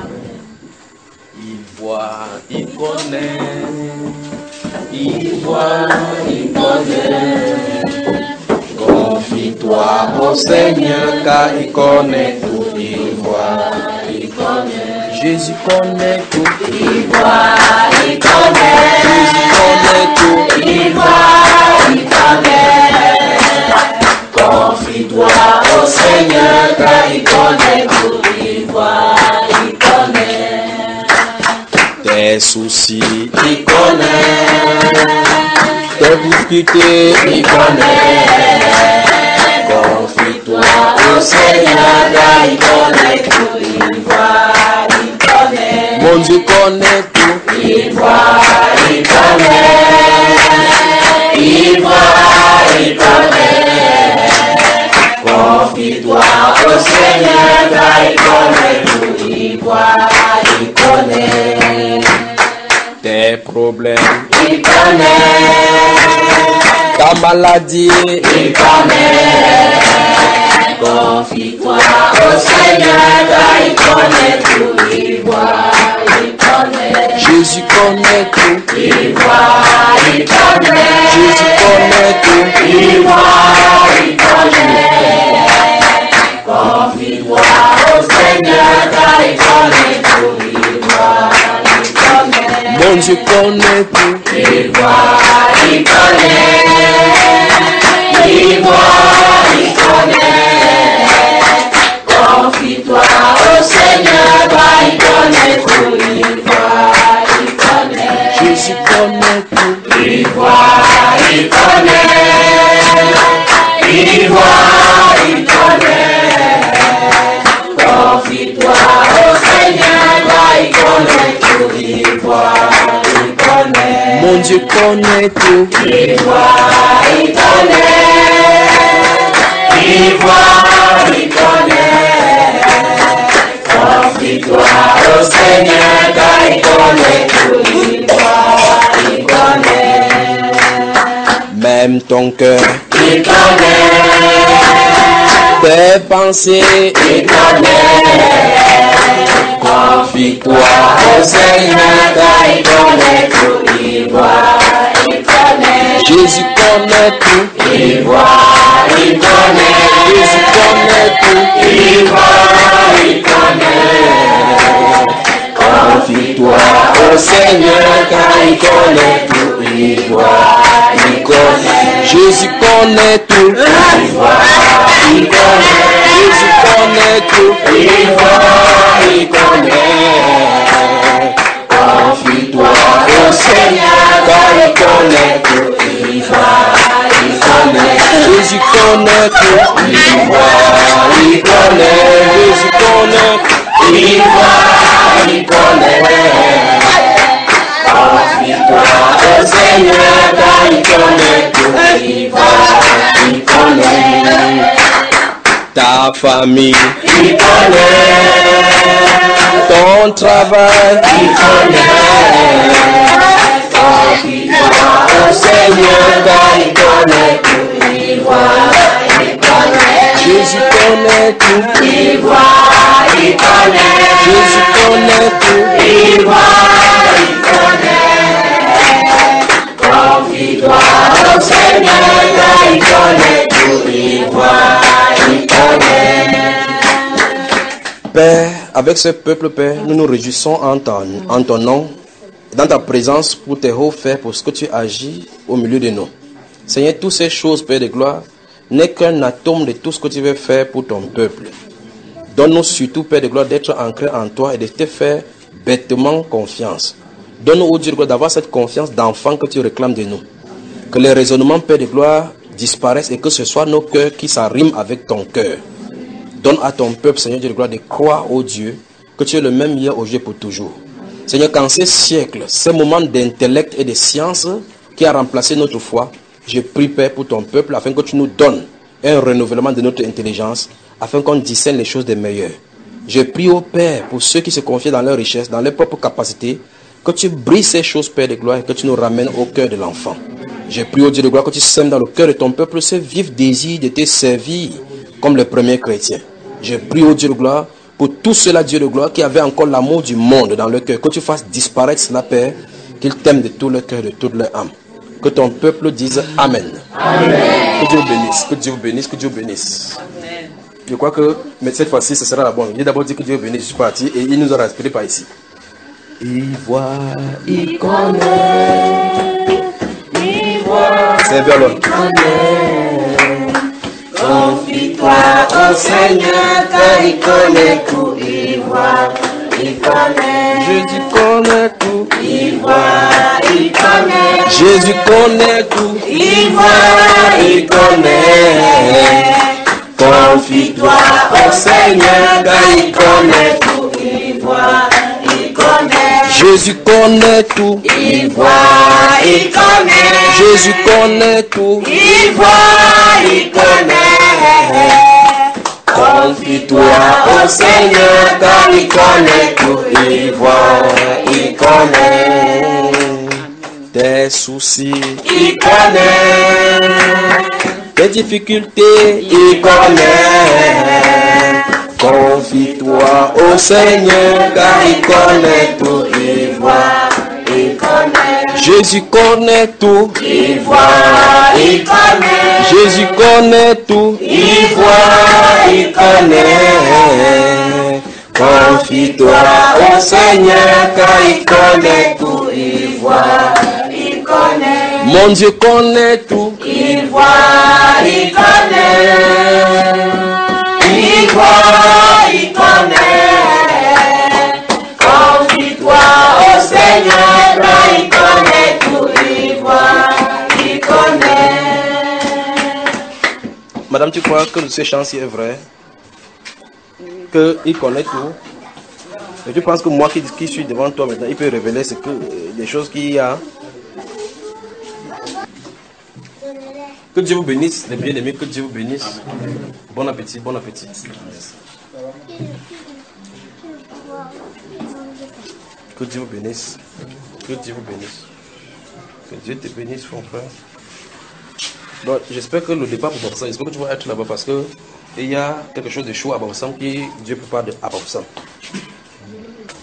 Il voit, il connaît. Il voit, il connaît. Confie-toi au Seigneur car il connaît tout. Il voit, il connaît. Jésus connaît tout. Il voit, il connaît. Jésus connaît tout. Il voit, il connaît. Confie-toi au Seigneur car il connaît tout. Il voit, il connaît. Tes soucis, il connaît. Tes difficultés, il connaît. Confie-toi au Seigneur, car il connaît tout. Il voit, il connaît. Mon Dieu connaît tout. Il voit, il connaît. Il voit, il connaît. Confie-toi au Seigneur, car il connaît tout. Il voit, il connaît. Tes problèmes, il connaît. Ta maladie, il connaît. Confie-toi au Seigneur, car il connaît tout. Il voit, il connaît. Jésus connaît tout. Il voit, il connaît. Jésus connaît tout. Il voit, il connaît. Confie-toi au Seigneur, car il connaît tout. Il voit, il connaît. Mon Dieu connaît tout. Il voit, il connaît. Il voit, il connaît. Confie-toi au Seigneur, car il connaît tout. Il voit, il connaît. Jésus connaît tout. Il voit, il connaît. Il voit, il connaît. Confie-toi au Seigneur, car il connaît tout. Il voit, il connaît. Mon Dieu connaît tout. Il voit, il connaît. Il voit, il connaît. Confie-toi au Seigneur, car il connaît tout. Il voit, il connaît. Même ton cœur, il connaît. Tes pensées, il connaît. Confie-toi au Seigneur, car il connaît tout. Il voit, il connaît. Jésus connaît tout. Il voit, il connaît. Jésus connaît tout. Il voit, il connaît. Confie-toi au Seigneur, car il connaît tout. Il voit, il connaît. Jésus connaît tout. Il voit, il connaît. Jésus connaît tout. Il voit, il connaît. Confie-toi au Seigneur, car il connaît tout. Il voit, il connaît. Jésus connaît tout. Il voit, il connaît. Jésus connaît. Il voit, il connaît. Confie-toi au Seigneur, car il connaît tout. Il voit, il connaît. Ta famille, il connaît. Ton travail, il connaît. Confie-toi au Seigneur, car il connaît tout. Il voit, il connaît. Jésus connaît tout. Il voit, il connaît. Jésus connaît tout. Il voit, il connaît. Confie-toi au Seigneur, car il connaît tout. Il voit, il connaît. Père, avec ce peuple, Père, nous nous réjouissons en ton, en ton nom, dans ta présence pour tes hauts faits, pour ce que tu agis au milieu de nous. Seigneur, toutes ces choses, Père de gloire, n'est qu'un atome de tout ce que tu veux faire pour ton peuple. Donne-nous surtout, Père de gloire, d'être ancré en toi et de te faire bêtement confiance. Donne-nous, ô Dieu de gloire, d'avoir cette confiance d'enfant que tu réclames de nous. Que les raisonnements, Père de gloire, disparaissent et que ce soit nos cœurs qui s'arriment avec ton cœur. Donne à ton peuple, Seigneur Dieu de gloire, de croire, ô Dieu, que tu es le même hier, aujourd'hui et pour toujours. Seigneur, qu'en ces siècles, ces moments d'intellect et de science qui a remplacé notre foi, je prie, Père, pour ton peuple, afin que tu nous donnes un renouvellement de notre intelligence, afin qu'on discerne les choses des meilleures. Je prie, ô Père, pour ceux qui se confient dans leur richesse, dans leurs propres capacités, que tu brises ces choses, Père de gloire, et que tu nous ramènes au cœur de l'enfant. Je prie, ô Dieu de gloire, que tu sèmes dans le cœur de ton peuple ce vif désir de te servir comme les premiers chrétiens. Je prie, ô Dieu de gloire, pour tous ceux-là, Dieu de gloire, qui avaient encore l'amour du monde dans leur cœur, que tu fasses disparaître cela, Père, qu'ils t'aiment de tout leur cœur, de toute leur âme. Que ton peuple dise Amen. Amen. Que Dieu vous bénisse, que Dieu vous bénisse, que Dieu vous bénisse. Amen. Je crois que mais cette fois-ci, ce sera la bonne. Il a d'abord dit que Dieu vous bénisse, je suis parti, et il nous a respiré par ici. Il voit, il connaît, il voit, c'est vers l'autre. Confie-toi au Seigneur, car il connaît tout, il voit, il connaît. Jésus connaît tout, il voit, il connaît. Jésus connaît tout, il voit, il connaît. Confie-toi au Seigneur, car il connaît tout, il voit, il connaît. Jésus connaît tout, il voit, il connaît. Jésus connaît tout, il voit, il connaît. Confie-toi au Seigneur, car il connaît tout, il voit, il connaît. Tes soucis, il connaît. Tes difficultés, il connaît. Confie-toi au Seigneur, car il connaît tout, il voit, il connaît. Jésus connaît tout, il voit, il connaît. Jésus connaît tout, il voit, il connaît. Confie-toi au Seigneur, car il connaît tout, il voit, il connaît. Mon Dieu connaît tout, il voit, il connaît. Il voit, il connaît. Confie-toi au Seigneur, car il connaît tout, il voit, il connaît. Madame, tu crois que ce chant-ci est vrai? Qu'il connaît tout? Et tu penses que moi qui, qui suis devant toi maintenant, il peut révéler ce que, des choses qu'il y a? Que Dieu vous bénisse, les bien-aimés, que Dieu vous bénisse. Bon appétit, bon appétit. Que Dieu vous bénisse. Que Dieu vous bénisse. Que Dieu te bénisse, mon frère. Donc, j'espère que le départ pour Baboussam, j'espère que tu vas être là-bas parce que il y a quelque chose de chaud à Baboussam qui Dieu prépare à Baboussam.